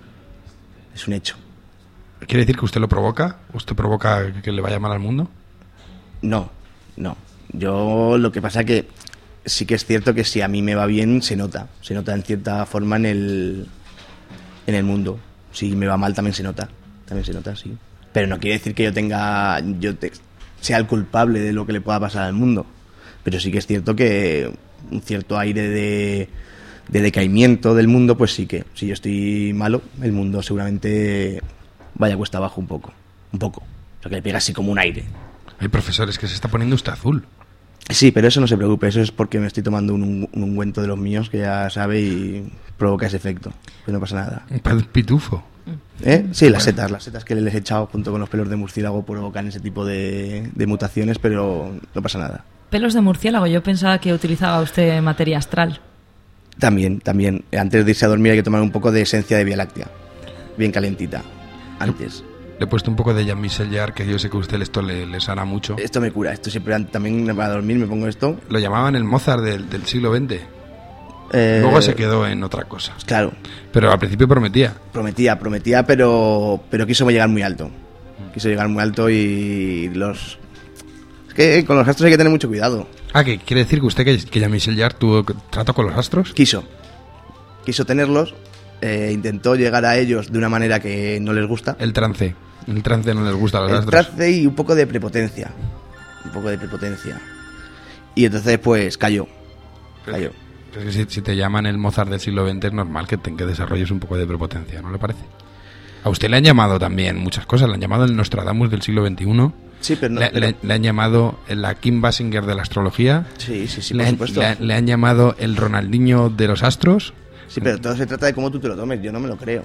Es un hecho. ¿Quiere decir que usted lo provoca? ¿Usted provoca que le vaya mal al mundo? No, no. Yo lo que pasa que sí que es cierto que si a mí me va bien, se nota. Se nota en cierta forma en el, en el mundo. Si me va mal también se nota. También se nota, sí. Pero no quiere decir que yo tenga, yo te- sea el culpable de lo que le pueda pasar al mundo. Pero sí que es cierto que un cierto aire de, de decaimiento del mundo, pues sí que, si yo estoy malo, el mundo seguramente vaya cuesta abajo un poco. Un poco. O sea, que le pega así como un aire. Hay profesores que se está poniendo usted azul. Sí, pero eso no se preocupe, eso es porque me estoy tomando un, un un ungüento de los míos que ya sabe y provoca ese efecto. Pero no pasa nada. Un pez pitufo. ¿Eh? Sí, las setas, las setas que les he echado junto con los pelos de murciélago provocan ese tipo de, de mutaciones, pero no pasa nada. Pelos de murciélago, yo pensaba que utilizaba usted materia astral. También, también, antes de irse a dormir hay que tomar un poco de esencia de Vía Láctea, bien calentita, antes. Le he puesto un poco de Jean-Michel Jarre, que yo sé que a usted esto le, le sana mucho. Esto me cura, esto siempre an- también para dormir me pongo esto. Lo llamaban el Mozart del, del siglo veinte. Eh, Luego se quedó en otra cosa. Claro. Pero al principio prometía. Prometía, prometía, pero, pero quiso llegar muy alto. Quiso llegar muy alto y los... Es que con los astros hay que tener mucho cuidado. Ah, ¿que quiere decir que usted, que, que Jean-Michel Jarre tuvo trato con los astros? Quiso. Quiso tenerlos, eh, intentó llegar a ellos de una manera que no les gusta. El trance. El trance no les gusta a los El astros. trance y un poco de prepotencia. Un poco de prepotencia. Y entonces pues cayó. Cayó. Es que si, si te llaman el Mozart del siglo veinte es normal que, te, que desarrolles un poco de prepotencia, ¿no le parece? A usted le han llamado también muchas cosas. Le han llamado el Nostradamus del siglo veintiuno. Sí, pero no... Le, pero... le, le han llamado la Kim Basinger de la astrología. Sí, sí, sí, le, por supuesto. Le, le han llamado el Ronaldinho de los astros. Sí, pero todo se trata de cómo tú te lo tomes. Yo no me lo creo.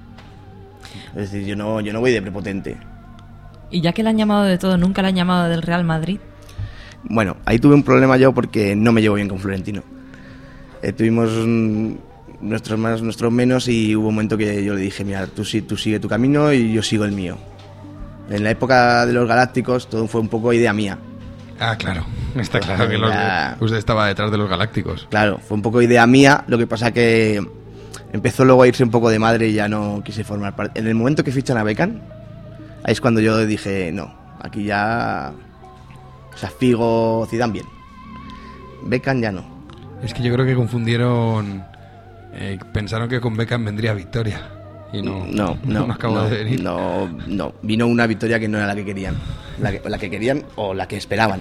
Es decir, yo no, yo no voy de prepotente. Y ya que le han llamado de todo, ¿nunca le han llamado del Real Madrid? Bueno, ahí tuve un problema yo porque no me llevo bien con Florentino. Eh, tuvimos mm, nuestros más, nuestros menos, y hubo un momento que yo le dije, mira, tú, tú sigue tu camino y yo sigo el mío. En la época de los Galácticos todo fue un poco idea mía. Ah, claro. Está claro que los, Ya... usted estaba detrás de los Galácticos. Claro, fue un poco idea mía, lo que pasa que empezó luego a irse un poco de madre y ya no quise formar parte. En el momento que fichan a Beckham, ahí es cuando yo dije, no, aquí ya... O sea, Figo, Zidane bien. Beckham ya no. Es que yo creo que confundieron... Eh, pensaron que con Beckham vendría victoria. Y no, no, no, no acabó no, de venir. No, no, vino una victoria que no era la que querían. La que, la que querían o la que esperaban.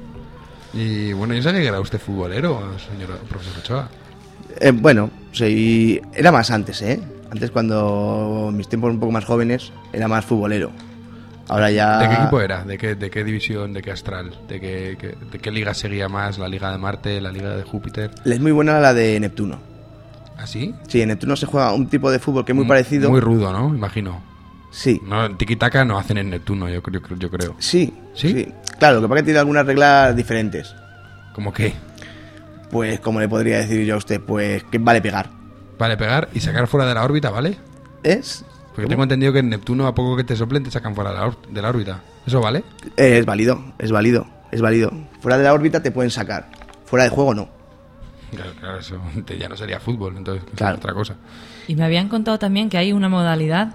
Y bueno, yo sabía que era usted futbolero, señor profesor Ochoa. Eh, bueno, sí, era más antes, ¿eh? Antes, cuando mis tiempos un poco más jóvenes, era más futbolero. Ahora ya... ¿De qué equipo era? ¿De qué, de qué división? ¿De qué astral? ¿De qué, qué, de qué liga seguía más? ¿La liga de Marte? ¿La liga de Júpiter? Es muy buena la de Neptuno. ¿Ah, sí? Sí, en Neptuno se juega un tipo de fútbol que es muy parecido. Muy rudo, ¿no? Imagino. Sí. No, tiki-taka no hacen en Neptuno, yo creo. Yo creo. Sí, sí. Sí. Claro, lo que pasa es que tiene algunas reglas diferentes. ¿Cómo qué? Pues, como le podría decir yo a usted, pues que vale pegar. Vale pegar y sacar fuera de la órbita, ¿vale? ¿Es? Porque tengo entendido que en Neptuno, a poco que te soplen, te sacan fuera de la, de la órbita. ¿Eso vale? Eh, es válido, es válido, es válido. Fuera de la órbita te pueden sacar. Fuera de juego no. Claro, claro, eso ya no sería fútbol, entonces claro. Es otra cosa. Y me habían contado también que hay una modalidad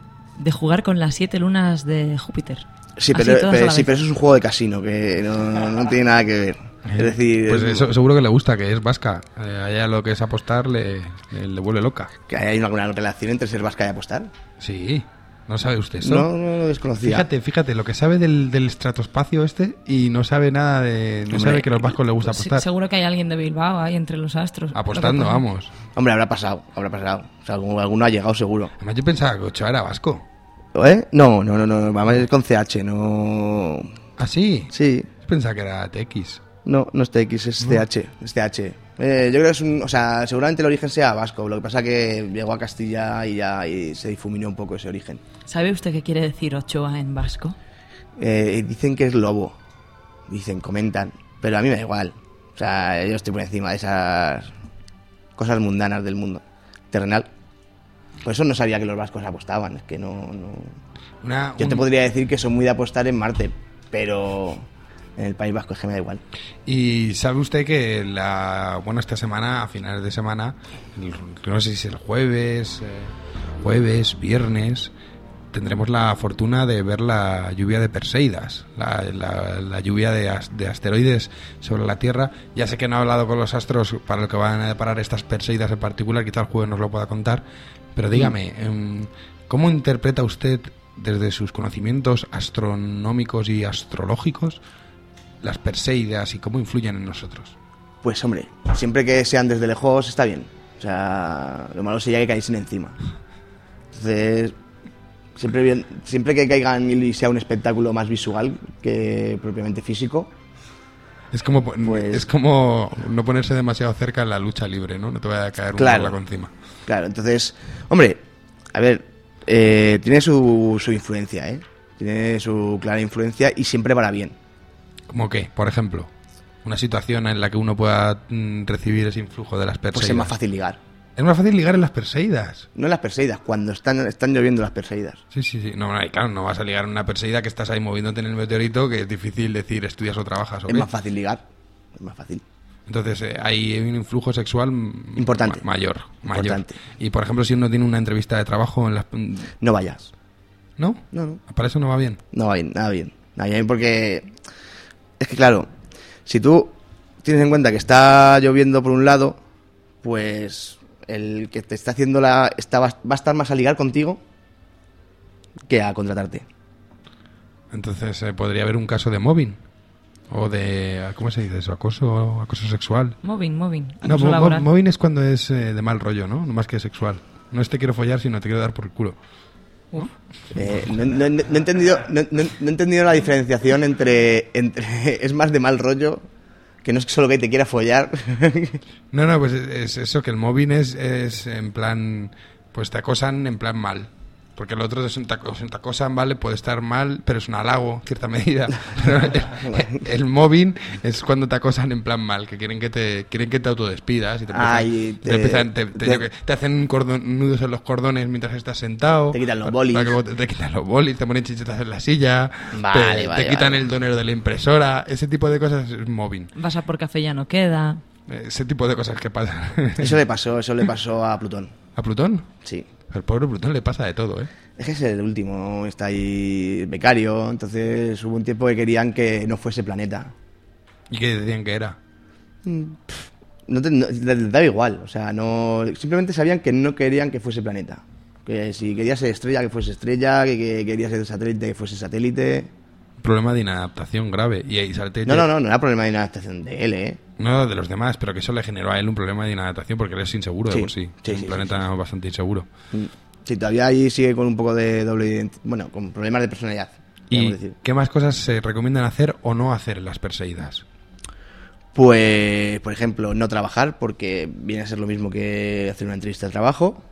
de jugar con las siete lunas de Júpiter. Sí, pero, pero, sí, pero eso es un juego de casino, que no, no tiene nada que ver. Es decir... Pues eso seguro que le gusta, que es vasca. Eh, allá lo que es apostar le, le vuelve loca. ¿Que hay alguna relación entre ser vasca y apostar? Sí. ¿No sabe usted eso? No, no lo desconocía. Fíjate, fíjate, lo que sabe del, del estratospacio este y no sabe nada de... No Hombre, sabe que a los vascos les gusta apostar. Sí, seguro que hay alguien de Bilbao ahí entre los astros. Apostando, vamos. Hombre, habrá pasado, habrá pasado. O sea, alguno, alguno ha llegado seguro. Además yo pensaba que Ochoa era vasco. ¿Eh? No, no, no, no, vamos a ir con C H, no... ¿Ah, sí? Sí. Yo pensaba que era T X. No, no es T X, es no. C H, es C H. Eh, yo creo que es un... O sea, seguramente el origen sea vasco, lo que pasa que llegó a Castilla y ya y se difuminó un poco ese origen. ¿Sabe usted qué quiere decir Ochoa en vasco? Eh, dicen que es lobo, dicen, comentan, pero a mí me da igual. O sea, yo estoy por encima de esas cosas mundanas del mundo terrenal. Por eso no sabía que los vascos apostaban, es que no... no... Una, yo un... te podría decir que son muy de apostar en Marte, pero... En el País Vasco es que me da igual. Y sabe usted que la bueno esta semana, a finales de semana, el, no sé si es el jueves, eh, jueves, viernes, tendremos la fortuna de ver la lluvia de Perseidas, la, la, la lluvia de, de asteroides sobre la Tierra. Ya sé que no he hablado con los astros para lo que van a deparar estas Perseidas en particular, quizá el jueves nos lo pueda contar, pero dígame, eh, ¿cómo interpreta usted desde sus conocimientos astronómicos y astrológicos las Perseidas y cómo influyen en nosotros? Pues hombre, siempre que sean desde lejos está bien. O sea, lo malo sería que caísen encima. Entonces, siempre bien, siempre que caigan y sea un espectáculo más visual que propiamente físico. Es como pues, es como no ponerse demasiado cerca en la lucha libre, ¿no? No te vaya a caer claro, un balaco encima. Claro, entonces, hombre, a ver, eh, tiene su, su influencia, ¿eh? Tiene su clara influencia y siempre para bien. ¿Cómo qué? Por ejemplo, una situación en la que uno pueda mm, recibir ese influjo de las Perseidas. Pues es más fácil ligar. Es más fácil ligar en las Perseidas. No en las Perseidas, cuando están, están lloviendo las Perseidas. Sí, sí, sí. No, no, claro, no vas a ligar en una Perseida que estás ahí moviéndote en el meteorito, que es difícil decir estudias o trabajas. ¿O es qué? más fácil ligar. Es más fácil. Entonces eh, hay un influjo sexual importante. Ma- mayor, mayor. Importante. Y por ejemplo, si uno tiene una entrevista de trabajo en las... No vayas. ¿No? No, no. ¿Para eso no va bien? No va bien, nada bien. Nada bien porque... Es que claro, si tú tienes en cuenta que está lloviendo por un lado, pues el que te está haciendo la... Está, va a estar más a ligar contigo que a contratarte. Entonces eh, podría haber un caso de mobbing. O de... ¿Cómo se dice eso? ¿Acoso, acoso sexual? Mobbing, mobbing. No, mo- mo- mobbing es cuando es eh, de mal rollo, ¿no? No más que sexual. No es te quiero follar, sino te quiero dar por el culo. ¿no? Eh, no, no, no he entendido, no, no, no he entendido la diferenciación entre, entre es más de mal rollo, que no es solo que te quiera follar. No, no, pues es, es eso, que el mobbing es, es en plan, pues te acosan en plan mal. Porque el otro es un taco, te acosan, ¿vale? Puede estar mal, pero es un halago, en cierta medida. el, el mobbing es cuando te acosan en plan mal, que quieren que te quieren que te autodespidas y te, empiezan, Ay, te, te, empiezan, te, te, te, te hacen cordon, nudos en los cordones mientras estás sentado. Te quitan los bolis. Te, te quitan los bolis, te ponen chichetas en la silla. Vale, te, vale, te quitan vale. el donero de la impresora. Ese tipo de cosas es mobbing. Vas a por café ya no queda. Ese tipo de cosas que pasan. Eso le pasó, eso le pasó a Plutón. ¿A Plutón? Sí. Al pobre Plutón le pasa de todo, ¿eh? Es que es el último, está ahí becario, entonces hubo un tiempo que querían que no fuese planeta. ¿Y qué decían que era? No, te, no les daba igual, o sea, no simplemente sabían que no querían que fuese planeta. Que si quería ser estrella, que fuese estrella, que, que quería ser satélite, que fuese satélite. Problema de inadaptación grave. Y, y satélite... No, no, no, no era problema de inadaptación de él, ¿eh? No, de los demás, pero que eso le generó a él un problema de inadaptación porque él es inseguro de Sí, por sí. sí, Es un sí, planeta sí, sí. bastante inseguro. Sí, todavía ahí sigue con un poco de doble ident- bueno, con problemas de personalidad. ¿Y podríamos decir. qué más cosas se recomiendan hacer o no hacer en las perseguidas? Pues, por ejemplo, no trabajar, porque viene a ser lo mismo que hacer una entrevista de trabajo.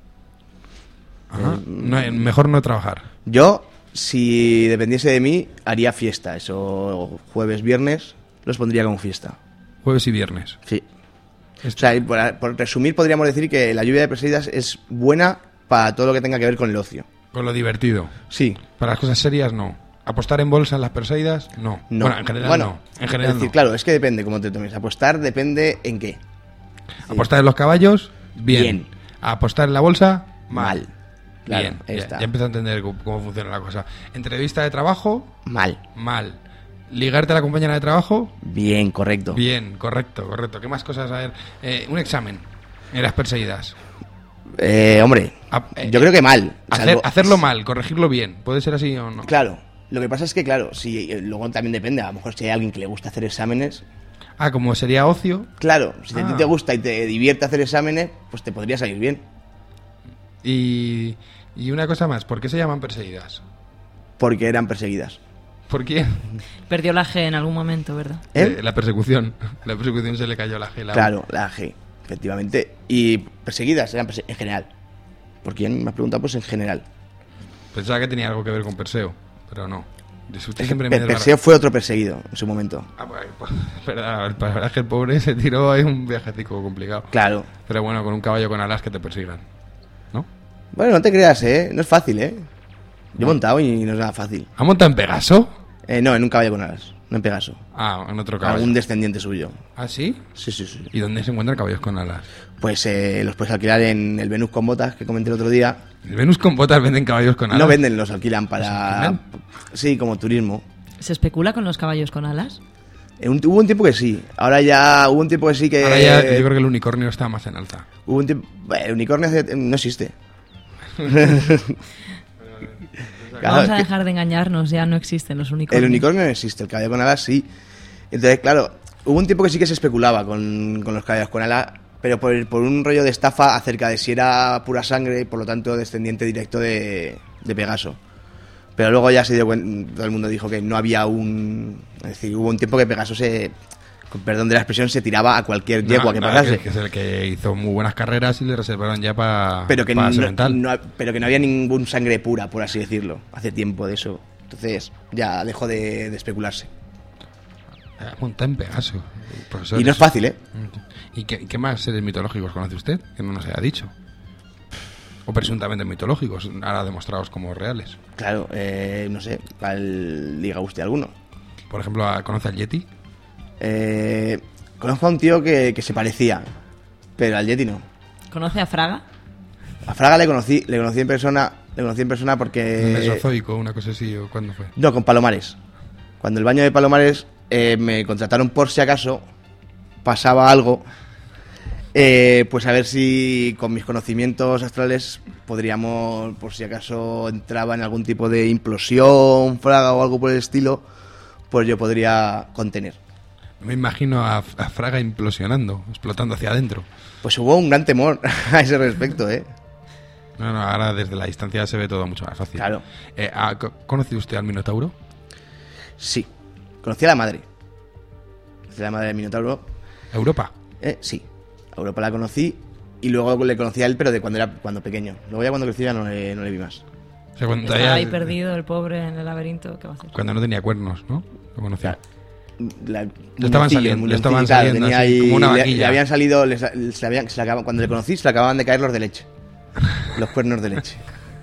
Ajá. Eh, No, mejor no trabajar. Yo, si dependiese de mí, haría fiesta. Eso, jueves, viernes, los pondría como fiesta. Jueves y viernes. Sí. O sea, y por, por resumir, podríamos decir que la lluvia de perseguidas es buena para todo lo que tenga que ver con el ocio. Con lo divertido. Sí. Para las cosas serias, no. ¿Apostar en bolsa en las perseguidas? No. No. Bueno, en general Bueno, no. En general es decir, no. claro, es que depende cómo te tomes. Apostar depende en qué. ¿Apostar en los caballos? Bien. Bien. ¿Apostar en la bolsa? Mal. Mal. Claro, Bien, ahí ya, está. ya empiezo a entender cómo, cómo funciona la cosa. ¿Entrevista de trabajo? Mal. Mal. ¿Ligarte a la compañera de trabajo? Bien, correcto. Bien, correcto, correcto. ¿Qué más cosas? A ver, eh, un examen en las perseguidas. Eh, hombre, A- eh, yo creo que mal. Hacer- Salvo- hacerlo mal, corregirlo bien. ¿Puede ser así o no? Claro. Lo que pasa es que, claro, si eh, luego también depende. A lo mejor si hay alguien que le gusta hacer exámenes. Ah, como sería ocio. Claro, si a ti Ah. te gusta y te divierte hacer exámenes, pues te podría salir bien. Y, y una cosa más, ¿por qué se llaman perseguidas? Porque eran perseguidas. ¿Por qué? Perdió la G en algún momento, ¿verdad? ¿Eh? Eh, la persecución. La persecución se le cayó a la G. La Claro, la G, efectivamente. Y perseguidas eran perse- en general. ¿Por quién me has preguntado? Pues en general. Pensaba que tenía algo que ver con Perseo, pero no. Usted El, siempre me el desbarra- Perseo fue otro perseguido en su momento. Ah, pues, pues, verdad, la verdad es que el pobre se tiró ahí un viajecico complicado. Claro. Pero bueno, con un caballo con alas que te persigan. ¿No? Bueno, no te creas, ¿eh? No es fácil, ¿eh? Yo he montado y no es nada fácil. ¿Ha montado en Pegaso? Eh, no, en un caballo con alas, no en Pegaso. Ah, en otro caballo. Algún descendiente suyo. ¿Ah, sí? Sí, sí, sí. ¿Y dónde se encuentran caballos con alas? Pues eh, los puedes alquilar en el Venus con botas que comenté el otro día. ¿El Venus con botas venden caballos con alas? No venden, los alquilan para... alquilan? Sí, como turismo. ¿Se especula con los caballos con alas? Eh, un- hubo un tiempo que sí. Ahora ya hubo un tiempo que sí que... Ahora ya yo creo que el unicornio está más en alta. Hubo un tiempo... Bueno, el unicornio hace- no existe. Claro, Vamos a que- dejar de engañarnos, ya no existen los unicornios. El unicornio no existe, el caballo con alas sí. Entonces, claro, hubo un tiempo que sí que se especulaba con, con los caballos con alas, pero por, por un rollo de estafa acerca de si era pura sangre y por lo tanto descendiente directo de, de Pegaso. Pero luego ya se dio cuenta, todo el mundo dijo que no había un... Es decir, hubo un tiempo que Pegaso se... con perdón de la expresión, se tiraba a cualquier yegua No, que no, pasase. que, que es el que hizo muy buenas carreras y le reservaron ya para pero que para no, semental. no- pero que no había ningún sangre pura, por así decirlo. Hace tiempo de eso. Entonces ya dejó de, de especularse. Ah, monta en Pegaso. Profesor, Y no es fácil, ¿eh? ¿Y qué, qué más seres mitológicos conoce usted que no nos haya dicho? O presuntamente mitológicos, ahora demostrados como reales. Claro, eh, no sé, ¿cuál diga usted alguno? Por ejemplo, ¿conoce al Yeti? Eh, conozco a un tío que, que se parecía, pero al Yeti no. ¿Conoce a Fraga? A Fraga le conocí, le conocí en persona, le conocí en persona ¿Un porque... mesozoico, una cosa así, o cuándo fue? No, con Palomares. Cuando el baño de Palomares eh, me contrataron por si acaso pasaba algo, eh, pues a ver si con mis conocimientos astrales podríamos, por si acaso entraba en algún tipo de implosión, Fraga o algo por el estilo, pues yo podría contener. Me imagino a, a Fraga implosionando, explotando hacia adentro. Pues hubo un gran temor a ese respecto, ¿eh? No, no, ahora desde la distancia se ve todo mucho más fácil. Claro. Eh, ¿Ha conocido usted al Minotauro? Sí. Conocí a la madre. Conocí a la madre del Minotauro. ¿Europa? Eh, sí. A Europa la conocí y luego le conocí a él, pero de cuando era cuando pequeño. Luego ya cuando crecí ya no le, no le vi más. O sea, cuando, Estaba ya- ahí perdido el pobre en el laberinto. ¿Qué va a hacer? cuando no tenía cuernos, ¿no? Lo conocía. La- Le estaban muñoncillo, saliendo, le muñoncillo, estaban claro, saliendo tenía así, ahí- como una le- vaquilla. Le habían salido, le sa- se le habían- se le acababan- cuando le conocí se le acababan de caer los de leche. Los cuernos de leche.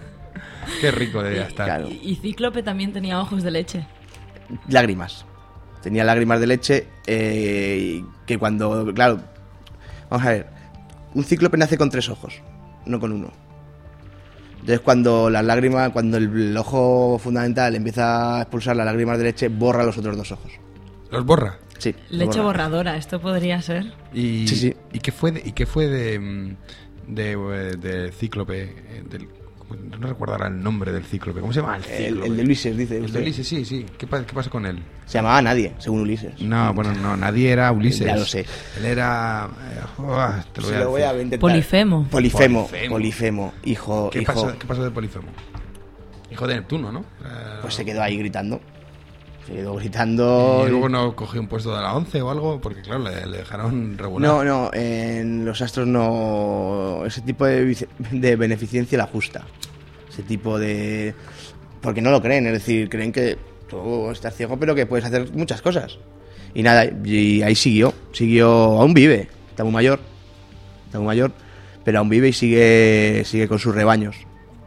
Qué rico debía estar. Claro. Y, y Cíclope también tenía ojos de leche. Lágrimas. Tenía lágrimas de leche eh, que cuando, claro, vamos a ver, un cíclope nace con tres ojos, no con uno. Entonces cuando las lágrimas, cuando el, el ojo fundamental empieza a expulsar las lágrimas de leche, borra los otros dos ojos. ¿Los borra? Sí. los Leche borra. borradora, esto podría ser. Y, Sí, sí. ¿Y qué fue de, y qué fue de, mm, de, eh, de Cíclope? eh, Del, no recuerdo ahora el nombre del Cíclope. ¿Cómo se llama el El, Cíclope? el de Ulises, dice El usted. de Ulises, sí, sí. ¿Qué, pa- qué pasa con él? Se llamaba Nadie, según Ulises. No, bueno, no, nadie era Ulises. Ya lo sé. Él era... eh, oh, te lo Se voy a lo voy a decir. intentar. Polifemo. Polifemo. Polifemo. Polifemo. Hijo, ¿Qué, hijo. pasó, ¿Qué pasó de Polifemo? Hijo de Neptuno, ¿no? Eh, Pues se quedó ahí gritando. Se quedó gritando. Y luego no cogió un puesto de la once o algo, porque claro, le, le dejaron regular. No, no, en los astros no. Ese tipo de, vice- de beneficencia la justa. Ese tipo de. Porque no lo creen, es decir, creen que tú estás ciego, pero que puedes hacer muchas cosas. Y nada, y ahí siguió. Siguió. Aún vive. Está muy mayor. Está muy mayor. Pero aún vive y sigue, sigue con sus rebaños.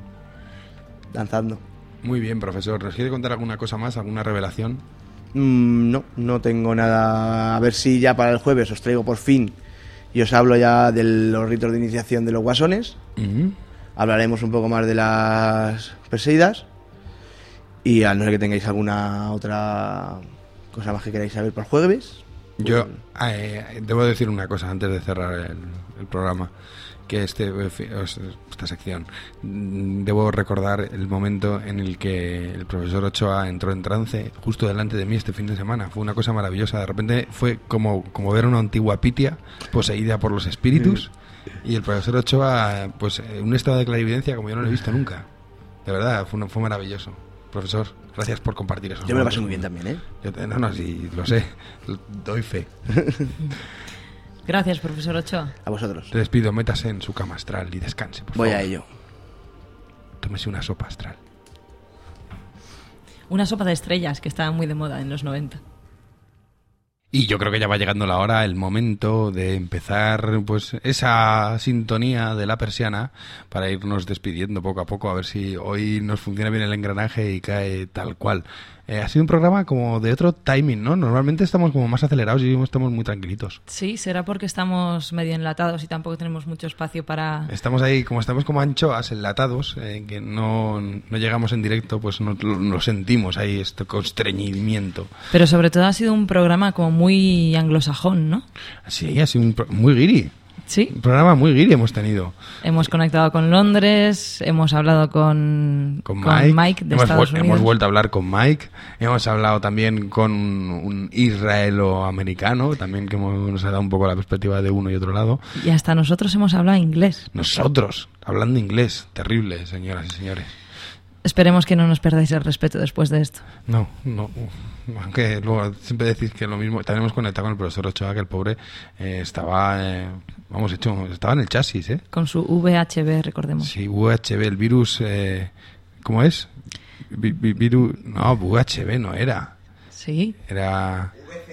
Danzando. Muy bien, profesor. ¿Nos quiere contar alguna cosa más, alguna revelación? Mm, no, no tengo nada. A ver si ya para el jueves os traigo por fin y os hablo ya de los ritos de iniciación de los guasones. Ujú. Hablaremos un poco más de las perseguidas. Y a no ser que tengáis alguna otra cosa más que queráis saber para el jueves. Yo eh, debo decir una cosa antes de cerrar el, el programa, que este esta sección mm, debo recordar el momento en el que el profesor Ochoa entró en trance justo delante de mí este fin de semana. Fue una cosa maravillosa. De repente fue como, como ver una antigua Pitia poseída por los espíritus y el profesor Ochoa pues en un estado de clarividencia como yo no lo he visto nunca. De verdad, fue, fue maravilloso. Profesor, gracias por compartir eso. Yo me lo pasé muy bien también, ¿eh? Yo te- no, no, sí, lo sé. Doy fe. Gracias, profesor Ochoa. A vosotros. Te despido, métase en su cama astral y descanse, por Voy favor. a ello. Tómese una sopa astral. Una sopa de estrellas que estaba muy de moda en los noventa. Y yo creo que ya va llegando la hora, el momento de empezar pues esa sintonía de la persiana para irnos despidiendo poco a poco, a ver si hoy nos funciona bien el engranaje y cae tal cual. Eh, ha sido un programa como de otro timing, ¿no? Normalmente estamos como más acelerados y hoy estamos muy tranquilitos. Sí, será porque estamos medio enlatados y tampoco tenemos mucho espacio para... Estamos ahí, como estamos como anchoas, enlatados, eh, que no, no llegamos en directo, pues no lo, lo sentimos ahí, este constreñimiento. Pero sobre todo ha sido un programa como muy anglosajón, ¿no? Sí, ha sido un pro- muy guiri. Sí. Un programa muy guiri hemos tenido. Hemos conectado con Londres, hemos hablado con, Con con Mike, Mike de hemos, Estados vuel- Unidos. hemos vuelto a hablar con Mike, hemos hablado también con un israelo-americano, también que hemos- nos ha dado un poco la perspectiva de uno y otro lado. Y hasta nosotros hemos hablado inglés. Nosotros, hablando inglés, terrible, señoras y señores. Esperemos que no nos perdáis el respeto después de esto. No, no, aunque luego siempre decís que lo mismo. También hemos conectado con el profesor Ochoa, que el pobre eh, estaba, eh, vamos, hecho, estaba en el chasis, ¿eh? Con su V I H, recordemos. Sí, V I H B, el virus, eh, ¿cómo es? Vi- vi- virus, no, V I H B no era. Sí. Era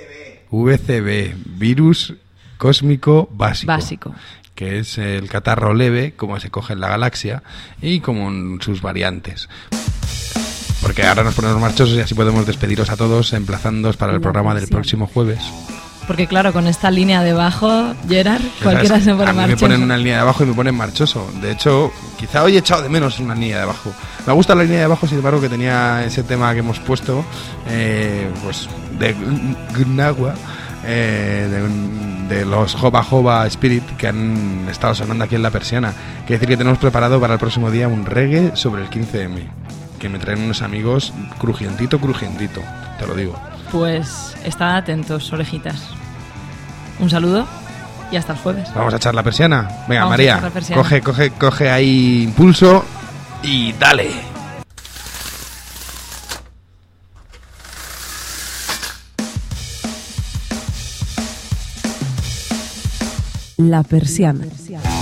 V C B, virus cósmico básico. Básico. Que es el catarro leve, como se coge en la galaxia, y como en sus variantes. Porque ahora nos ponemos marchosos y así podemos despediros a todos, emplazándoos para el La programa del versión. próximo jueves. Porque claro, con esta línea de bajo, Gerard, cualquiera ¿Sabes? se pone a mí me marchoso. ponen una línea de abajo y me ponen marchoso. De hecho, quizá hoy he echado de menos una línea de abajo. Me gusta la línea de abajo, sin embargo, que tenía ese tema que hemos puesto, eh, pues de Gnawa, eh, de, de los Joba Joba Spirit que han estado sonando aquí en La Persiana. Quiere decir que tenemos preparado para el próximo día un reggae sobre el quince eme, que me traen unos amigos crujientito, crujientito, te lo digo. Pues estad atentos, orejitas. Un saludo. Y hasta el jueves. Vamos a echar la persiana. Venga, Vamos a María, echar la persiana. coge, coge, coge ahí impulso y dale. La persiana.